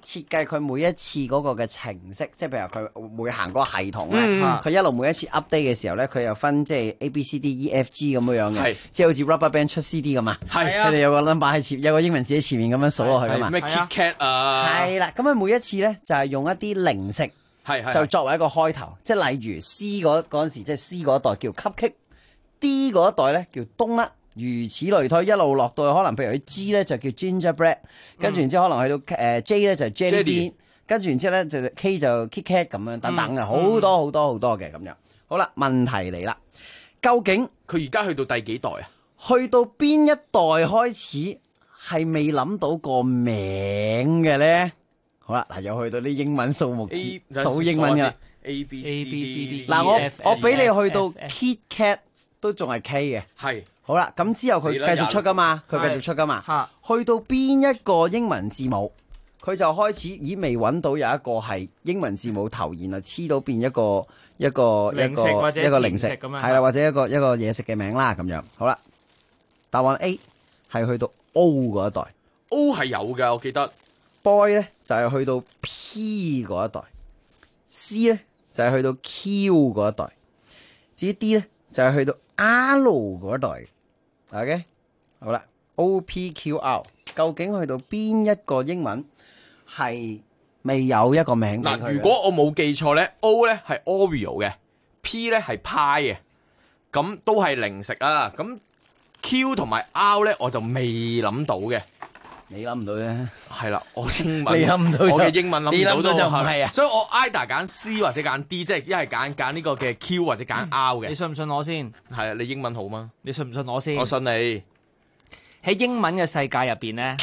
設計佢每一次嗰個嘅程式，即係譬如佢會行嗰個系統咧，佢一路每一次 update 嘅時候咧，佢又分即係 A B C D E F G 咁樣嘅，即係好似 Rubberband 出 CD 咁啊。係啊，佢哋有個 number 喺前，有個英文字喺前面咁樣數落去噶嘛。 咩 Kit Kat 啊？ 係啦，咁佢每一次咧就係用一啲零食，就作為一個開頭，即係例如 C 嗰陣時，即係 C 嗰一代叫 Cupcake，D 嗰一代咧叫冬甩。如此類推，一路落到去可能譬如佢 G 咧就叫 Gingerbread， 跟住然之後可能去到J 咧就 Jelly Bean， 跟住然之後咧就 K 就 Kit Kat 咁樣等等嘅，好多好多好多嘅咁樣。好啦，問題嚟啦，究竟佢而家去到第幾代啊？ 去到邊一代開始係未諗到個名嘅咧？好啦，嗱又去到啲英文數目字，數英文嘅 A B C D。 嗱我俾你去到 Kit Kat 都仲係 K 嘅， 係。 好啦，咁之後佢繼續出噶嘛，去到邊一個英文字母，佢就開始未揾到有一個係英文字母頭，然後黐到變一個零食咁樣，係啦，或者一個嘢食嘅名啦咁樣。好啦，答案 A 係去到 O 嗰一代 ，O 係有嘅，我記得。 Boy 咧就係去到 P 嗰一代 ，C 咧就係去到 Q 嗰一代，至於 D 咧就係去到 R 嗰一代。OK， 好啦 ，O P Q R， 究竟去到邊一個英文係未有一個名俾佢？ 嗱，如果我冇記錯咧 ，O 咧係 Oreo 嘅 ，P 咧係派嘅，咁都係零食啊。咁 Q 同埋 R 咧，我就未諗到嘅。 你諗唔到啫？ 係啦，我英文你諗唔到， 我嘅英文諗唔到都就唔係啊。 所以我 either 揀 C 或者揀 D， 即係一係揀呢個嘅 Q 或者揀 R 嘅。 你信唔信我先？ 係啊，你英文好嗎？ 你信唔信我先？ 我信你。 喺英文嘅世界入邊咧，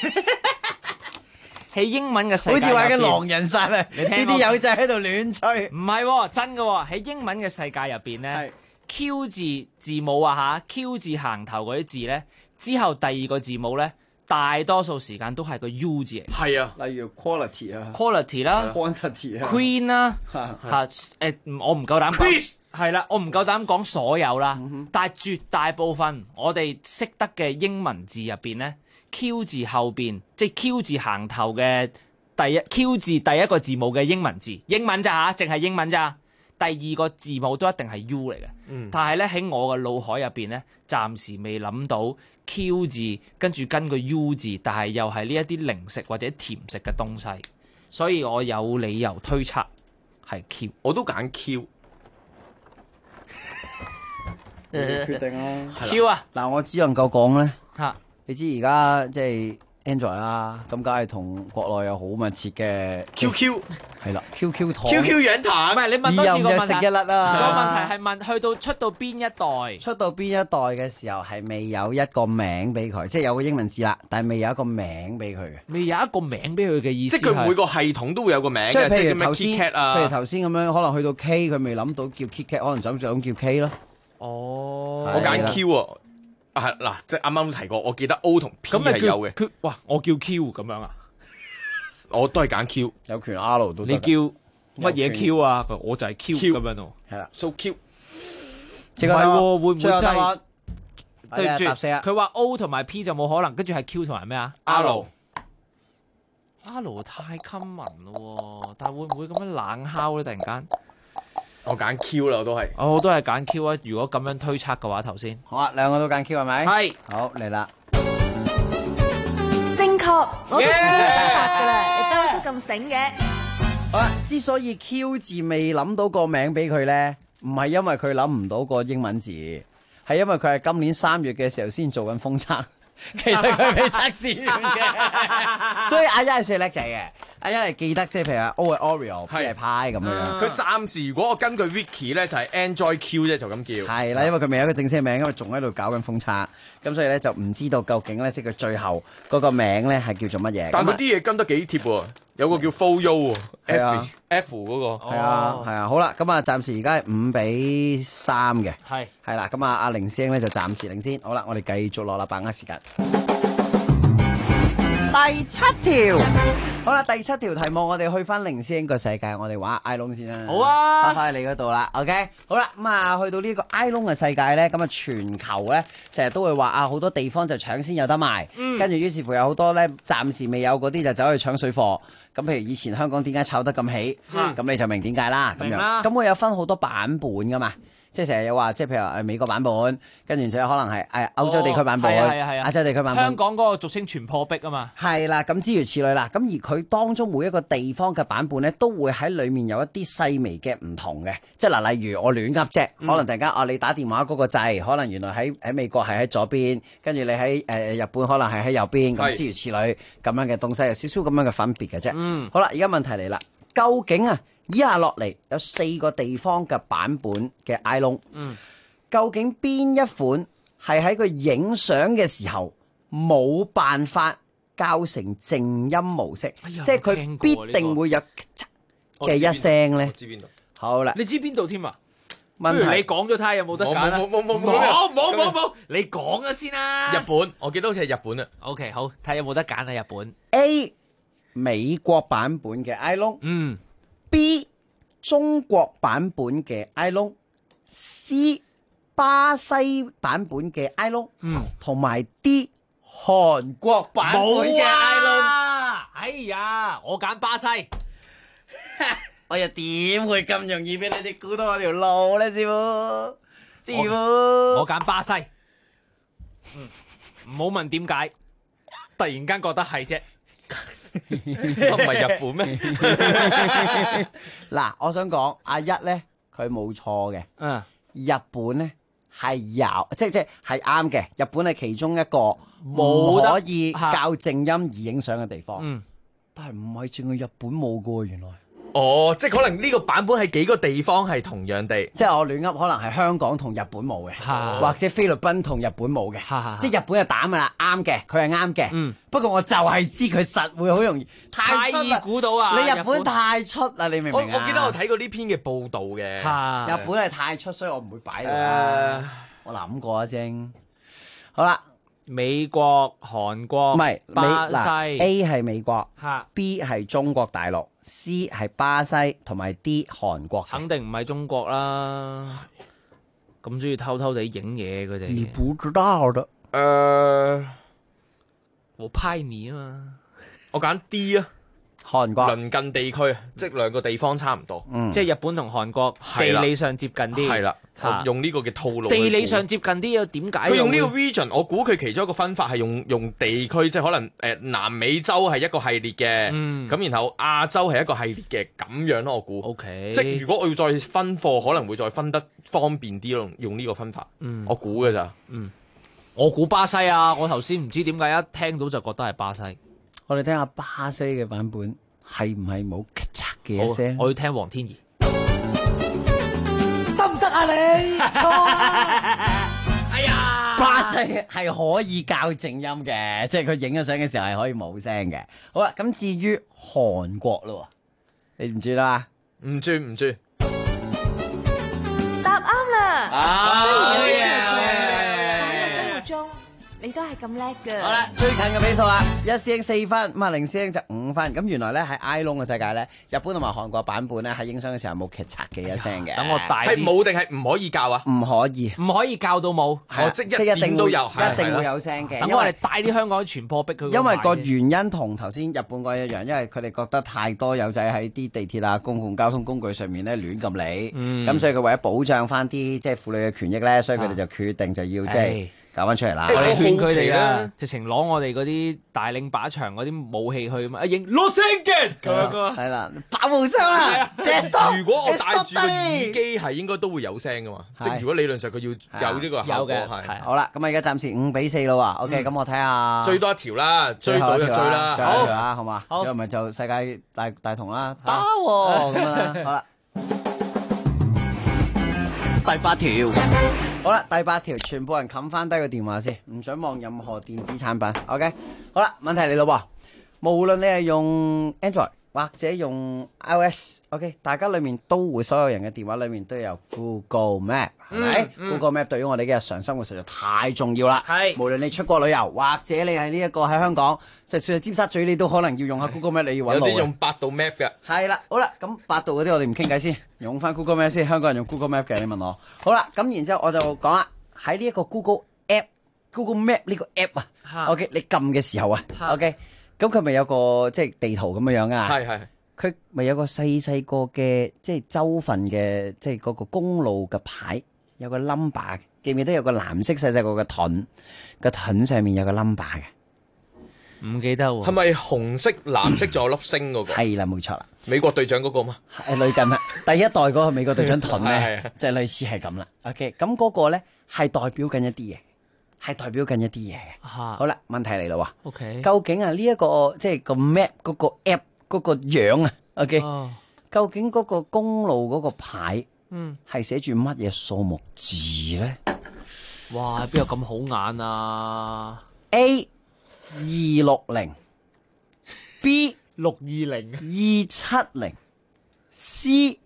喺英文嘅世界好似話嘅狼人殺啊！ 你聽呢啲友仔喺度亂吹。 唔係真嘅，喺英文嘅世界入邊咧 ，Q 字母啊Q 字行頭嗰啲字咧，之後第二個字母咧。大多數時間都係個 U 字嚟， 係啊， 例如 quality 啦 ，quantity 啦 ，queen 啦，我唔夠膽講，係啦，我唔夠膽講所有啦，但係絕大部分我哋識得嘅英文字入邊咧 ，Q 字後邊即係 Q 字行頭嘅Q 字第一個字母嘅英文字，英文咋嚇，淨係英文咋，第二個字母都一定係 U 嚟嘅，但係咧喺我嘅腦海入邊咧，暫時未諗到。Q 字跟住跟個 U 字，但係又係呢一啲零食或者甜食嘅東西，所以我有理由推測係 Q， 我都揀 Q。 你決定啊 Q 啊！ 嗱，我只能夠講咧，你知而家即係 Android 啦，咁梗係同國內有好密切嘅 QQ 係啦 ，QQ 糖、 QQ 軟糖， 唔係你問多次個問題， 食一粒啊！ 個問題係問去到出到邊一代？ 出到邊一代嘅時候係未有一個名俾佢，即係有個英文字啦，但係未有一個名俾佢嘅。 未有一個名俾佢嘅意思， 即係佢每個系統都會有個名嘅， 即係譬如頭先， 譬如頭先咁樣，可能去到 K 佢未諗到叫 Kit Kat， 可能想叫 K 咯。 哦，我揀 Q 啊！嗱，即係啱啱提過，我記得 O 同 P 係有嘅。 哇，我叫 Q 咁樣啊？ 我都係揀 Q， 有權 R 都得。 你叫乜嘢 Q 啊？我就係 Q 咁樣咯。 係啦 ，so Q。 唔係喎，會唔會真係？對住佢話 O 同埋 P 就冇可能，跟住係 Q 同埋咩啊 ？R 太 common 咯，但係會唔會咁樣冷敲咧？突然間， 我揀 Q 啦，我都係。 我都係揀 Q 啊！如果咁樣推測嘅話，頭先好啊，兩個都揀 Q 係咪？ 係。 好嚟啦。 正確，我都諗法㗎啦，你都咁醒嘅。 好啦，之所以 Q 字未諗到個名俾佢咧，唔係因為佢諗唔到個英文字，係因為佢係今年3月嘅時候先做緊封測，其實佢未測試完嘅。所以阿一係最叻仔嘅，阿一係記得即係譬如話 O 係 Oreo，P 係派咁樣。 佢暫時如果我根據 Wiki 咧就係 Android Q 啫，就咁叫。 係啦，因為佢未有一個正式名，因為仲喺度搞緊封測，咁所以咧就唔知道究竟咧即係佢最後嗰個名咧係叫做乜嘢。 但佢啲嘢跟得幾貼喎，有個叫 Follow 喎 ，F 嗰個。 係啊，好啦，咁啊暫時而家係5-3嘅。係啦，咁啊阿凌師兄咧就暫時領先。好啦，我哋繼續落啦，把握時間。 第7條。 好啦，第7條題目我哋去翻凌師兄個世界，我哋玩 iLong 先啦。 好啊， 翻返去你嗰度啦。OK， 好啦，咁啊去到呢個 iLong 嘅世界咧，咁啊全球咧成日都會話啊好多地方就搶先有得賣，跟住於是乎有好多咧暫時未有嗰啲就走去搶水貨。咁譬如以前香港點解炒得咁起，咁你就明點解啦。咁樣，咁會有分好多版本噶嘛。即係成日有話，即係譬如美國版本，跟住仲有可能係歐洲地區版本、亞洲地區版本。 香港嗰個俗稱全破壁啊嘛。 係啦，咁諸如此類啦。咁而佢當中每一個地方嘅版本咧，都會喺裡面有一啲細微嘅唔同嘅。即係嗱，例如我亂噏啫，可能突然間你打電話嗰個掣，可能原來喺美國係喺左邊，跟住你喺日本可能係喺右邊，咁諸如此類咁樣嘅東西，有少少咁樣嘅分別嘅啫。好啦，而家問題嚟啦，究竟以下落嚟有4個地方嘅版本嘅 iLong，究竟邊一款係喺佢影相嘅時候冇辦法校成靜音模式，即係佢必定會有嘅一聲咧？ 我知邊度。 好啦， 你知邊度添啊？ 問題你講咗睇下有冇得揀啦。冇，你講咗先啦。 日本，我記得好似係日本啊。 OK， 好，睇下有冇得揀喺日本。 A 美國版本嘅 iLong，B 中國版本嘅 iLong，C 巴西版本嘅 iLong，同埋 D 韓國版本嘅 iLong。 哎呀，我揀巴西。 我又點會咁容易俾你哋估到我條路咧，師傅？師傅， 我揀巴西。唔好問點解，突然間覺得係啫。 唔係日本咩？ 嗱，我想講阿一咧，佢冇錯嘅。日本咧係有，即係啱嘅。日本係其中一個冇可以校靜音而影相嘅地方。但係唔係淨係日本冇㗎喎，原來。 哦，即係可能呢個版本係幾個地方係同樣地， 即係我亂噏，可能係香港同日本冇嘅，或者菲律賓同日本冇嘅，即係日本就膽噶啦，啱嘅，佢係啱嘅。不過我就係知佢實會好容易太易估到啊！ 你日本太出啦，你明唔明啊？ 我記得我睇過呢篇嘅報導嘅， 日本係太出，所以我唔會擺㗎。我諗過一聲。好啦， 美國、韓國唔係巴西 A 係美國，B 係中國大陸。C 係巴西同埋 D 韓國， 肯定唔係中國啦。咁中意偷偷地影嘢佢哋。 你不知道的。 我拍你啊嘛。 我揀 D 啊， 韓國鄰近地區，即係兩個地方差唔多。 即係日本同韓國地理上接近啲。 係啦。用呢個嘅套路， 地理上接近啲，又點解？ 佢用呢個 region， 我估佢其中一個分法係用地區，即係可能南美洲係一個系列嘅，咁然後亞洲係一個系列嘅，咁樣咯，我估。OK， 即係如果我要再分貨，可能會再分得方便啲咯，用呢個分法。我估嘅咋。 我估巴西啊！我頭先唔知點解一聽到就覺得係巴西。 我哋聽下巴西嘅版本係唔係冇咔嚓嘅一聲？ 我要聽黃天怡。 得唔得啊你？錯啊！ 哎呀， 巴西係可以校靜音嘅，即係佢影咗相嘅時候係可以冇聲嘅。好啦，咁至於韓國咯，你唔知啦？ 唔知。 答啱啦！ 好嘢！ 喺我心目中，你都係咁叻嘅。 好啦，最近嘅比數啦，一師兄4分，咁啊零師兄就5分。咁原來咧喺 iLong 嘅世界咧，日本同埋韓國版本咧喺影相嘅時候冇咔嚓嘅一聲嘅。 等我大係冇定係唔可以校啊？ 唔可以， 唔可以校到冇。 即一定都有， 一定會有聲嘅。 等我哋帶啲香港傳播逼佢。 因為個原因同頭先日本嗰一樣，因為佢哋覺得太多友仔喺啲地鐵啊、公共交通工具上面咧亂咁理，咁所以佢為咗保障翻啲即係婦女嘅權益咧，所以佢哋就決定就要即係。搞翻出嚟啦！ 我哋勸佢哋啦，直情攞我哋嗰啲大領靶場嗰啲武器去嘛，影攞聲嘅咁樣噶。 係啦，爆無雙啦！ 如果我戴住個耳機係應該都會有聲噶嘛，即係如果理論上佢要有呢個效果係。 好啦，咁啊而家暫時5-4咯喎。OK，咁我睇下追多一條啦，追到就追啦， 最後一條啦，好嘛？好，如果唔係就世界大同啦，打喎咁樣啦。好啦，第8條。好啦，第8條，全部人冚翻低個電話先，唔想望任何電子產品。OK， 好啦，問題嚟咯喎，無論你係用 Android 或者用 iOS，OK，大家裏面都會，所有人嘅電話裏面都有 Google Map， 係咪？Google Map 對於我哋嘅日常生活實在太重要啦。係，無論你出國旅遊，或者你係呢一個喺香港，就算係尖沙咀，你都可能要用下 Google Map， 你要揾路。 有啲用百度 Map 嘅。係啦，好啦，咁百度嗰啲我哋唔傾偈先，用翻 Google Map 先。香港人用 Google Map 嘅，你問我。好啦，咁然之後我就講啦，喺呢一個 Google Map 呢個 app 啊，OK， 你撳嘅時候啊，OK。咁佢咪有個即係地圖咁樣樣啊？係。佢咪有個細細個嘅即係州份嘅即係嗰個公路嘅牌，有個 number， 記唔記得有個藍色細細個嘅盾，個盾上面有個 number 嘅？ 唔記得喎。 係咪紅色、藍色仲有粒星嗰個？ 係啦，冇錯啦。 美國隊長嗰個嘛？ 類近啦，第一代嗰個美國隊長盾咧，就係類似係咁啦。OK， 咁嗰個咧係代表緊一啲嘢。係代表緊一啲嘢嘅。好啦，問題嚟啦喎。 OK， 究竟啊呢一個即係個 map 嗰個 app 嗰個樣啊 ，OK，究竟嗰個公路嗰個牌，係寫住乜嘢數目字咧？ 哇，邊有咁好眼啊 ？A 260 B 620 270 C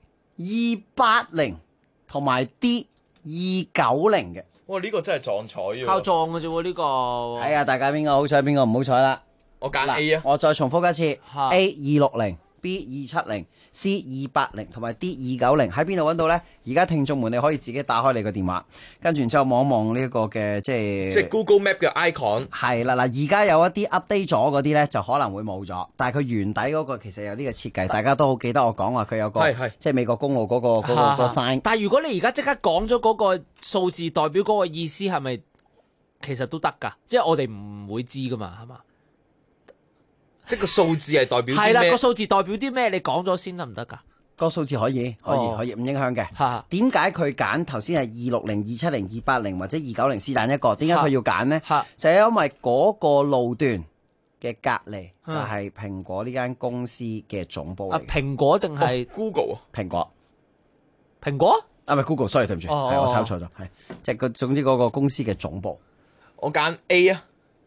280同埋 D 290嘅。 哇！呢個真係撞彩嘅， 靠撞嘅啫喎，呢個。 睇下大家邊個好彩，邊個唔好彩啦。 我揀 A 啊！ 我再重複一次 ，A 260 B 270 C 280同埋 D 290喺邊度揾到呢？而家聽眾們你可以自己打開你個電話，跟住然之後望一望呢一個嘅即係 Google Map 嘅 icon。 係啦，嗱，而家有一啲 update 咗嗰啲呢，就可能會冇咗，但係佢原底嗰個其實有呢個設計，大家都好記得我講話佢有個即係美國公路嗰個 sign。 但係如果你而家即刻講咗嗰個數字代表嗰個意思，係咪其實都得㗎？即係我哋唔會知㗎嘛，係嘛？ 即係個數字係代表啲咩？ 係啦，個數字代表啲咩？你講咗先得唔得㗎？ 個數字可以唔影響嘅。點解佢揀頭先係260、270、280或者290是但一個？點解佢要揀呢？就係因為嗰個路段嘅隔離就係蘋果呢間公司嘅總部嚟嘅。 蘋果定係 Google 啊？ 蘋果啊， 唔係 Google，sorry， 對唔住，係我抄錯咗，係即係個總之嗰個公司嘅總部。 我揀 A 啊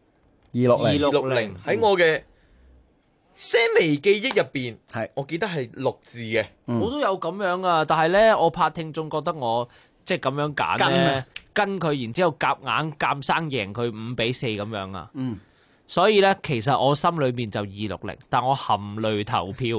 ，260喺我嘅些微記憶入邊，我記得係6字嘅。 我都有咁樣啊，但係咧，我怕聽眾覺得我即係咁樣揀咧，跟佢，然之後夾硬生贏佢5-4咁樣啊。所以咧，其實我心裏面就260，但我含淚投票，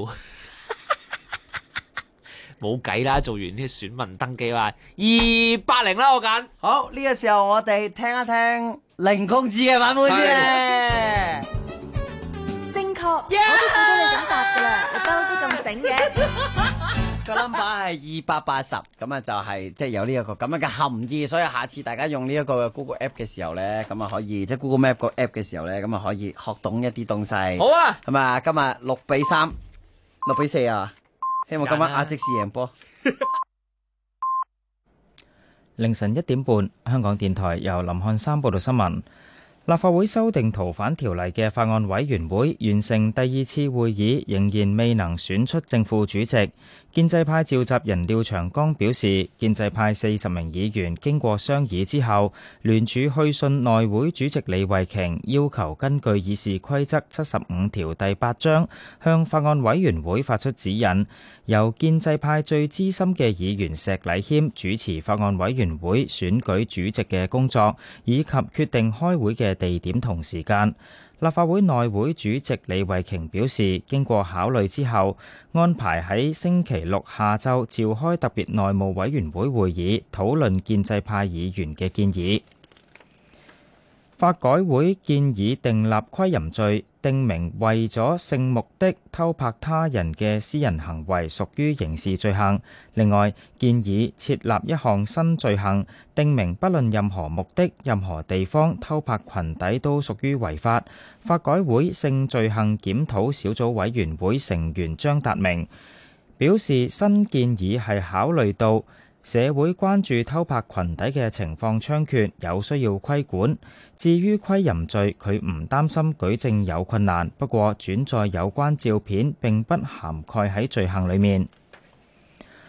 冇計啦。做完啲選民登記話280啦，我揀。 好，呢個時候我哋聽一聽凌公子嘅版本先咧。 我都估到你咁答噶啦，你不嬲都咁醒嘅。 個 number 係280，咁啊就係即係有呢一個咁樣嘅含義，所以下次大家用呢一個 Google App 嘅時候咧，咁啊可以即係 Google Map 個 App 嘅時候咧，咁啊可以學懂一啲東西。 好啊， 係嘛？今日6-3、6-4啊，希望今晚阿積士贏波。 凌晨1點半，香港電台由林漢山報道新聞。立法會修訂逃犯條例嘅法案委員會完成第2次會議，仍然未能選出正副主席。建制派召集人廖長江表示，建制派40名議員經過商議之後，聯署去信內會主席李慧瓊，要求根據議事規則75條第8章，向法案委員會發出指引，由建制派最資深嘅議員石禮謙主持法案委員會選舉主席嘅工作，以及決定開會嘅地點同時間。立法會內會主席李慧瓊表示，經過考慮之後，安排喺星期六下晝召開特別內務委員會會議，討論建制派議員嘅建議。法改會建議訂立窺淫罪，訂明為咗性目的偷拍他人嘅私人行為屬於刑事罪行。另外，建議設立一項新罪行，訂明不論任何目的、任何地方偷拍裙底都屬於違法。法改會性罪行檢討小組委員會成員張達明表示，新建議係考慮到社會關注偷拍裙底嘅情況猖獗，有需要規管。至於窺淫罪，佢唔擔心舉證有困難，不過轉載有關照片並不涵蓋喺罪行裡面。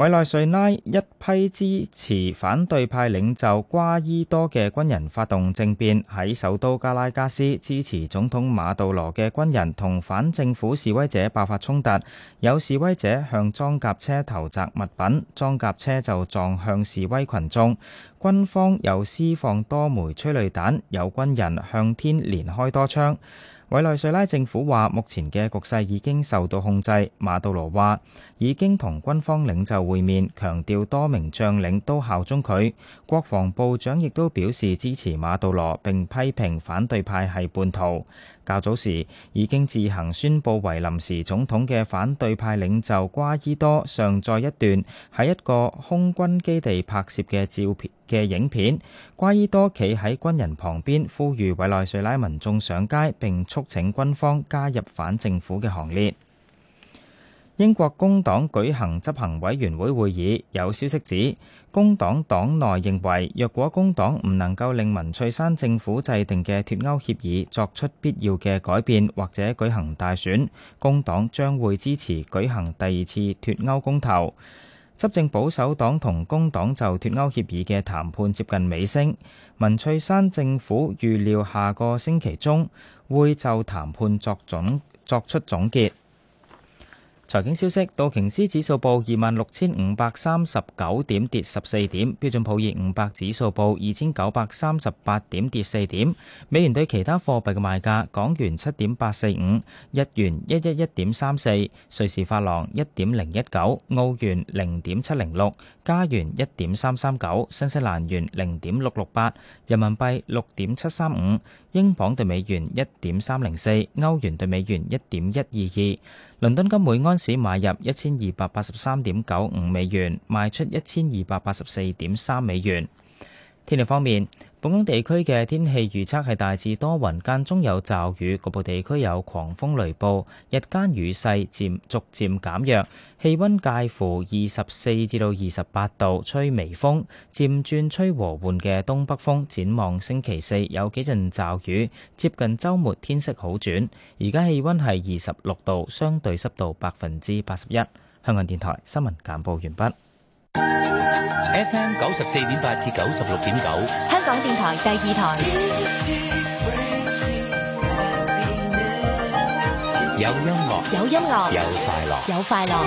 委內瑞拉一批支持反對派領袖瓜伊多嘅軍人發動政變，喺首都加拉加斯支持總統馬杜羅嘅軍人同反政府示威者爆發衝突，有示威者向裝甲車投擲物品，裝甲車就撞向示威群眾，軍方又施放多枚催淚彈，有軍人向天連開多槍。委內瑞拉政府話目前嘅局勢已經受到控制。馬杜羅話已經同軍方領袖會面，強調多名將領都效忠佢。國防部長亦都表示支持馬杜羅，並批評反對派係叛徒。較早時已經自行宣布為臨時總統嘅反對派領袖瓜伊多上載一段喺一個空軍基地拍攝嘅照片嘅影片。瓜伊多企喺軍人旁邊，呼籲委內瑞拉民眾上街，並促請軍方加入反政府嘅行列。英國工黨舉行執行委員會會議，有消息指工黨黨內認為，若果工黨唔能夠令文翠珊政府制定嘅脫歐協議作出必要嘅改變，或者舉行大選，工黨將會支持舉行第二次脫歐公投。執政保守黨同工黨就脫歐協議嘅談判接近尾聲，文翠珊政府預料下個星期中會就談判作出總結。財經消息，道瓊斯指數報26,539點，跌14點；標準普爾500指數報2,938點，跌4點。美元對其他貨幣嘅賣價：港元7.845，日元111.34，瑞士法郎1.019，澳元0.706，加元1.339，新西蘭元0.668，人民幣6.735，英鎊對美元1.304，歐元對美元1.122。倫敦金每安士買入1283.95美元，賣出1284.3美元。天氣方面，本港地區嘅天氣預測係大致多雲，間中有驟雨，局部地區有狂風雷暴，日間雨勢逐漸減弱，氣溫介乎24至到28度，吹微風，漸轉吹和緩嘅東北風。展望星期四有幾陣驟雨，接近週末天色好轉。而家氣溫係26度，相對濕度81%。香港電台新聞簡報完畢。 FM 94.8至96.9， 香港電台第二台。 有音樂， 有音樂， 有快樂， 有快樂。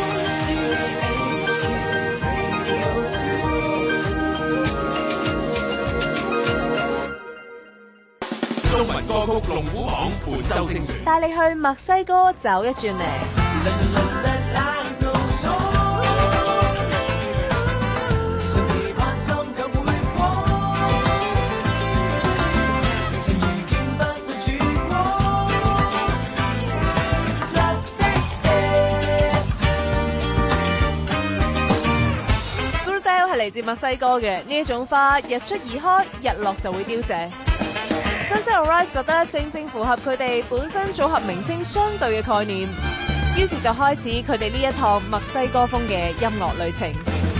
中文歌曲龍虎榜本周精選， 帶你去墨西哥走一轉嚟。嚟自墨西哥嘅呢一種花，日出而開，日落就會凋謝。Sunset Arise 覺得正正符合佢哋本身組合名稱相對嘅概念，於是就開始佢哋呢一趟墨西哥風嘅音樂旅程。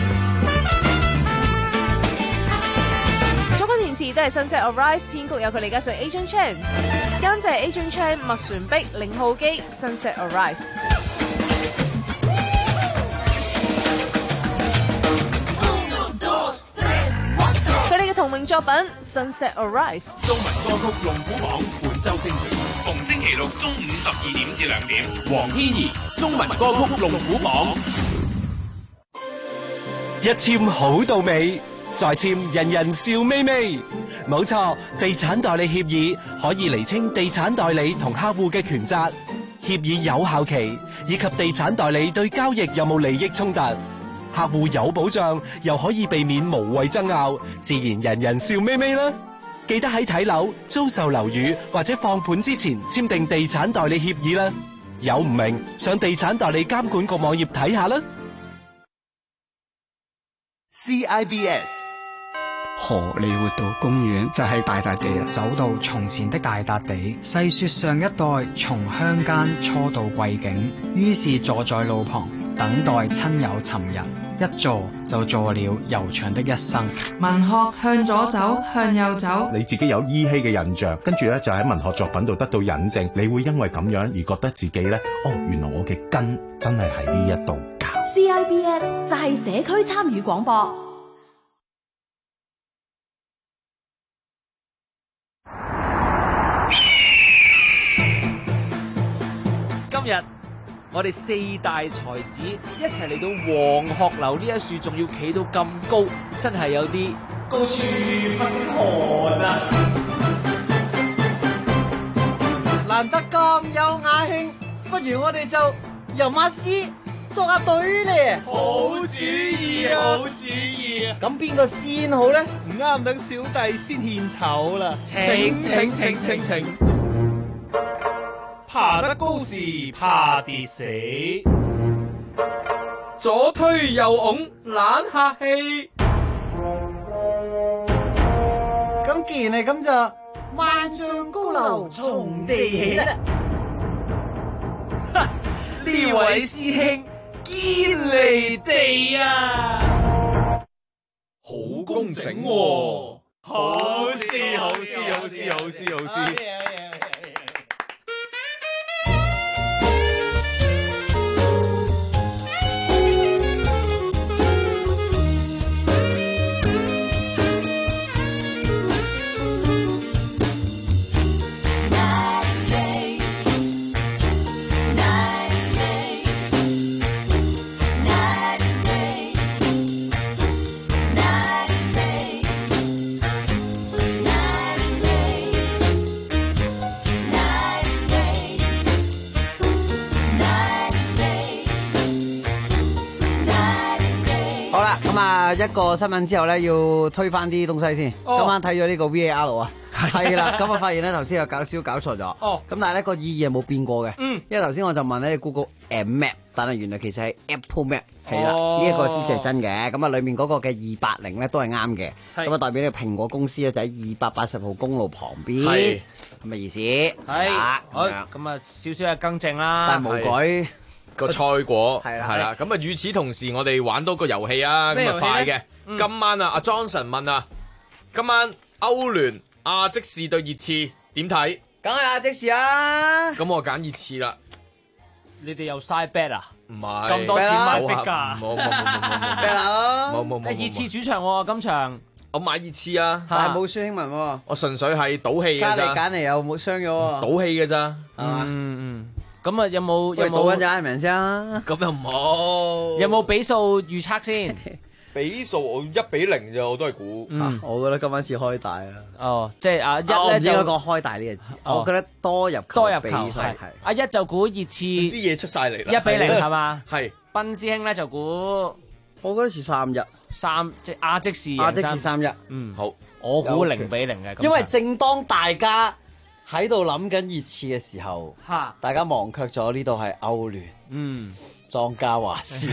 作曲填詞都係 Sunset Arise， 編曲有佢李家瑞 Agent Chan， 監製 Agent Chan， 麥旋碧、凌浩基 Sunset Arise。同名作品 Sunset Arise， 中文歌曲龍虎榜本周精選，逢星期六中午12點至2點，黃天怡中文歌曲龍虎榜。 一簽好到尾，再簽人人笑眯眯。冇錯，地產代理協議可以釐清地產代理同客戶嘅權責，協議有效期以及地產代理對交易有冇利益衝突。客戶有保障，又可以避免無謂爭拗，自然人人笑眯眯啦。記得喺睇樓、租售樓宇或者放盤之前簽訂地產代理協議啦。有唔明，上地產代理監管局網頁睇下啦。 CIBS 荷里活道公園就係大笪地啦，走到從前的大笪地，細說上一代從鄉間初到貴境，於是坐在路旁等待親友尋人，一坐就坐了悠長的一生。 文學向左走，向右走。 你自己有依稀嘅印象，跟住咧就喺文學作品度得到引證，你會因為咁樣而覺得自己咧，哦，原來我嘅根真係喺呢一度教。 CIBS 就係社區參與廣播。 今日我哋四大才子一齊嚟到黃鶴樓呢一樹，仲要企到咁高，真係有啲高處不勝寒啊！ 難得咁有雅興，不如我哋就吟下詩，作下對咧。 好主意，好主意。 咁邊個先好咧？ 唔啱，等小弟先獻醜啦。請。爬得高時怕跌死，左推右擁懶客氣。 咁既然係咁就萬丈高樓從地起啦。 呢位師兄堅離地啊，好工整喎！好詩。 一個新聞之後咧，要推翻啲東西先。今晚睇咗呢個 VAR 啊，係啦，咁我發現咧頭先有少少搞錯咗。咁但係咧個意義係冇變過嘅。因為頭先我就問咧 Google Map， 但係原來其實係 Apple Map。係啦，呢一個先至係真嘅。咁啊，裡面嗰個嘅280咧都係啱嘅。咁啊，代表呢個蘋果公司咧就喺280號公路旁邊。係咁嘅意思。係好咁啊，少少嘅更正啦。 但係無改。 個賽果係啦，咁啊，與此同時，我哋玩多個遊戲啊，咁啊快嘅。今晚啊，阿 Johnson 問啊，今晚歐聯亞積士對熱刺點睇？ 梗係亞積士啊！ 咁我揀熱刺啦。 你哋又嘥 bet 啊？ 唔係咁多錢買 bet 㗎？ 冇。 熱刺主場喎，今場我買熱刺啊， 但係冇孫興文喎。 我純粹係賭氣嘅咋。 加嚟揀嚟又冇傷咗喎。 賭氣嘅咋， 係嘛？ 咁啊，有冇賭緊隻 Iron 先啊？ 咁又冇。 有冇比數預測先？ 比數我1-0咋，我都係估。 我覺得今晚似開大啊。 哦，即係阿一咧就唔應該講開大呢個字，我覺得多入球係。 阿一就估熱刺啲嘢出晒嚟啦。 1-0係嘛？ 係。 賓師兄咧就估， 我覺得似3-1。 即係亞積士。 亞積士3-1。 好。 我估0-0嘅。 因為正當大家喺度諗緊熱刺嘅時候，大家忘卻咗呢度係歐聯，莊家話事。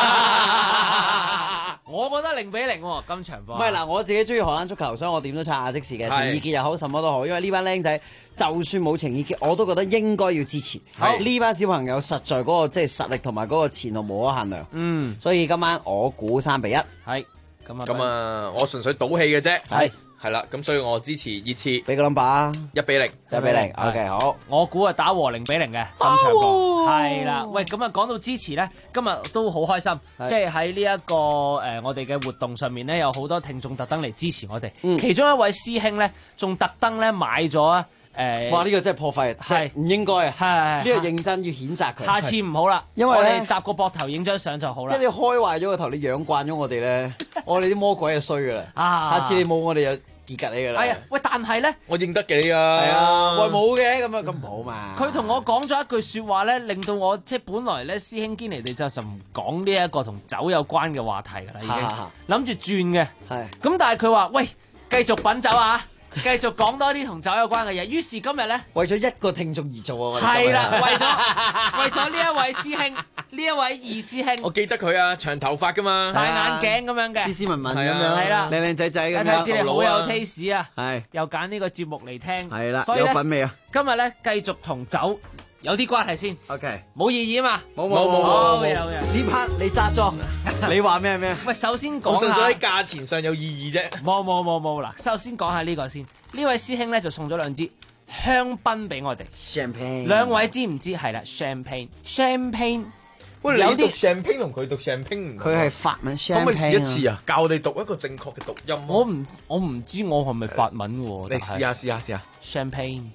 我覺得0-0喎，今場波。 唔係嗱，我自己中意荷蘭足球，所以我點都撐亞積士嘅，情意結又好，什麼都好，因為呢班僆仔就算冇情意結，我都覺得應該要支持。呢班小朋友實在嗰個即係實力同埋嗰個前途無可限量。所以今晚我估3-1。 係咁啊，我純粹賭氣嘅啫。係啦，咁所以我支持熱刺。 俾個 number 啊 ，1-0。 1-0，OK 好。 我估啊打和0-0嘅今場波。係啦，喂，咁啊講到支持咧，今日都好開心，即係喺呢一個我哋嘅活動上面咧，有好多聽眾特登嚟支持我哋。其中一位師兄咧，仲特登咧買咗哇！呢個真係破費，係唔應該啊！係呢個認真要譴責佢。 下次唔好啦， 因為我哋搭個膊頭影張相就好啦。 因為你開壞咗個頭，你養慣咗我哋咧，我哋啲魔鬼就衰噶啦。下次你冇我哋就結格你噶啦。 係啊，喂，但係咧， 我認得嘅你啊。 係啊，喂冇嘅咁啊，咁唔好嘛。 佢同我講咗一句説話咧，令到我即係本來咧師兄堅尼地就唔講呢一個同酒有關嘅話題㗎啦，已經諗住轉嘅。係。咁但係佢話：喂，繼續品酒啊！繼續講多啲同酒有關嘅嘢，於是今日咧， 為咗一個聽眾而做啊！ 係啦，為咗呢一位師兄，呢一位二師兄， 我記得佢啊，長頭髮噶嘛， 戴眼鏡咁樣嘅， 斯斯文文咁樣， 係啦， 靚靚仔仔咁樣， 睇知你好有 taste 啊！ 係， 又揀呢個節目嚟聽， 係啦， 有品味啊！ 今日咧繼續同酒有啲關係先 ，OK， 冇意義啊嘛， 冇， 呢 part 你揸莊，你話咩？ 喂，首先講下， 我純粹喺價錢上有意義啫， 冇嗱，首先講下呢個先，呢位師兄咧就送咗2支香檳俾我哋 ，Champagne， 兩位知唔知係啦 ？Champagne 喂， 有啲你讀 champagne 同佢讀 champagne 唔同佢係法文 champagne 可唔可以試一次啊？教我哋讀一個正確嘅讀音。 我唔知我係咪法文喎。 你試下 champagne。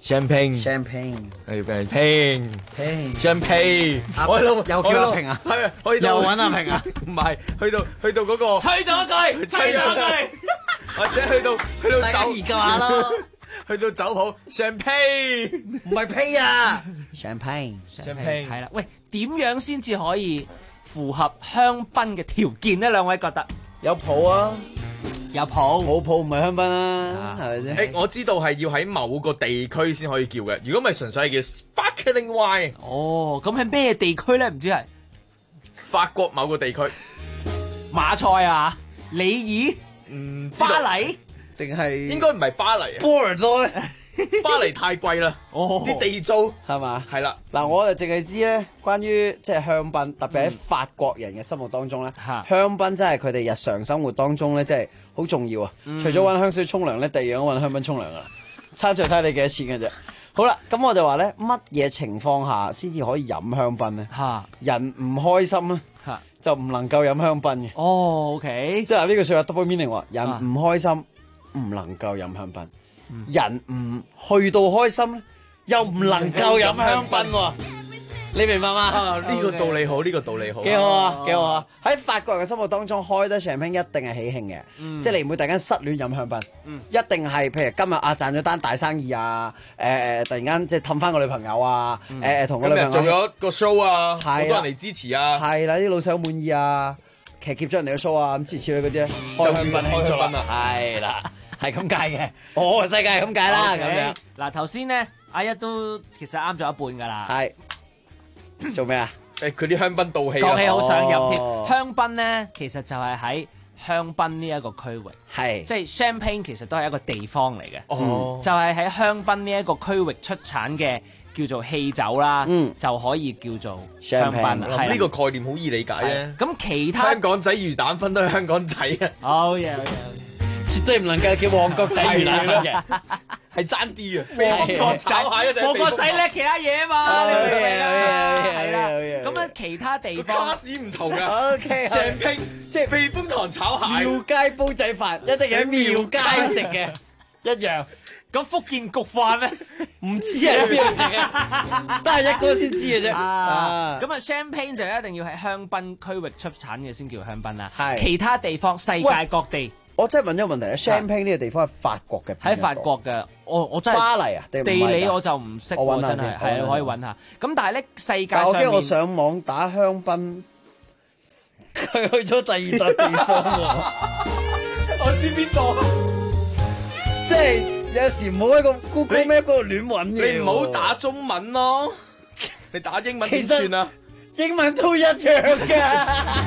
我喺度又叫阿平啊？ 係啊，又揾阿平啊？ 唔係，去到嗰個吹咗一句， 或者去到大家研究下咯。 去到酒鋪 champagne 唔係呸啊 champagne 係啦。喂，點樣先至可以符合香檳嘅條件呢？兩位覺得有泡啊？ 有泡， 冇泡唔係香檳啦，係咪先？ 我知道係要喺某個地區先可以叫嘅，如果唔係純粹係叫 sparkling wine。 哦，咁係咩地區咧？唔知係法國某個地區， 馬賽啊、里爾、巴黎。 定係應該唔係巴黎啊， 波爾多咧， 巴黎太貴啦，啲地租係嘛？ 係啦， 嗱，我就淨係知咧，關於即係香檳，特別喺法國人嘅心目當中咧，香檳真係佢哋日常生活當中咧，即係好重要啊！除咗揾香水沖涼咧，第二樣揾香檳沖涼噶啦，差在睇下你幾多錢嘅啫。好啦，咁我就話咧，乜嘢情況下先至可以飲香檳咧？人唔開心咧，就唔能夠飲香檳嘅。 哦，OK， 即係呢個說話 double meaning 喎，人唔開心。唔能夠飲香檳，人唔去到開心咧，又唔能夠飲香檳喎，你明白嗎？ 呢個道理好，呢個道理好， 幾好啊，幾好啊！喺法國人嘅心目當中，開得 champagne 一定係喜慶嘅，即係你唔會突然間失戀飲香檳，一定係譬如今日賺咗單大生意啊，突然間即係氹翻個女朋友啊，同個女朋友做咗個 show 啊，好係多人嚟支持啊， 係啦，啲老細好滿意啊，騎劫咗人哋嘅 show 啊，咁諸如此類嗰啲咧，開香檳慶祝啦，係啦。係咁解嘅，我世界係咁解啦，咁樣。 嗱，頭先咧，阿一都其實啱咗一半噶啦。 係做咩啊？ 佢啲香檳倒氣， 倒氣好想飲添。香檳咧，其實就係喺香檳呢一個區域， 係即係 Champagne 其實都係一個地方嚟嘅。 哦， 就係喺香檳呢一個區域出產嘅叫做氣酒啦，就可以叫做香檳。係呢個概念好易理解啊。 咁其他香港仔魚蛋粉都係香港仔啊。 好嘢，好嘢。 絕對唔能夠叫旺角仔魚蛋粉嘅， 係爭啲啊！旺角炒蟹一定旺角仔叻其他嘢啊嘛，你明唔明啊？係啦， 咁樣其他地方卡士唔同啊。OK， champagne 即係避風塘炒蟹， 廟街煲仔飯一定喺廟街食嘅一樣。 咁福建焗飯咧， 唔知喺邊度食嘅，都係一哥先知嘅啫。 咁啊 ，champagne 就一定要喺香檳區域出產嘅先叫香檳啦。係其他地方世界各地。 我真係問咗個問題咧 ，champagne 呢個地方係法國嘅， 喺法國嘅，我真係巴黎啊， 地理我就唔識， 我揾下真係係可以揾下。咁但係咧，世界上我驚我上網打香檳，佢去咗第二笪地方喎。 我知邊度， 即係有時唔好喺個 Google Map 嗰度亂揾嘢。 你唔好打中文咯，你打英文點算啊？ 英文都一樣㗎。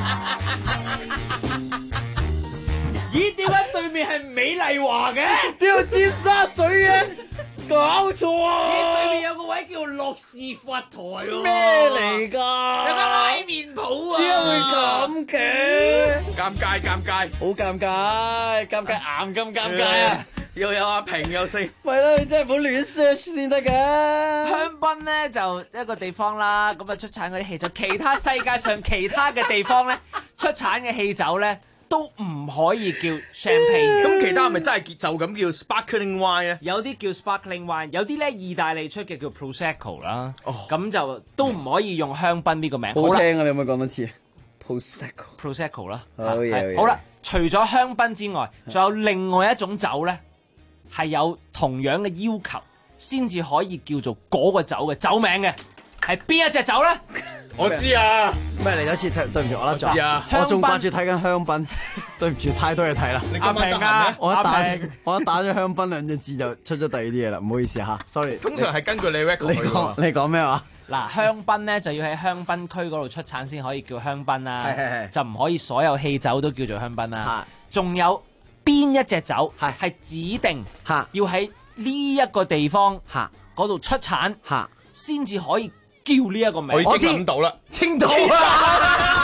咦？點解對面係美麗華嘅？ 屌尖沙咀嘅，搞錯啊！ 咦？對面有個位叫樂士佛台喎。 咩嚟㗎？ 有間拉麵鋪啊！ 點解會咁嘅？ 尷尬，尷尬， 好尷尬，尷尬硬咁尷尬啊！ 又有阿平又勝， 咪啦！你真係唔好亂 search 先得㗎。 香檳咧就一個地方啦，咁啊出產嗰啲氣酒，其他世界上其他嘅地方咧出產嘅氣酒咧。都唔可以叫 champagne 咁其他係咪真係就咁叫 sparkling wine 啊？ 有啲叫 sparkling wine， 有啲咧意大利出嘅叫 prosecco 啦。咁就都唔可以用香檳呢個名。 好聽啊！你有冇講多次 prosecco 啦。 好啦，除咗香檳之外，仲有另外一種酒咧，係有同樣嘅要求，先至可以叫做嗰個酒嘅酒名嘅，係邊一隻酒咧？ 我知啊， 咩嚟？有一次對唔住我啦， 知啊， 我仲掛住睇緊香檳，對唔住太多嘢睇啦。 你今晚得閒咩？ 我一打咗香檳兩隻字就出咗第二啲嘢啦，唔好意思嚇 ，sorry。 通常係根據你 record 你講咩話？ 嗱，香檳咧就要喺香檳區嗰度出產先可以叫香檳啦， 係就唔可以所有氣酒都叫做香檳啦。仲有邊一隻酒係指定要喺呢一個地方嗰度出產先至可以叫呢一個名？ 我已經諗到啦， 青島啊！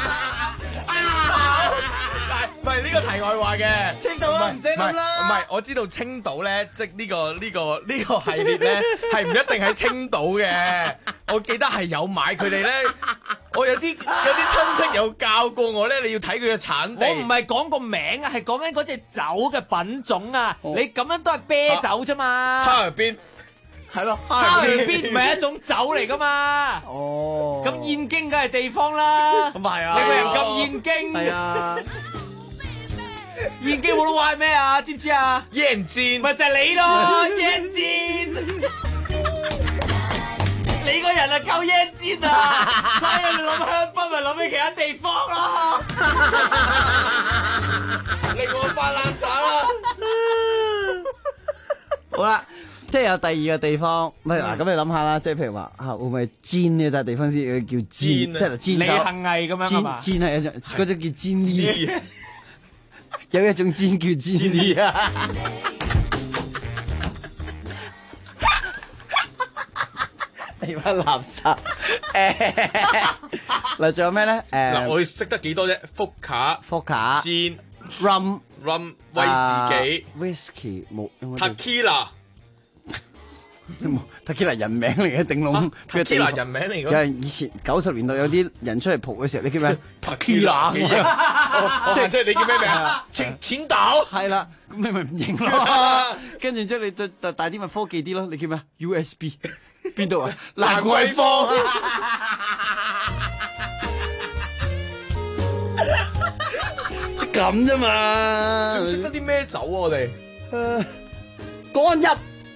唔係呢個題外話嘅， 青島啊，唔使諗啦。 唔係，我知道青島咧，即係呢個系列咧，係唔一定喺青島嘅。我記得係有買佢哋咧我有啲親戚有教過我咧，你要睇佢嘅產地。 我唔係講個名啊，係講緊嗰隻酒嘅品種啊。你咁樣都係啤酒啫嘛。 哈爾濱係咯， 哈爾濱唔係一種酒嚟噶嘛。 哦， 咁燕京梗係地方啦。 咁係啊， 你個人咁燕京。係啊。燕京冇得玩咩啊？知唔知啊？ 燕京咪就係你咯，燕京。你個人係夠燕京啊，所以你諗香檳咪諗起其他地方咯。 你個發爛渣啦！ 好啦，即係有第二個地方，唔係嗱，咁你諗下啦，即係譬如話會唔會煎呢笪地方先叫煎，即係煎李幸毅咁樣啊嘛？ 煎係一種嗰種叫煎呢，有一種煎叫煎呢啊。地翻垃圾嗱，仲有咩咧？ 嗱，我識得幾多啫？福卡、煎、rum、威士忌、 冇 tequila 人名嚟嘅，頂籠 tequila 人名嚟嘅。 有人以前90年代有啲人出嚟蒲嘅時候，你叫咩 ？tequila 即係你叫咩名啊？錢豆係啦，咁你咪唔認咯。跟住之後你再大啲咪科技啲咯，你叫咩 ？USB 邊度啊？蘭桂坊。即咁啫嘛。 仲識得啲咩酒啊？我哋干邑。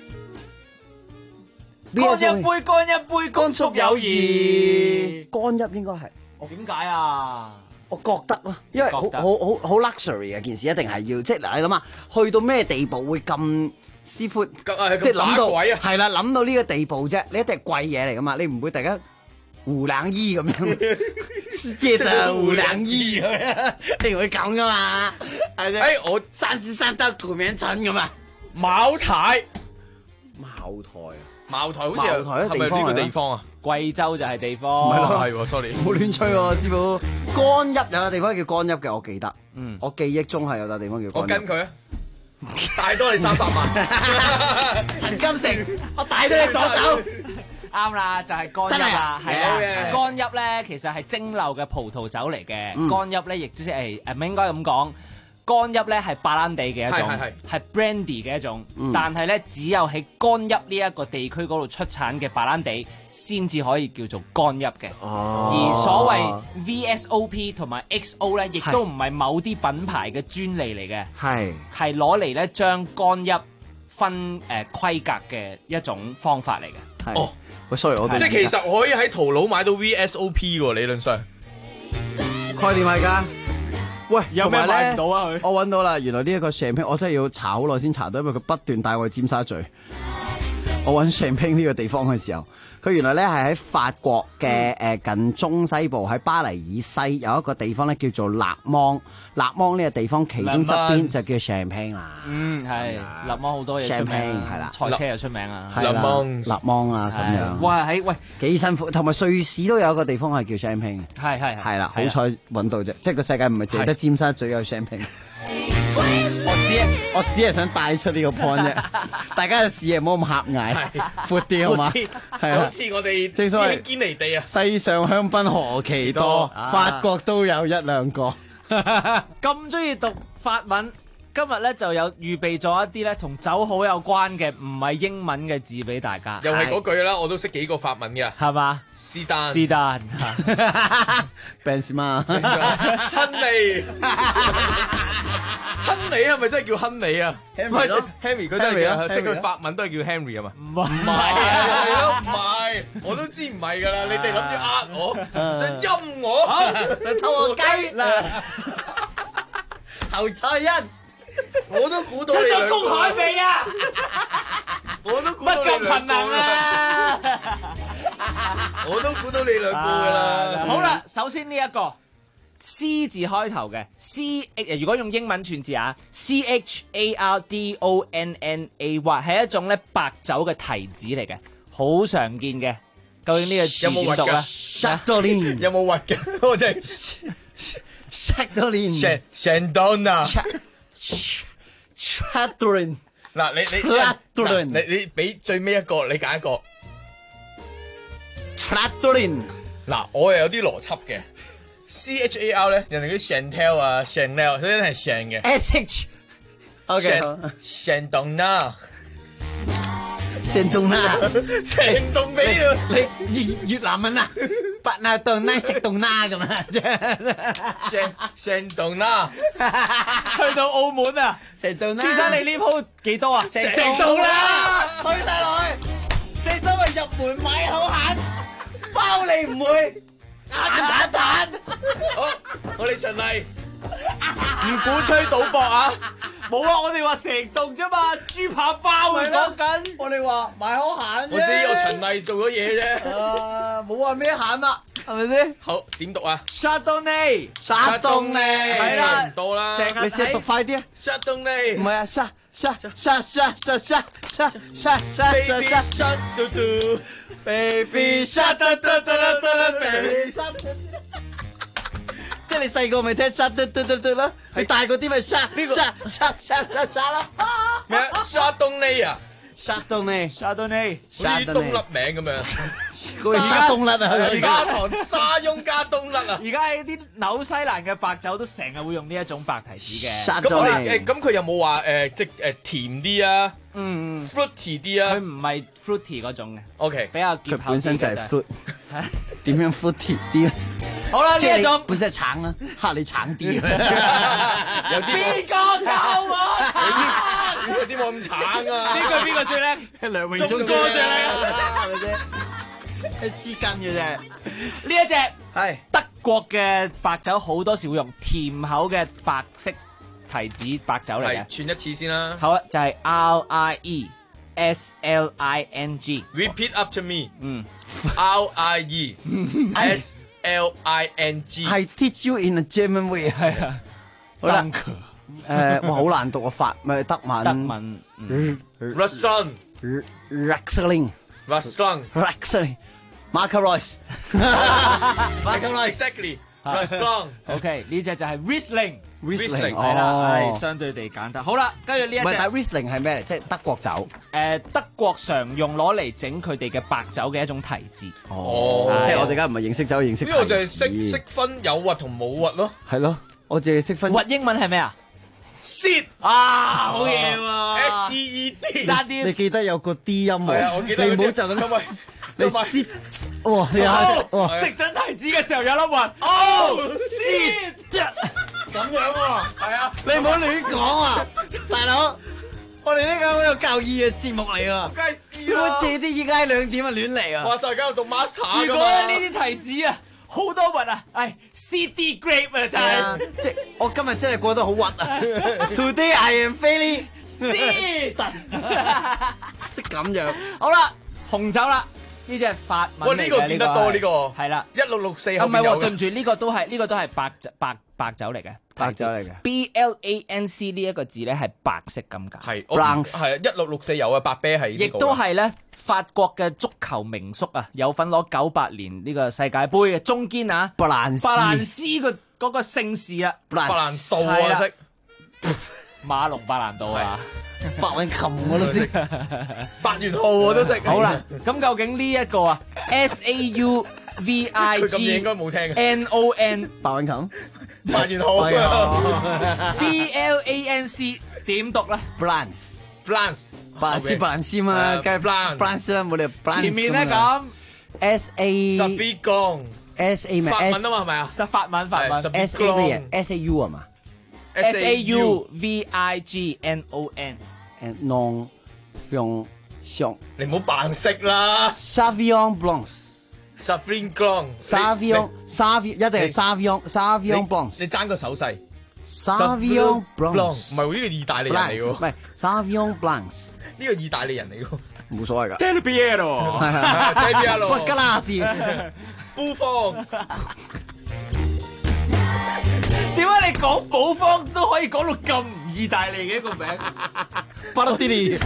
乾一杯，共促友誼。 干邑應該係， 點解啊？ 我覺得咯，因為好 luxury 嘅件事，一定係要即係嗱，你諗下，去到咩地步會咁師傅，即係諗到係啦，諗到呢個地步啫，你一定係貴嘢嚟噶嘛，你唔會突然間胡冷衣咁樣，世界的胡冷衣咁樣，你唔會咁噶嘛？係咪？ 我山是山得古名春噶嘛？ 茅台。 茅台啊！ 茅台好似係咪呢個地方啊？ 貴州就係地方。 唔係咯， 係 sorry， 唔好亂吹喎，師傅。干邑有個地方叫干邑嘅，我記得。我記憶中係有個地方叫干邑。 我跟佢啊，帶多你300萬。 陳金城，我帶多你左手。 啱啦，就係干邑啦，係啊。干邑咧其實係蒸餾嘅葡萄酒嚟嘅。干邑咧亦即係唔應該咁講。干邑咧係白蘭地嘅一種，係 brandy 嘅一種，但係咧只有喺干邑呢一個地區嗰度出產嘅白蘭地先至可以叫做干邑嘅。而所謂 VSOP 同埋 XO 咧，亦都唔係某啲品牌嘅專利嚟嘅，係攞嚟咧將干邑分規格嘅一種方法嚟嘅。 哦， 喂 ，sorry， 我哋即係其實可以喺淘佬買到 VSOP 喎，理論上概念係㗎。喂， 有咩買唔到啊？佢我揾到啦，原來呢一個 champagne 我真係要查好耐先查到，因為佢不斷帶我去尖沙咀。我揾 champagne 呢個地方嘅時候，佢原來咧係喺法國嘅近中西部，喺巴黎以西有一個地方咧叫做勒芒。勒芒呢個地方其中側邊就叫 champagne 啦。 係勒芒好多嘢出名， 係啦， 賽車又出名啊， 勒芒啊咁樣。哇，喂幾辛苦，同埋瑞士都有一個地方係叫 champagne 嘅。係啦，好彩揾到啫，即係個世界唔係淨係得尖沙咀有 champagne。我只係想帶出呢個 point 啫，大家嘅視野唔好咁狹隘，闊啲好嘛？ 就好似我哋正所謂堅尼地啊， 世上香檳何其多，法國都有一兩個。 咁中意讀法文，今日咧就有預備咗一啲咧同酒好有關嘅唔係英文嘅字俾大家。 又係嗰句啦，我都識幾個法文嘅， 係嘛？是但 Benzema 亨利。亨利係咪真係叫亨利啊？唔係 Henry 佢真係叫，即係佢法文都係叫 Henry 啊嘛？唔係，我都知唔係㗎啦。你哋諗住呃我，想陰我， 想偷我雞嗱。侯賽因， 我都估到你兩個。 出咗公海未啊？ 我都估到你兩個。乜咁貧能啊？我都估到你兩個㗎啦。 好啦，首先呢一個。C 字開頭嘅 C， 如果用英文串字啊 ，CHARDONNA， 係一種咧白酒嘅提子嚟嘅，好常見嘅。究竟呢個字點讀咧 ？Chardonnay 有冇核嘅？我真係 Chardonnay。 嗱，你俾最尾一個，你揀一個。 Chardonnay。 嗱，我又有啲邏輯嘅。CHAR 咧，人哋啲 Chantel 啊 Chanel， 佢一定係 Chan 嘅。 SH，OK， Chandonna， 成棟俾你越南文啊，白那棟拉食棟拉咁啊 ，Chandonna， 去到澳門啊， 成棟拉。 先生你呢鋪幾多啊？ 成棟啦，推晒落去。正所謂入門買好閒，包你唔會蛋。 好，我哋循例，唔鼓吹賭博啊！ 冇啊，我哋話成棟啫嘛，豬扒包啊講緊。 我哋話買好閒啫。 我知我循例做咗嘢啫。 冇話咩閒啦，係咪先？ 好，點讀啊 ？Chardonnay， 係啦，唔多啦。 你試下讀快啲啊 ！Chardonnay， 唔係啊 ，Baby shark 嘟嘟 ，Baby shark 嘟嘟嘟嘟 ，Baby shark。即係你細個咪聽 shark 嘟嘟嘟嘟咯，你大個啲咪 shark 啦。 咩啊 ？Chardonnay 啊 ？Chardonnay， 好似冬甩名咁樣。 沙冬甩啊！ 而家堂沙翁加冬甩啊！ 而家喺啲紐西蘭嘅白酒都成日會用呢一種白提子嘅。 咁我哋咁佢有冇話即甜啲啊？fruity 啲啊？ 佢唔係 fruity 嗰種嘅。 OK， 比較佢本身就係 fruit， 點樣 fruity 啲咧？ 好啦，呢一種本身係橙啦，嚇你橙啲。 有啲邊個教我橙？ 有啲冇咁橙啊！ 呢個邊個最叻？ 梁榮忠哥最叻， 係咪先？係黐筋嘅啫。 呢一隻係德國嘅白酒，好多時會用甜口嘅白色提子白酒嚟嘅。 串一次先啦。 好啊，就係 RIESLING。 Repeat after me。RIESLING。 係 teach you in a German way。係啊。好啦。哇，好難讀啊！法咪德文。 德文。 Riesling。 Marco Royce。 Exactly。 OK， 呢隻就係 Riesling。 Riesling 係啦，係相對地簡單。好啦，跟住呢一隻。 唔係，但係 Riesling 係咩嚟？即係德國酒。 德國常用攞嚟整佢哋嘅白酒嘅一種提子。 哦， 即係我哋而家唔係認識酒，認識提子。 呢個就係識分有核同冇核咯。 係咯，我淨係識分。 核英文係咩啊 ？Seed 啊，好嘢喎 ！SEED， 差啲。 你記得有個 D 音喎。 係啊，我記得。 你唔好就咁。你 seed， 哇！你哇！食緊提子嘅時候有粒核。 哦 ，seed 咁樣喎。 係啊， 你唔好亂講啊，大佬！我哋呢個好有教義嘅節目嚟喎。 梗係知啦。 唔好借啲依家兩點啊亂嚟啊！ 話晒而家讀 master 㗎嘛。 如果呢啲提子啊，好多核啊，係 CD grape 啊，真係。 即係我今日真係過得好核啊 ！Today I am feeling seed， 即係咁樣。 好啦，紅酒啦。呢隻係法文嚟嘅。 哇！呢個見得多呢個。 係啦 ，1664後面有嘅。唔係喎，對唔住，呢個都係白酒嚟嘅。 白酒嚟嘅。 BLANC 呢一個字咧係白色咁解。 係。Blanc 係1664有嘅白啤係。 亦都係咧法國嘅足球名宿啊，有份攞98年呢個世界盃嘅中堅啊。 白蘭斯嗰個姓氏啊。 白蘭道啊識。 馬龍白蘭道啊。 白韻琴我都識， 白元浩我都識。 好啦，咁究竟呢一個啊 SAUVIG 佢咁嘢應該冇聽嘅。 NON 白韻琴， 白元浩 BLANC 點讀咧 ？Blanc 白蘭斯嘛，梗係 Blanc 啦，冇理由 Blanc。 前面咧咁 SA 咩？ 法文啊嘛係咪啊？ 法文 SA 咩嘢？SAU 啊嘛？ SAUVIGNON non 用上， 你唔好扮識啦。 Sauvignon Blanc，Sauvignon Blanc， 一定係 Sauvignon Blanc。 你爭個手勢 ，Sauvignon Blanc， 唔係喎，呢個意大利人嚟喎。 唔係 Sauvignon Blanc， 呢個意大利人嚟喎。 冇所謂㗎。 Del Piero， Del Piero， 不加拉斯， 布方。 點解你講寶方都可以講到咁唔意大利嘅一個名？ 巴洛蒂尼，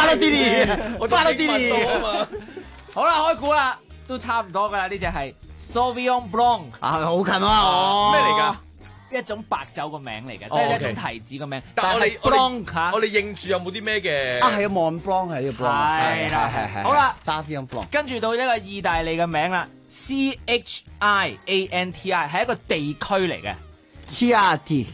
好啦，開估啦，都差唔多噶啦，呢隻係 Sauvignon Blanc 啊，好近啊！ 咩嚟㗎？ 一種白酒個名嚟嘅，都係一種提子個名。 但係我哋認住有冇啲咩嘅？ 啊，係啊 Mont Blanc 係呢個 Blanc， 係。好啦 Sauvignon Blanc， 跟住到呢個意大利嘅名啦 CHIANTI 係一個地區嚟嘅。 Chianti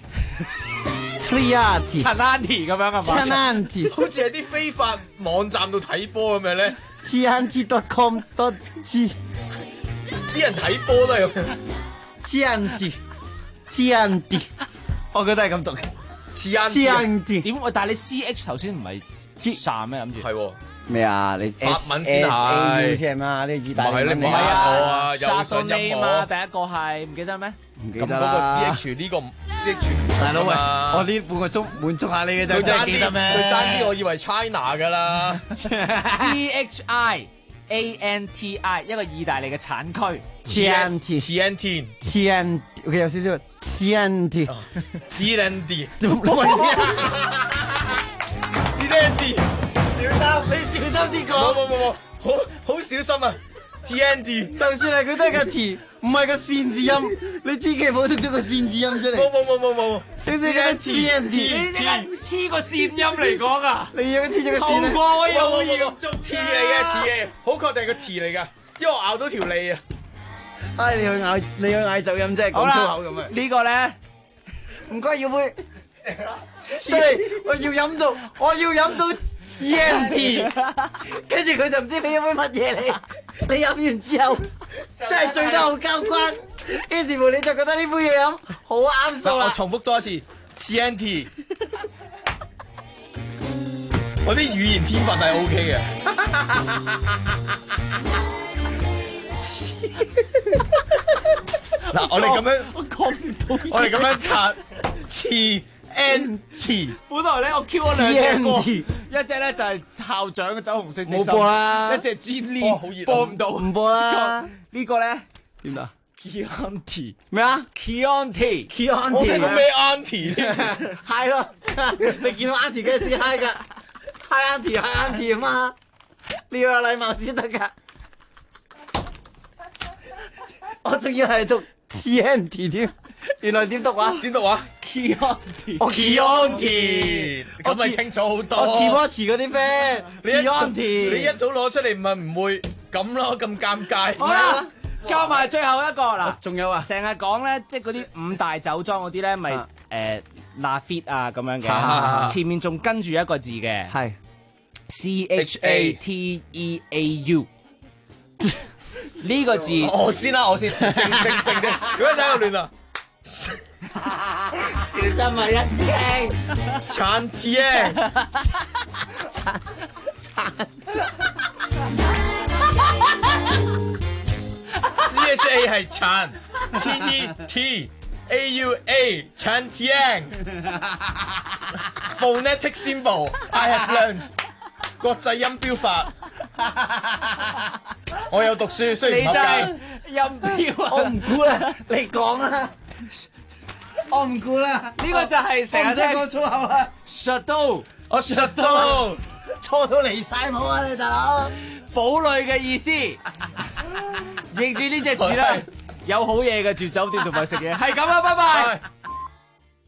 陳 Auntie 咁樣啊嘛， 陳 Auntie 好似喺啲非法網站度睇波咁樣咧。 Chianti.com.g 啲人睇波都係咁。 Chianti，我覺得係咁讀嘅。Chianti 點？但係你 CH 頭先唔係站咩？諗住係喎。 咩啊？你法文先係先係嘛？呢意大利文唔係啊，有上音嘛？第一個係唔記得咩？ 唔記得啦。咁嗰個 CH 呢個 CH 大佬喂，我呢半個鐘滿足下你嘅啫，真係記得咩？ 佢爭啲，我以為 China 㗎啦。 CHIANTI 一個意大利嘅產區。 Chianti，佢有少少 Chianti， 點乜意思啊 ？Chianti， 你小心啲講。 冇，好小心啊 ！Chianti， 就算係佢都係個詞，唔係個線字音，你千祈唔好讀咗個線字音出嚟。 冇， 即係個 Chianti， 你黐個線音嚟講啊！ 你要黐咗個線啊！ 過有冇嚴重 T 嚟嘅 T， 好確定係個詞嚟㗎，因為我咬到條脷啊！ 唉，你去嗌走音，真係講粗口咁啊！ 呢個咧， 唔該要杯，即係我要飲到 Chianti， 跟住佢就唔知俾咗杯乜嘢你飲完之後真係醉得好交關，於是乎你就覺得呢杯嘢飲好啱數啦。 我重複多一次 Chianti， 我啲語言天分係 OK 嘅。嗱，我哋咁樣， 我講唔到， 我哋咁樣拆 Chianti。 本來咧我 Q 咗兩隻歌，一隻咧就係校長嘅酒紅色的心， 冇播啦。 一隻 Jenny， 好熱， 播唔到， 唔播啦。 呢個咧點啊 ？Chianti 咩啊 ？Chianti， 我聽到咩 Auntie 添？ 係咯，你見到 Auntie 梗係先 hi 㗎 ，hi Auntie 啊嘛，你要有禮貌先得㗎。我仲要係讀 Chianti 添，原來點讀啊？ 點讀啊 ？Chianti， Chianti， 咁咪清楚好多。 我 Keyboard 嗰啲 friend， 你一早攞出嚟咪唔會咁咯，咁尷尬。 好啦，加埋最後一個嗱， 仲有啊， 成日講咧，即係嗰啲五大酒莊嗰啲咧，咪Lafite啊咁樣嘅，前面仲跟住一個字嘅， 係 CHATEAU。呢個字我先，靜，如果仔又亂啦， 小心咪一聲 ，Chantier， CHA 係殘 ，TETAUA Chantier， phonetic symbol I have learned， 國際音標法。我有讀書，雖然唔合格。 音標啊！ 我唔估啦，你講啦，我唔估啦。 呢個就係成日講粗口啊 ！Chateau， 我 Chateau， 錯到離晒譜啊！你大佬， 堡壘嘅意思，認住呢隻字啦，有好嘢嘅住酒店同埋食嘢，係咁啊！拜拜。